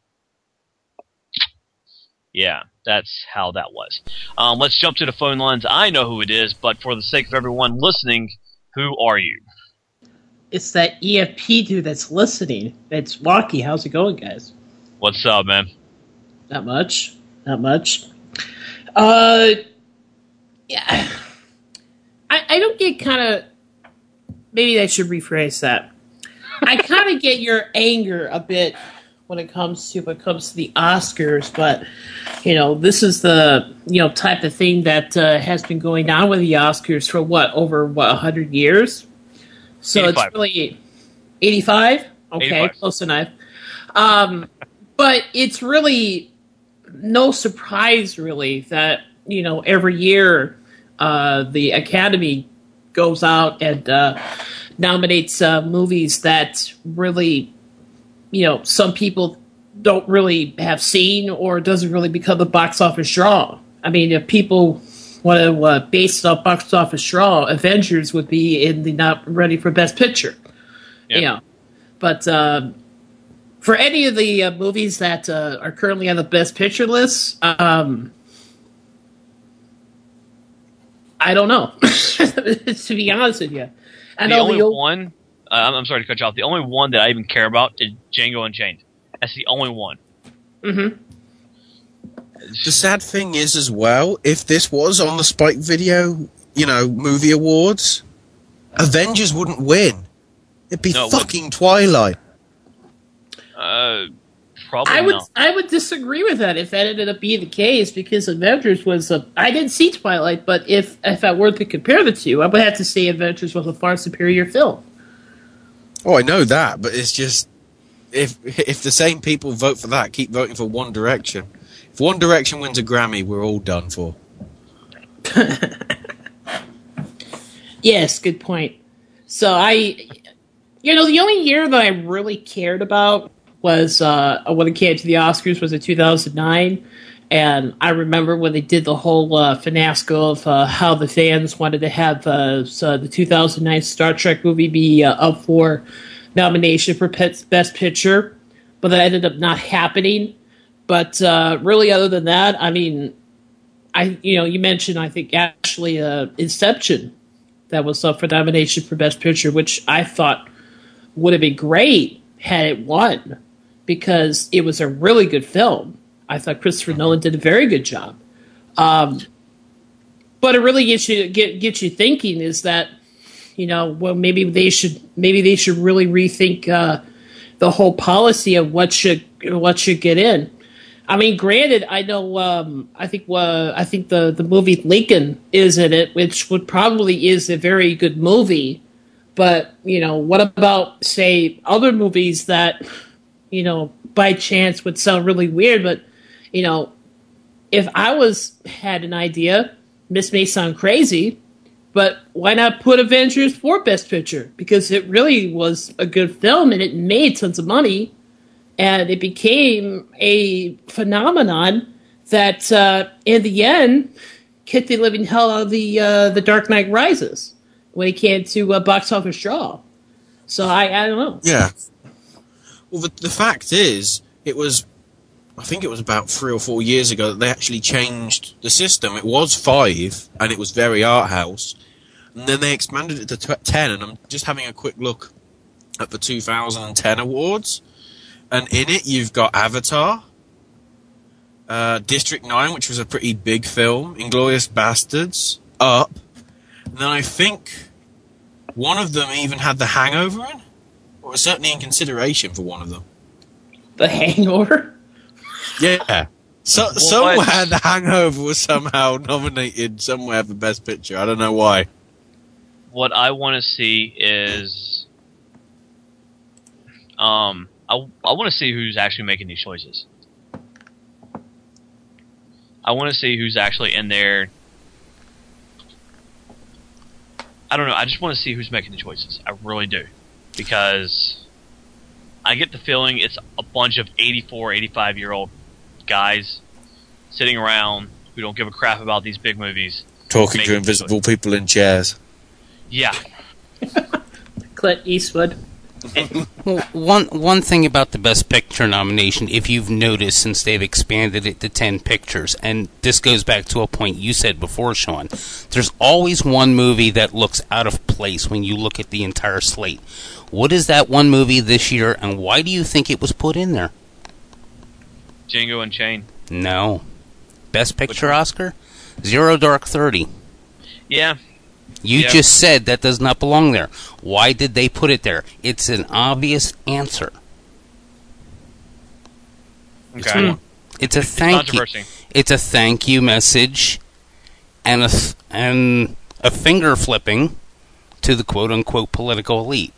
Yeah, that's how that was. Um, let's jump to the phone lines. I know who it is, but for the sake of everyone listening, who are you? It's that E F P dude that's listening. It's Walkie. How's it going, guys? What's up, man? Not much. Not much. Uh, yeah. I, I don't get kind of... Maybe I should rephrase that. I kind of get your anger a bit when it comes to when it comes to the Oscars, but you know, this is the you know type of thing that uh, has been going on with the Oscars for what over what a hundred years. So eighty-five. It's really eighty-five. Okay, eighty-five. Close enough. Um, but it's really no surprise, really, that you know every year uh, the Academy goes out and uh, nominates uh, movies that really, you know, some people don't really have seen or doesn't really become the box office draw. I mean, if people want to uh, base it on box office draw, Avengers would be in the not ready for Best Picture. Yeah. You know, but um, for any of the uh, movies that uh, are currently on the Best Picture list, um, I don't know. To be honest with you, I the know only the old- one. Uh, I'm sorry to cut you off. The only one that I even care about is Django Unchained. That's the only one. Mm-hmm. The sad thing is, as well, if this was on the Spike Video, you know, movie awards, Avengers wouldn't win. It'd be no, fucking it Twilight. Uh, probably I would. not. I would disagree with that if that ended up being the case, because Avengers was a. I didn't see Twilight, but if if I were to compare the two, I would have to say Avengers was a far superior film. Oh, I know that, but it's just if if the same people vote for that, keep voting for One Direction. If One Direction wins a Grammy, we're all done for. Yes, good point. So I, you know, the only year that I really cared about was uh, when it came to the Oscars was in two thousand nine. And I remember when they did the whole uh, fiasco of uh, how the fans wanted to have uh, so the two thousand nine Star Trek movie be uh, up for nomination for Best Picture, but that ended up not happening. But uh, really, other than that, I mean, I you know you mentioned I think actually uh, Inception that was up for nomination for Best Picture, which I thought would have been great had it won, because it was a really good film. I thought Christopher Nolan did a very good job. Um, but it really gets you get gets you thinking is that, you know, well, maybe they should maybe they should really rethink uh, the whole policy of what should what should get in. I mean, granted, I know um, I think uh, I think the, the movie Lincoln is in it, which would probably is a very good movie. But you know, what about say other movies that, you know, by chance would sound really weird, but you know, if I was had an idea, this may sound crazy, but why not put Avengers for Best Picture? Because it really was a good film and it made tons of money, and it became a phenomenon that, uh, in the end, kicked the living hell out of the uh, the Dark Knight Rises when it came to uh, box office draw. So I, I don't know. Yeah. Well, the, the fact is, it was. I think it was about three or four years ago that they actually changed the system. It was five, and it was very art house. And then they expanded it to t- ten, and I'm just having a quick look at the two thousand ten awards. And in it, you've got Avatar, uh, District nine, which was a pretty big film, Inglourious Bastards, Up, And then I think one of them even had The Hangover in, or was certainly in consideration for one of them. The Hangover? Yeah. So, What? somewhere The Hangover was somehow nominated somewhere for Best Picture. I don't know why. What I want to see is, um, I I want to see who's actually making these choices. I want to see who's actually in there. I don't know. I just want to see who's making the choices. I really do, because I get the feeling it's a bunch of eighty-four, eighty-five year old guys sitting around who don't give a crap about these big movies. Talking to invisible people in chairs. Yeah. Clint Eastwood. Well, one one thing about the Best Picture nomination, if you've noticed since they've expanded it to ten pictures, and this goes back to a point you said before, Sean, there's always one movie that looks out of place when you look at the entire slate. What is that one movie this year, and why do you think it was put in there? Django Unchained. No. Best Picture Oscar? Zero Dark Thirty. Yeah. You Yeah. just said that does not belong there. Why did they put it there? It's an obvious answer. Okay. It's a It's thank you. controversy. It's a thank you message, and a th- and a finger flipping to the quote unquote political elite.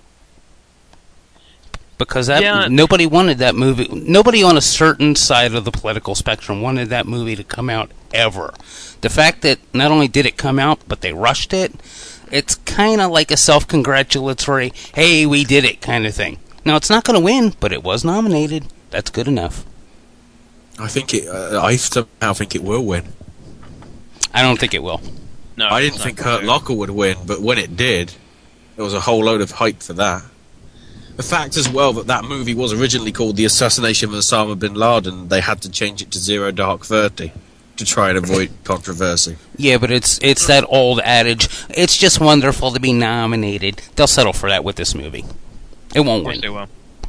Because that Yeah. nobody wanted that movie. Nobody on a certain side of the political spectrum wanted that movie to come out ever. The fact that not only did it come out, but they rushed it, it's kind of like a self-congratulatory, hey, we did it kind of thing. Now, it's not going to win, but it was nominated. That's good enough. I think it. Uh, I somehow think it will win. I don't think it will. No, I it's didn't not think gonna Hurt do. Locker would win, but when it did, there was a whole load of hype for that. The fact as well that that movie was originally called The Assassination of Osama bin Laden, they had to change it to Zero Dark Thirty to try and avoid controversy. Yeah, but it's it's that old adage, it's just wonderful to be nominated. They'll settle for that with this movie. It won't Of course win. they will.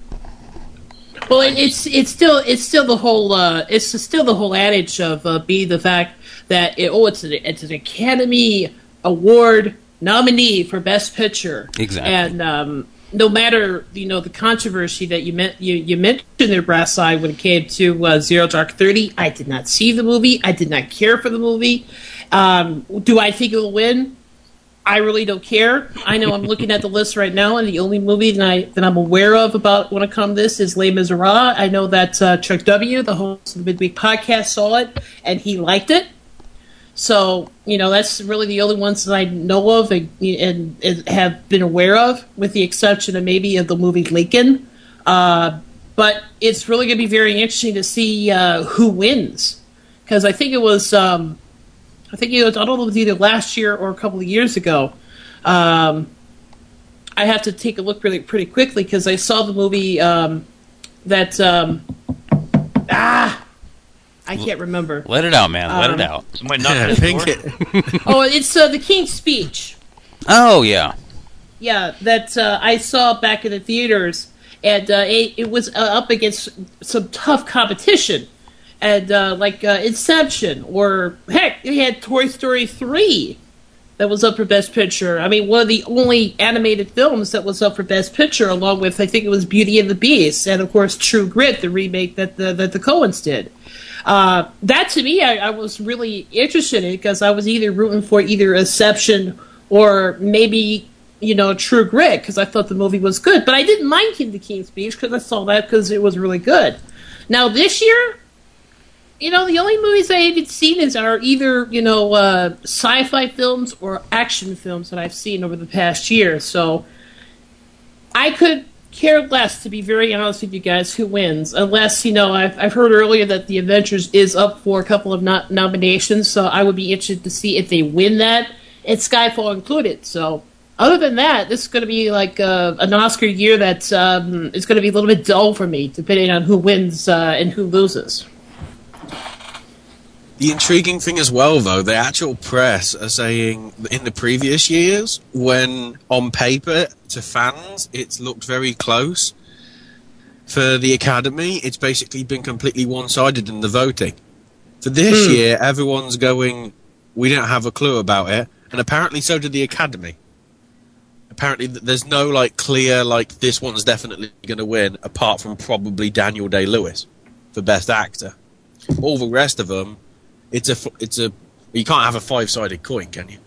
Well, it, it's it's still it's still the whole uh, it's still the whole adage of uh, be the fact that it, oh it's a, it's an Academy Award nominee for Best Picture. Exactly. And um, no matter you know the controversy that you meant you, you mentioned there, Brass Eye, when it came to uh, Zero Dark Thirty, I did not see the movie. I did not care for the movie. Um, do I think it will win? I really don't care. I know I'm looking at the list right now, and the only movie that, I, that I'm aware of about when it comes to this is Les Miserables. I know that uh, Chuck W., the host of the Midweek Podcast, saw it, and he liked it. So, you know, that's really the only ones that I know of and, and, and have been aware of, with the exception of maybe of the movie Lincoln. Uh, but it's really going to be very interesting to see uh, who wins. Because I think it was... Um, I think it was, I don't know if it was either last year or a couple of years ago. Um, I have to take a look really pretty quickly because I saw the movie um, that um, ah I can't remember. Let it out, man. Let Um, it out. Somebody knock Yeah, on think the door. it. Oh, it's uh, the King's Speech. Oh, yeah. Yeah, that uh, I saw back in the theaters, and uh, it, it was uh, up against some tough competition. And uh, like uh, Inception, or heck, we had Toy Story three that was up for Best Picture. I mean, one of the only animated films that was up for Best Picture, along with I think it was Beauty and the Beast, and of course True Grit, the remake that the that the Coens did. Uh, that to me, I, I was really interested in because I was either rooting for either Inception or maybe you know True Grit because I thought the movie was good. But I didn't mind King the King's Speech because I saw that because it was really good. Now this year. You know, the only movies I haven't seen is are either, you know, uh, sci-fi films or action films that I've seen over the past year. So I could care less, to be very honest with you guys, who wins. Unless, you know, I've, I've heard earlier that The Avengers is up for a couple of no- nominations. So I would be interested to see if they win that, and Skyfall included. So other than that, this is going to be like uh, an Oscar year that um, is going to be a little bit dull for me, depending on who wins uh, and who loses. The intriguing thing as well, though, the actual press are saying in the previous years, when on paper to fans it's looked very close, for the Academy it's basically been completely one-sided in the voting. For this Hmm. year, everyone's going, we don't have a clue about it, and apparently so did the Academy. Apparently, there's no like clear like this one's definitely going to win, apart from probably Daniel Day-Lewis for Best Actor. All the rest of them, it's a it's a you can't have a five-sided coin, can you?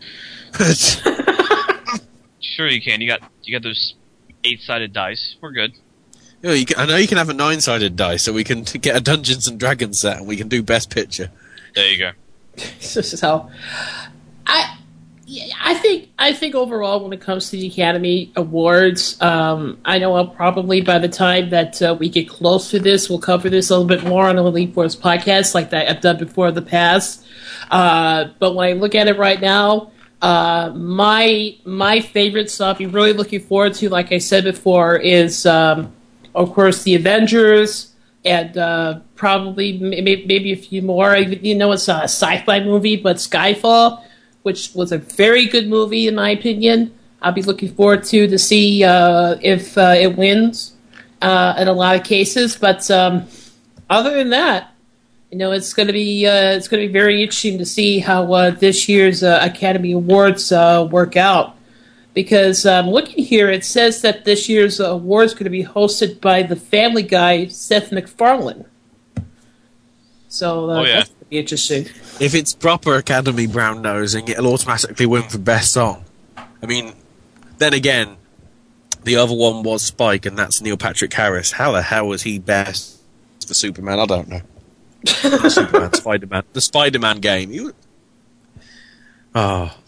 Sure, you can. You got you got those eight-sided dice. We're good. Yeah, you can, I know you can have a nine-sided dice, so we can t- get a Dungeons and Dragons set, and we can do Best Picture. There you go. So, I, I think, I think overall, when it comes to the Academy Awards, um, I know I'll probably by the time that uh, we get close to this, we'll cover this a little bit more on the Elite Force podcast, like that I've done before in the past. Uh, but when I look at it right now, uh, my my favorite stuff, I'm really looking forward to, like I said before, is um, of course the Avengers. And uh, probably maybe, maybe a few more. You know, it's a sci-fi movie, but Skyfall, which was a very good movie in my opinion. I'll be looking forward to to see uh, if uh, it wins uh, in a lot of cases. But um, other than that, you know, it's going to be uh, it's going to be very interesting to see how uh, this year's uh, Academy Awards uh, work out. Because um, looking here, it says that this year's uh, award is going to be hosted by the Family Guy, Seth MacFarlane. So uh, Oh, yeah. that's going to be interesting. If it's proper Academy brown nosing, it'll automatically win for Best Song. I mean, then again, the other one was Spike, and that's Neil Patrick Harris. How the hell was he best for Superman? I don't know. Not Superman, Spider-Man. The Spider-Man game. He was... Oh.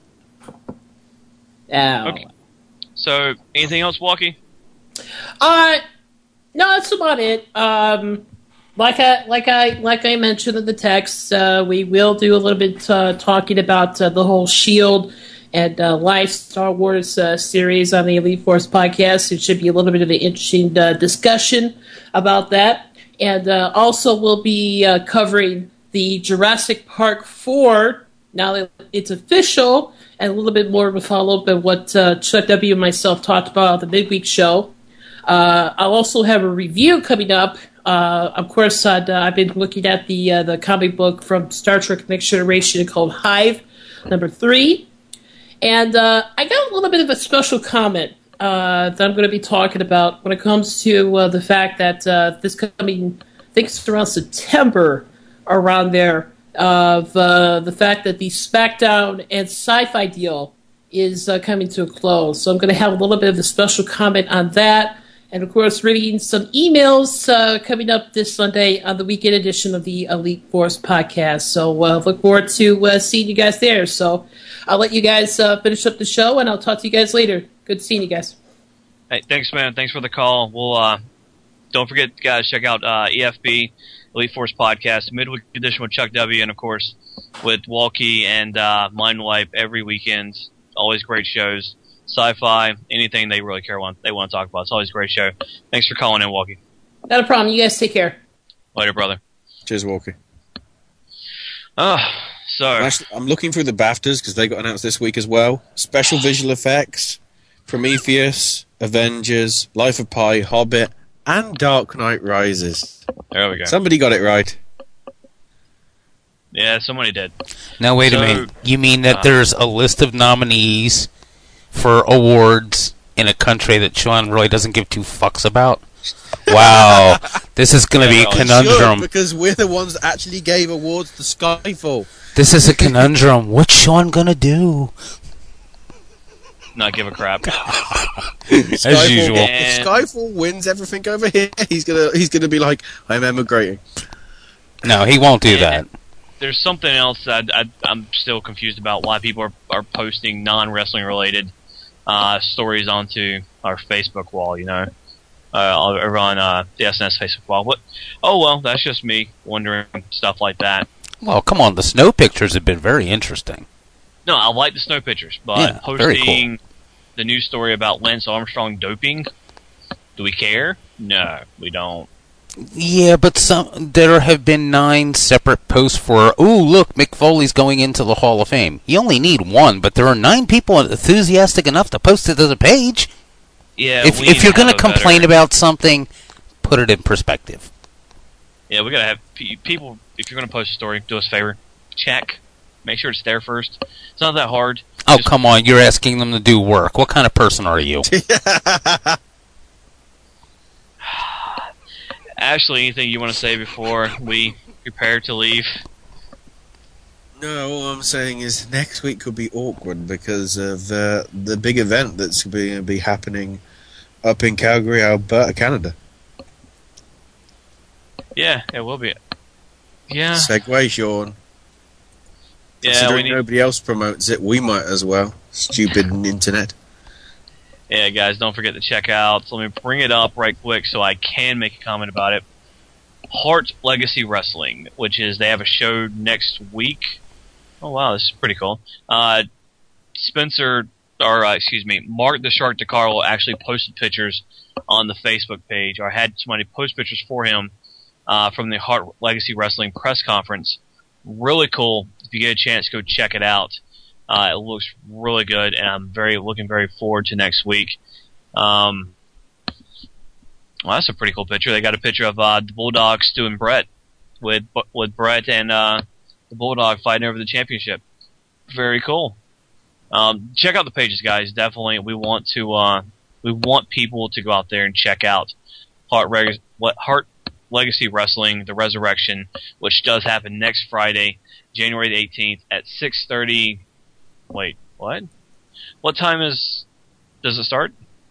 Ow. Okay. So, anything else, Walkie? Uh, no, that's about it. Um, like I like I like I mentioned in the text, uh, we will do a little bit uh, talking about uh, the whole Shield and uh, live Star Wars uh, series on the Elite Force podcast. It should be a little bit of an interesting uh, discussion about that, and uh, also we'll be uh, covering the Jurassic Park four. Now that it's official. And a little bit more of a follow-up of what uh, Chuck W. and myself talked about at the midweek show. Uh, I'll also have a review coming up. Uh, of course, I'd, uh, I've been looking at the uh, the comic book from Star Trek Next Generation called Hive, number three. And uh, I got a little bit of a special comment uh, that I'm going to be talking about when it comes to uh, the fact that uh, this coming, I think it's around September, around there, of uh, the fact that the SmackDown and Sci-Fi deal is uh, coming to a close. So I'm going to have a little bit of a special comment on that. And, of course, reading some emails uh, coming up this Sunday on the weekend edition of the Elite Force podcast. So uh, look forward to uh, seeing you guys there. So I'll let you guys uh, finish up the show, and I'll talk to you guys later. Good seeing you guys. Hey, thanks, man. Thanks for the call. We'll uh, don't forget, guys, check out uh, E F B. Elite Force Podcast, midweek edition with Chuck W, and of course with Walkie and uh, Mindwipe every weekend. Always great shows. Sci-fi, anything they really care want they want to talk about. It's always a great show. Thanks for calling in, Walkie. Not a problem. You guys take care. Later, brother. Cheers, Walkie. Oh, so I'm, actually, I'm looking through the BAFTAs because they got announced this week as well. Special visual effects, Prometheus, Avengers, Life of Pi, Hobbit, and Dark Knight Rises. There we go. Somebody got it right. Yeah, somebody did. Now, wait so, a minute. You mean that uh, there's a list of nominees for awards in a country that Sean really doesn't give two fucks about? Wow. This is going to be a conundrum. Sure, because we're the ones that actually gave awards to Skyfall. This is a conundrum. What's Sean going to do? Not give a crap. Skyfall, As usual. If Skyfall wins everything over here, he's gonna he's gonna be like, I'm emigrating. No, he won't do that. There's something else that I, I'm still confused about why people are, are posting non-wrestling related uh, stories onto our Facebook wall, you know, uh, over on uh, the S N S Facebook wall. What? Oh, well, that's just me wondering stuff like that. Well, come on. The snow pictures have been very interesting. No, I like the snow pictures, but Yeah, very posting cool. the news story about Lance Armstrong doping, do we care? No, we don't. Yeah, but some there have been nine separate posts for, ooh, look, Mick Foley's going into the Hall of Fame. You only need one, but there are nine people enthusiastic enough to post it as a page. Yeah, If, we if you're going to complain about something, put it in perspective. Yeah, we got to have pe- people, if you're going to post a story, do us a favor, check Make sure it's there first. It's not that hard. Oh, Just come on. You're asking them to do work. What kind of person are you? Ashley, anything you want to say before we prepare to leave? No, all I'm saying is next week could be awkward because of uh, the big event that's going to be happening up in Calgary, Alberta, Canada. Yeah, it will be. Yeah. Segway, Sean. Yeah, Considering we need... nobody else promotes it, we might as well. Stupid internet. Yeah, guys, don't forget to check out. So let me bring it up right quick so I can make a comment about it. Hart Legacy Wrestling, which is they have a show next week. Oh wow, this is pretty cool. Uh, Spencer, or uh, excuse me, Mark the Shark DeCarlo actually posted pictures on the Facebook page, or had somebody post pictures for him uh, from the Hart Legacy Wrestling press conference. Really cool. If you get a chance, go check it out. Uh, it looks really good, and I'm very looking very forward to next week. Um, well, that's a pretty cool picture. They got a picture of uh, the Bulldog, Stu and Brett, with with Brett and uh, the Bulldog fighting over the championship. Very cool. Um, check out the pages, guys. Definitely, we want to uh, we want people to go out there and check out Hart, Reg- Hart Legacy Wrestling, The Resurrection, which does happen next Friday, January the eighteenth at six thirty. Wait, what? What time is does it start?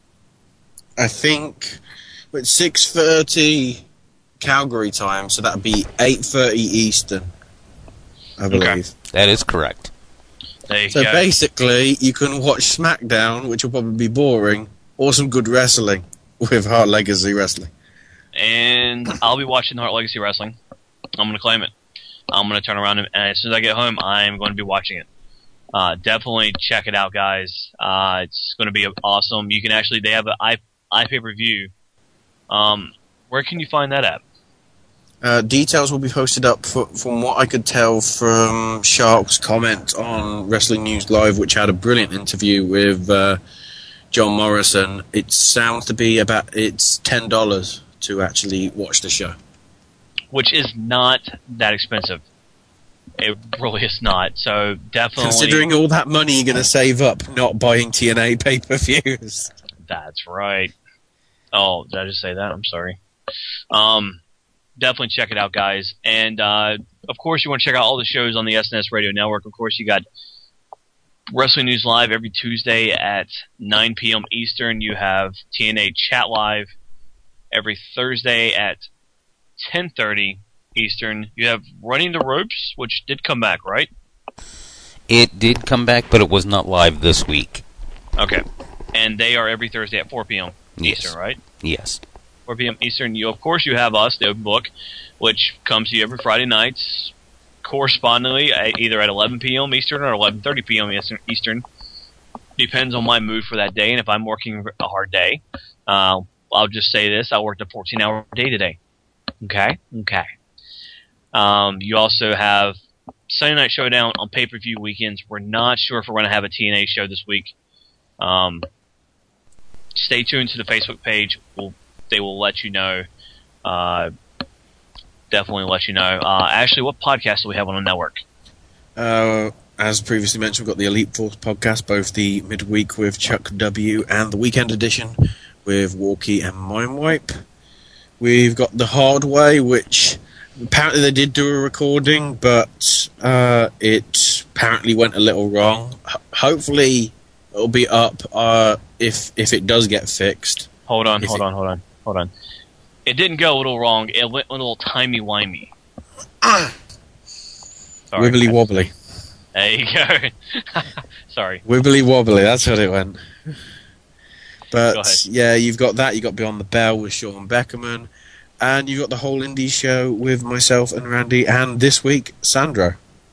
I think it's six thirty Calgary time, so that'd be eight thirty Eastern, I believe. Okay. That is correct. There you so go. basically, you can watch SmackDown, which will probably be boring, or some good wrestling with Hart Legacy Wrestling. And I'll be watching Hart Legacy Wrestling. I'm going to claim it. I'm going to turn around, and, and as soon as I get home, I'm going to be watching it. Uh, definitely check it out, guys. Uh, it's going to be awesome. You can actually, they have an i iPay-per-view. Um, where can you find that at? Uh, details will be posted up for, from what I could tell from Shark's comment on Wrestling News Live, which had a brilliant interview with uh, John Morrison. It sounds to be about, it's ten dollars to actually watch the show. Which is not that expensive. It really is not. So definitely... Considering all that money you're going to save up not buying T N A pay-per-views. That's right. Oh, did I just say that? I'm sorry. Um, definitely check it out, guys. And, uh, of course, you want to check out all the shows on the S N S Radio Network. Of course, you got Wrestling News Live every Tuesday at nine p.m. Eastern. You have T N A Chat Live every Thursday at ten thirty Eastern. You have Running the Ropes, which did come back, right? It did come back, but it was not live this week. Okay. And they are every Thursday at four p.m. Yes. Eastern, right? Yes. four p.m. Eastern. You, of course, you have us, the Open Book, which comes to you every Friday nights, correspondingly either at eleven p.m. Eastern or eleven thirty p.m. Eastern. Depends on my mood for that day, and if I'm working a hard day, uh, I'll just say this: I worked a fourteen-hour day today. Okay, okay. Um, you also have Sunday Night Showdown on pay-per-view weekends. We're not sure if we're going to have a T N A show this week. Um, stay tuned to the Facebook page. We'll, they will let you know. Uh, definitely let you know. Uh, Ashley, what podcast do we have on the network? Uh, as previously mentioned, we've got the Elite Force podcast, both the midweek with Chuck W. and the weekend edition with Walkie and Mindwipe. We've got The Hard Way, which apparently they did do a recording, but uh, it apparently went a little wrong. H- hopefully it'll be up uh, if if it does get fixed. Hold on, If hold it- on, hold on, hold on. It didn't go a little wrong. It went a little timey-wimey. Sorry, Wibbly guys. wobbly. There you go. Sorry. Wibbly wobbly, that's what it went. Go But ahead. yeah, you've got that. You've got Beyond the Bell with Sean Beckerman. And you've got the whole indie show with myself and Randy. And this week, Sandro.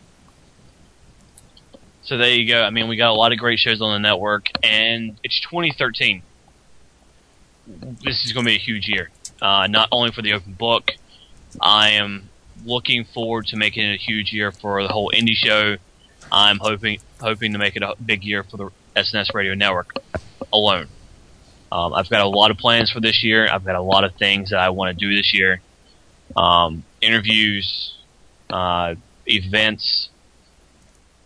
So there you go. I mean, we got a lot of great shows on the network, and it's twenty thirteen. This is going to be a huge year. Uh, not only for the Open Book, I am looking forward to making it a huge year for the whole indie show. I'm hoping hoping to make it a big year for the S N S Radio Network alone. Um, I've got a lot of plans for this year. I've got a lot of things that I want to do this year. Um, interviews, uh, events,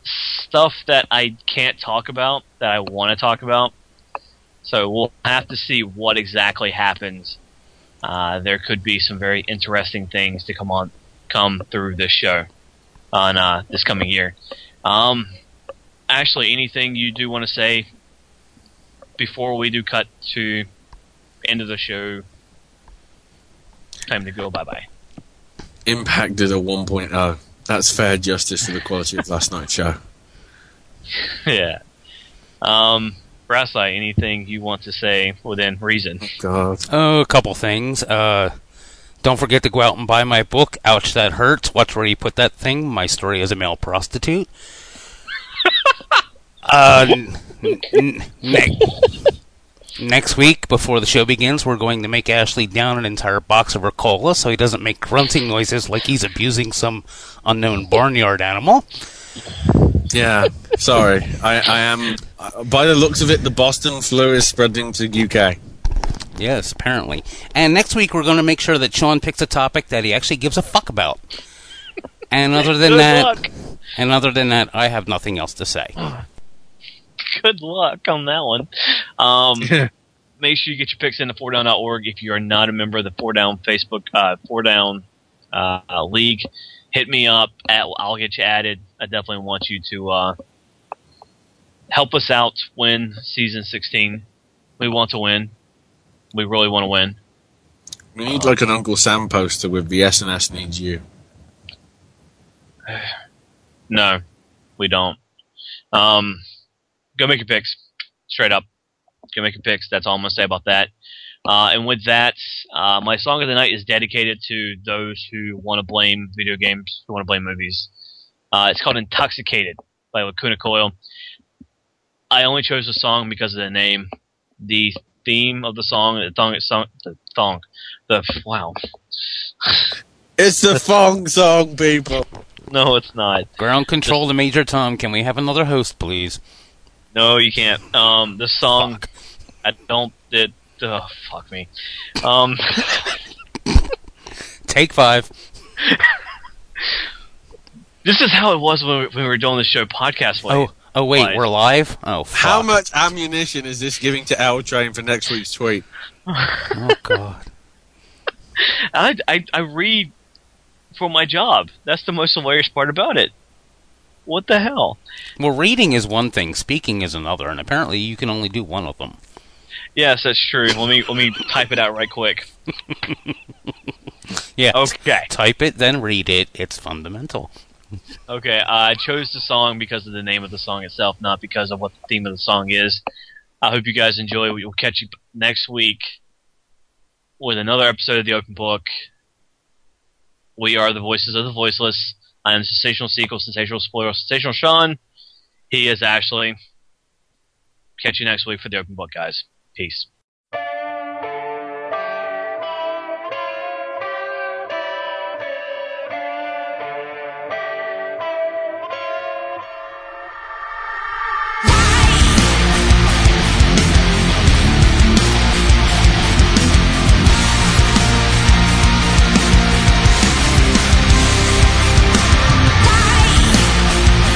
stuff that I can't talk about that I want to talk about. So we'll have to see what exactly happens. Uh, there could be some very interesting things to come on, come through this show on uh, this coming year. Um, actually, anything you do want to say before we do cut to end of the show? Time to go. Bye bye. Impact did a one point oh. That's fair justice for the quality of last night's show. Yeah. Um, Brasseye, anything you want to say within reason? Oh, God. Oh, a couple things. Uh, don't forget to go out and buy my book, Ouch, That Hurts. Watch Where You Put That Thing. My story as a male prostitute. uh, n- n- ne- next week, before the show begins, we're going to make Ashley down an entire box of Ricola so he doesn't make grunting noises like he's abusing some unknown barnyard animal. Yeah, sorry. I, I am... Uh, by the looks of it, the Boston flu is spreading to U K. Yes, apparently. And next week, we're going to make sure that Sean picks a topic that he actually gives a fuck about. And other than Good that... luck. And other than that, I have nothing else to say. Good luck on that one. Um, make sure you get your picks into four down dot org. If you are not a member of the four down Facebook, uh, four down uh, League, hit me up. At, I'll get you added. I definitely want you to uh, help us out win season sixteen. We want to win. We really want to win. We need like an Uncle Sam poster with the S and S needs you. No, we don't. Um, go make your picks. Straight up. Go make your picks. That's all I'm going to say about that. Uh, and with that, uh, my song of the night is dedicated to those who want to blame video games, who want to blame movies. Uh, it's called Intoxicated by Lacuna Coil. I only chose the song because of the name. The theme of the song, the thong, song, the thong, the, wow. It's the thong song, people. No, it's not. Ground control to Major Tom. Can we have another host, please? No, you can't. Um, the song, fuck. I don't, it, oh, fuck me. Um, Take five. This is how it was when we, when we were doing the show podcast. Oh, oh wait, live. We're live? Oh, fuck. How much ammunition is this giving to L Train for next week's tweet? Oh, God. I, I, I read for my job. That's the most hilarious part about it. What the hell? Well, reading is one thing, speaking is another, and apparently you can only do one of them. Yes, that's true. Let me let me type it out right quick. Yeah. Okay. Type it, then read it. It's fundamental. Okay, uh, I chose the song because of the name of the song itself, not because of what the theme of the song is. I hope you guys enjoy. We will catch you next week with another episode of The Open Book. We are the voices of the voiceless. I am Sensational Sequel, Sensational Spoiler, Sensational Sean. He is Ashley. Catch you next week for The Open Book, guys. Peace.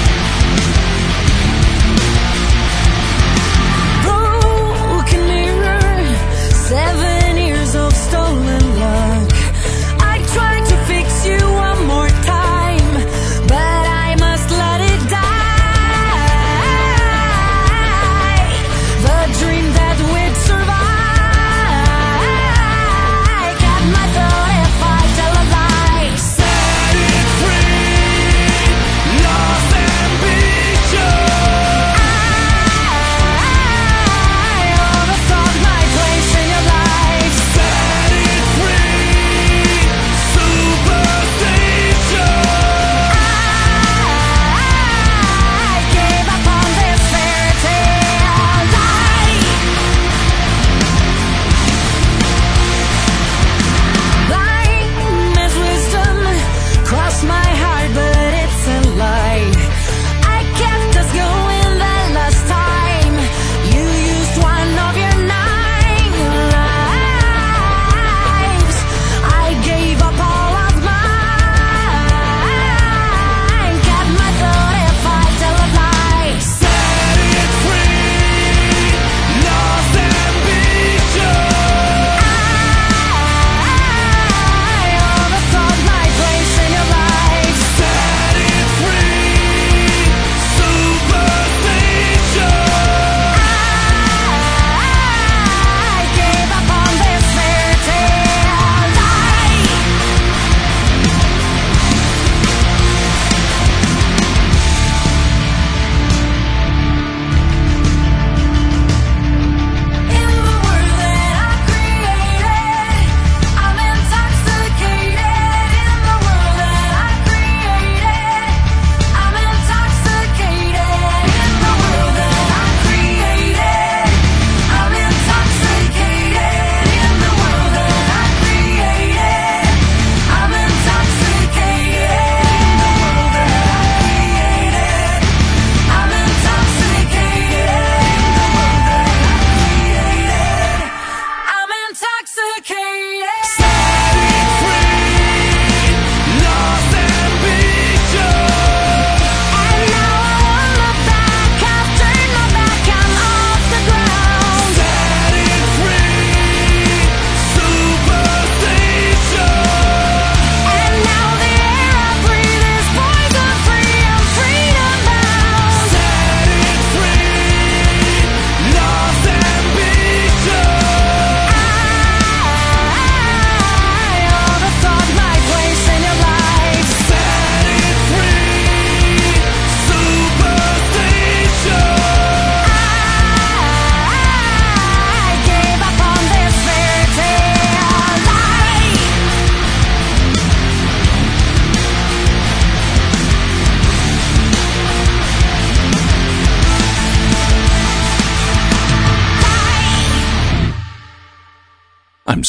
Broken mirror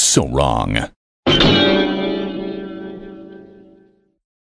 so wrong.